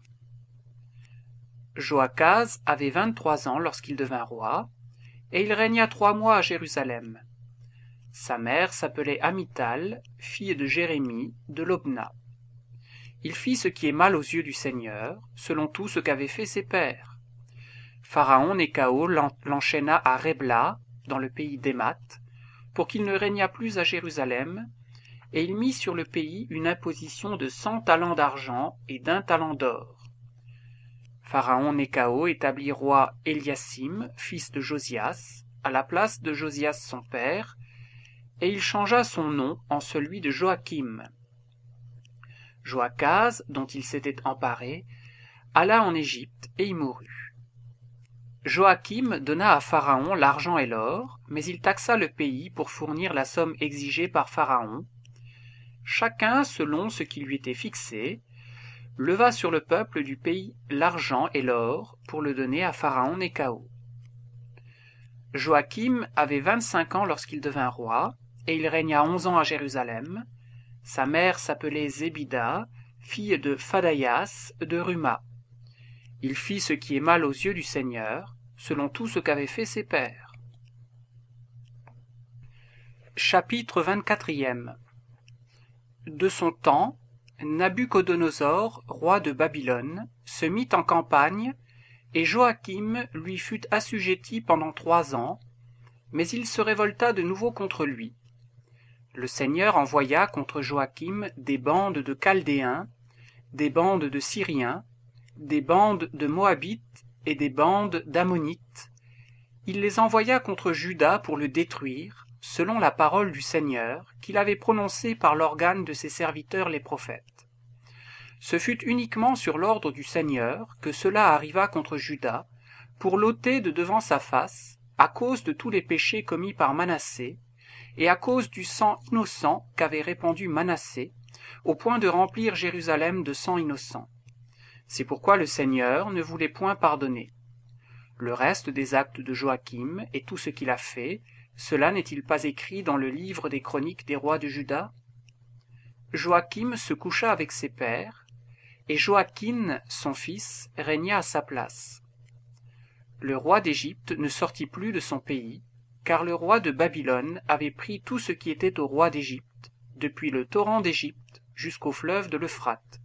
Joachaz avait vingt-trois ans lorsqu'il devint roi, et il régna trois mois à Jérusalem. Sa mère s'appelait Amital, fille de Jérémie, de Lobna. Il fit ce qui est mal aux yeux du Seigneur, selon tout ce qu'avaient fait ses pères. Pharaon Néchao l'enchaîna à Rébla, dans le pays d'Émath, pour qu'il ne régnât plus à Jérusalem, et il mit sur le pays une imposition de cent talents d'argent et d'un talent d'or. Pharaon Néchao établit roi Éliasim, fils de Josias, à la place de Josias son père, et il changea son nom en celui de Joachim. Joachaz, dont il s'était emparé, alla en Égypte et y mourut. Joachim donna à Pharaon l'argent et l'or, mais il taxa le pays pour fournir la somme exigée par Pharaon. Chacun selon ce qui lui était fixé, leva sur le peuple du pays l'argent et l'or pour le donner à Pharaon Néchao. Joachim avait vingt-cinq ans lorsqu'il devint roi, et il régna onze ans à Jérusalem. Sa mère s'appelait Zébida, fille de Phadaïas de Ruma. Il fit ce qui est mal aux yeux du Seigneur, selon tout ce qu'avaient fait ses pères. Chapitre vingt-quatrième. De son temps, Nabuchodonosor, roi de Babylone, se mit en campagne, et Joachim lui fut assujetti pendant trois ans, mais il se révolta de nouveau contre lui. Le Seigneur envoya contre Joachim des bandes de Chaldéens, des bandes de Syriens, des bandes de Moabites et des bandes d'Ammonites, il les envoya contre Juda pour le détruire, selon la parole du Seigneur qu'il avait prononcée par l'organe de ses serviteurs les prophètes. Ce fut uniquement sur l'ordre du Seigneur que cela arriva contre Juda, pour l'ôter de devant sa face, à cause de tous les péchés commis par Manassé, et à cause du sang innocent qu'avait répandu Manassé, au point de remplir Jérusalem de sang innocent. C'est pourquoi le Seigneur ne voulait point pardonner. Le reste des actes de Joachim et tout ce qu'il a fait, cela n'est-il pas écrit dans le livre des chroniques des rois de Juda? Joachim se coucha avec ses pères, et Joachim, son fils, régna à sa place. Le roi d'Égypte ne sortit plus de son pays, car le roi de Babylone avait pris tout ce qui était au roi d'Égypte, depuis le torrent d'Égypte jusqu'au fleuve de l'Euphrate.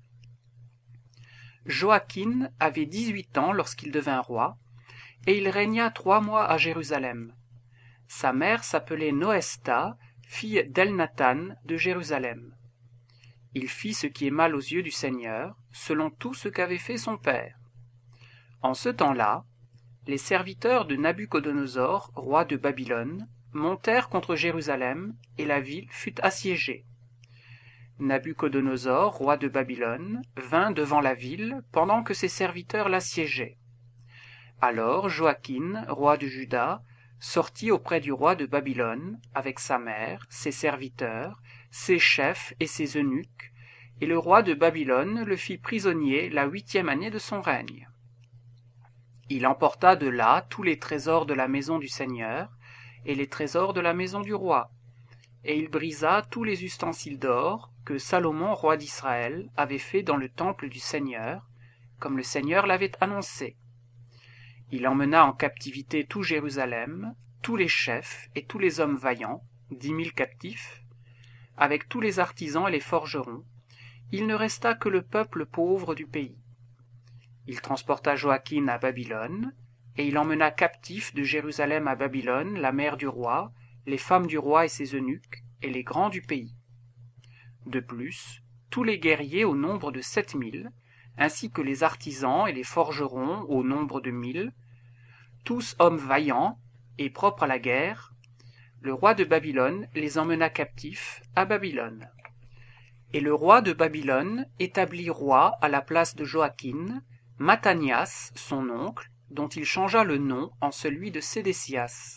Joachim avait dix-huit ans lorsqu'il devint roi, et il régna trois mois à Jérusalem. Sa mère s'appelait Noësta, fille d'Elnathan de Jérusalem. Il fit ce qui est mal aux yeux du Seigneur, selon tout ce qu'avait fait son père. En ce temps-là, les serviteurs de Nabuchodonosor, roi de Babylone, montèrent contre Jérusalem, et la ville fut assiégée. Nabuchodonosor, roi de Babylone, vint devant la ville pendant que ses serviteurs l'assiégeaient. Alors Joachim, roi de Juda, sortit auprès du roi de Babylone, avec sa mère, ses serviteurs, ses chefs et ses eunuques, et le roi de Babylone le fit prisonnier la huitième année de son règne. Il emporta de là tous les trésors de la maison du Seigneur, et les trésors de la maison du roi, et il brisa tous les ustensiles d'or que Salomon, roi d'Israël, avait fait dans le temple du Seigneur, comme le Seigneur l'avait annoncé. Il emmena en captivité tout Jérusalem, tous les chefs et tous les hommes vaillants, dix mille captifs, avec tous les artisans et les forgerons. Il ne resta que le peuple pauvre du pays. Il transporta Joachim à Babylone, et il emmena captifs de Jérusalem à Babylone la mère du roi, les femmes du roi et ses eunuques, et les grands du pays. De plus, tous les guerriers au nombre de sept mille, ainsi que les artisans et les forgerons au nombre de mille, tous hommes vaillants et propres à la guerre, le roi de Babylone les emmena captifs à Babylone. Et le roi de Babylone établit roi à la place de Joachim, Mathanias, son oncle, dont il changea le nom en celui de Sédécias.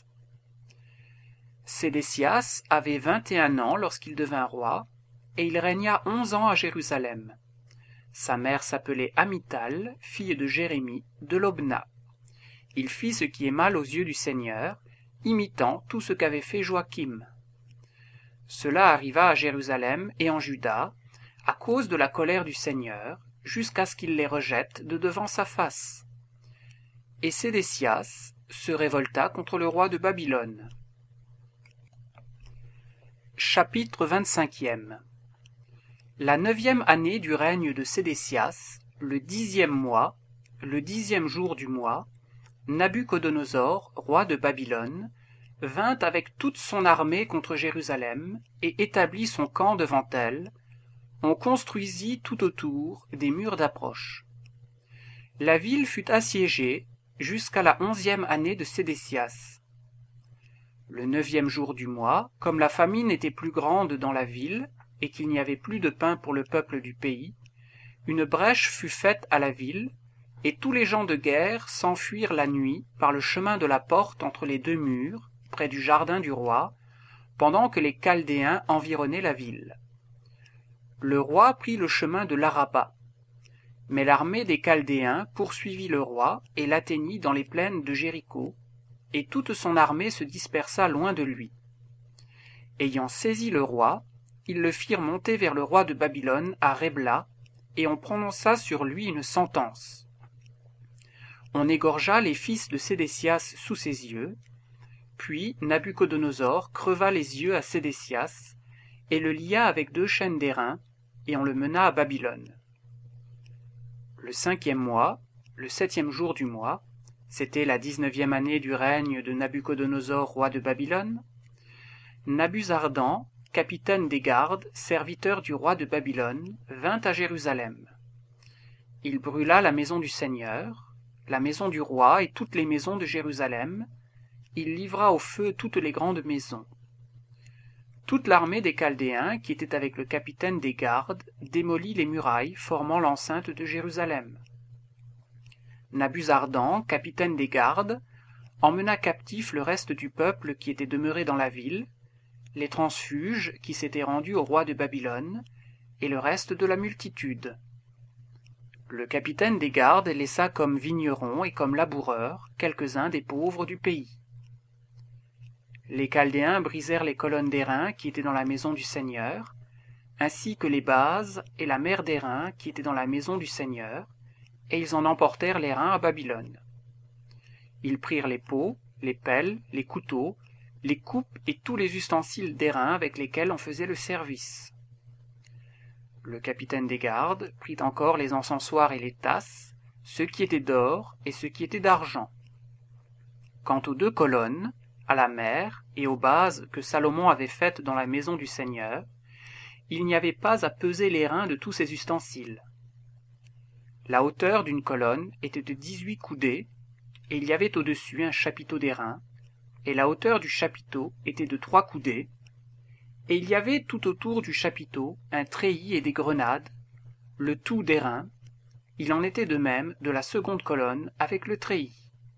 Sédécias avait vingt et un ans lorsqu'il devint roi, et il régna onze ans à Jérusalem. Sa mère s'appelait Amital, fille de Jérémie, de Lobna. Il fit ce qui est mal aux yeux du Seigneur, imitant tout ce qu'avait fait Joachim. Cela arriva à Jérusalem et en Juda, à cause de la colère du Seigneur, jusqu'à ce qu'il les rejette de devant sa face. Et Sédécias se révolta contre le roi de Babylone. Chapitre vingt-cinquième. La neuvième année du règne de Sédécias, le dixième mois, le dixième jour du mois, Nabuchodonosor, roi de Babylone, vint avec toute son armée contre Jérusalem et établit son camp devant elle. On construisit tout autour des murs d'approche. La ville fut assiégée jusqu'à la onzième année de Sédécias. Le neuvième jour du mois, comme la famine était plus grande dans la ville et qu'il n'y avait plus de pain pour le peuple du pays, une brèche fut faite à la ville, et tous les gens de guerre s'enfuirent la nuit par le chemin de la porte entre les deux murs, près du jardin du roi, pendant que les Chaldéens environnaient la ville. Le roi prit le chemin de l'Araba. Mais l'armée des Chaldéens poursuivit le roi et l'atteignit dans les plaines de Jéricho, et toute son armée se dispersa loin de lui. Ayant saisi le roi, ils le firent monter vers le roi de Babylone à Rébla, et on prononça sur lui une sentence. On égorgea les fils de Sédécias sous ses yeux, puis Nabuchodonosor creva les yeux à Sédécias, et le lia avec deux chaînes d'airain, et on le mena à Babylone. Le cinquième mois, le septième jour du mois, c'était la dix-neuvième année du règne de Nabuchodonosor, roi de Babylone, Nabuzardan, capitaine des gardes, serviteur du roi de Babylone, vint à Jérusalem. Il brûla la maison du Seigneur, la maison du roi et toutes les maisons de Jérusalem, il livra au feu toutes les grandes maisons. Toute l'armée des Chaldéens, qui était avec le capitaine des gardes, démolit les murailles formant l'enceinte de Jérusalem. Nabuzardan, capitaine des gardes, emmena captif le reste du peuple qui était demeuré dans la ville, les transfuges qui s'étaient rendus au roi de Babylone, et le reste de la multitude. Le capitaine des gardes laissa comme vignerons et comme laboureurs quelques-uns des pauvres du pays. Les Chaldéens brisèrent les colonnes d'airain qui étaient dans la maison du Seigneur, ainsi que les bases et la mer d'airain qui étaient dans la maison du Seigneur, et ils en emportèrent l'airain à Babylone. Ils prirent les pots, les pelles, les couteaux, les coupes et tous les ustensiles d'airain avec lesquels on faisait le service. Le capitaine des gardes prit encore les encensoirs et les tasses, ceux qui étaient d'or et ceux qui étaient d'argent. Quant aux deux colonnes, à la mer et aux bases que Salomon avait faites dans la maison du Seigneur, il n'y avait pas à peser l'airain de tous ces ustensiles. La hauteur d'une colonne était de dix-huit coudées, et il y avait au-dessus un chapiteau d'airain, et la hauteur du chapiteau était de trois coudées, et il y avait tout autour du chapiteau un treillis et des grenades, le tout d'airain. Il en était de même de la seconde colonne avec le treillis.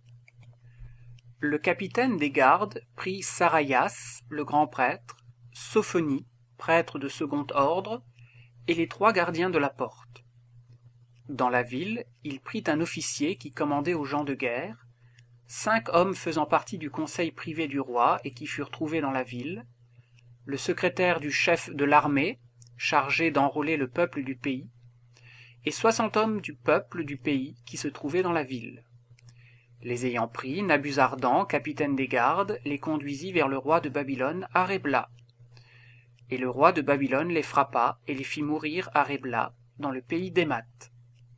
Le capitaine des gardes prit Sarayas, le grand prêtre, Sophonie, prêtre de second ordre, et les trois gardiens de la porte. Dans la ville, il prit un officier qui commandait aux gens de guerre, cinq hommes faisant partie du conseil privé du roi et qui furent trouvés dans la ville, le secrétaire du chef de l'armée, chargé d'enrôler le peuple du pays, et soixante hommes du peuple du pays qui se trouvaient dans la ville. Les ayant pris, Nabuzardan, capitaine des gardes, les conduisit vers le roi de Babylone à Rébla. Et le roi de Babylone les frappa et les fit mourir à Rébla, dans le pays d'Émath.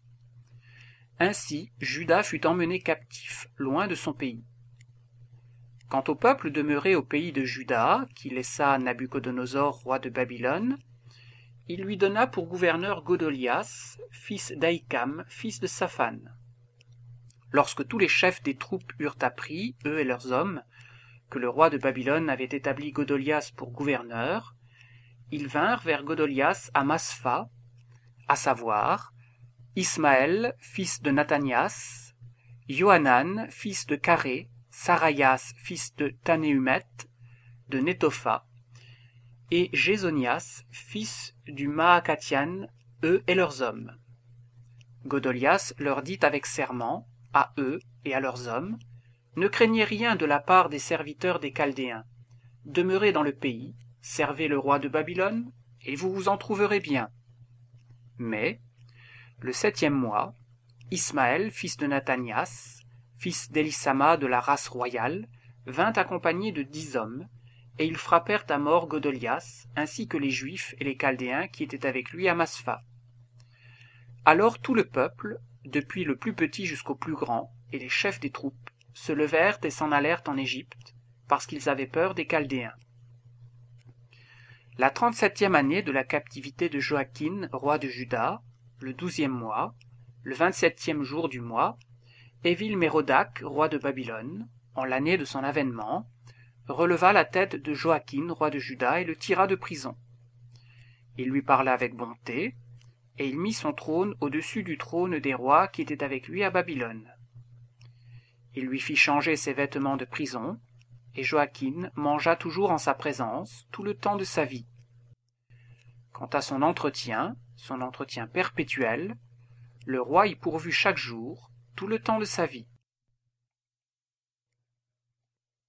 Ainsi, Juda fut emmené captif, loin de son pays. Quant au peuple demeuré au pays de Juda, qui laissa Nabuchodonosor, roi de Babylone, il lui donna pour gouverneur Godolias, fils d'Aïkam, fils de Saphan. Lorsque tous les chefs des troupes eurent appris, eux et leurs hommes, que le roi de Babylone avait établi Godolias pour gouverneur, ils vinrent vers Godolias à Maspha, à savoir Ismaël, fils de Nathanias, Johanan, fils de Caré, Sarayas, fils de Tanéhumet, de Netopha, et Gésonias, fils du Maacathian, eux et leurs hommes. Godolias leur dit avec serment, à eux et à leurs hommes, « Ne craignez rien de la part des serviteurs des Chaldéens. Demeurez dans le pays, servez le roi de Babylone, et vous vous en trouverez bien. » Mais, le septième mois, Ismaël, fils de Nathanias, fils d'Élissama de la race royale, vint accompagné de dix hommes, et ils frappèrent à mort Godolias, ainsi que les Juifs et les Chaldéens qui étaient avec lui à Maspha. Alors tout le peuple, depuis le plus petit jusqu'au plus grand, et les chefs des troupes, se levèrent et s'en allèrent en Égypte, parce qu'ils avaient peur des Chaldéens. La trente-septième année de la captivité de Joachim, roi de Juda, le douzième mois, le vingt-septième jour du mois, Évil-Mérodach, roi de Babylone, en l'année de son avènement, releva la tête de Joachim, roi de Juda, et le tira de prison. Il lui parla avec bonté, et il mit son trône au-dessus du trône des rois qui étaient avec lui à Babylone. Il lui fit changer ses vêtements de prison, et Joachim mangea toujours en sa présence tout le temps de sa vie. Quant à son entretien, son entretien perpétuel, le roi y pourvut chaque jour, tout le temps de sa vie.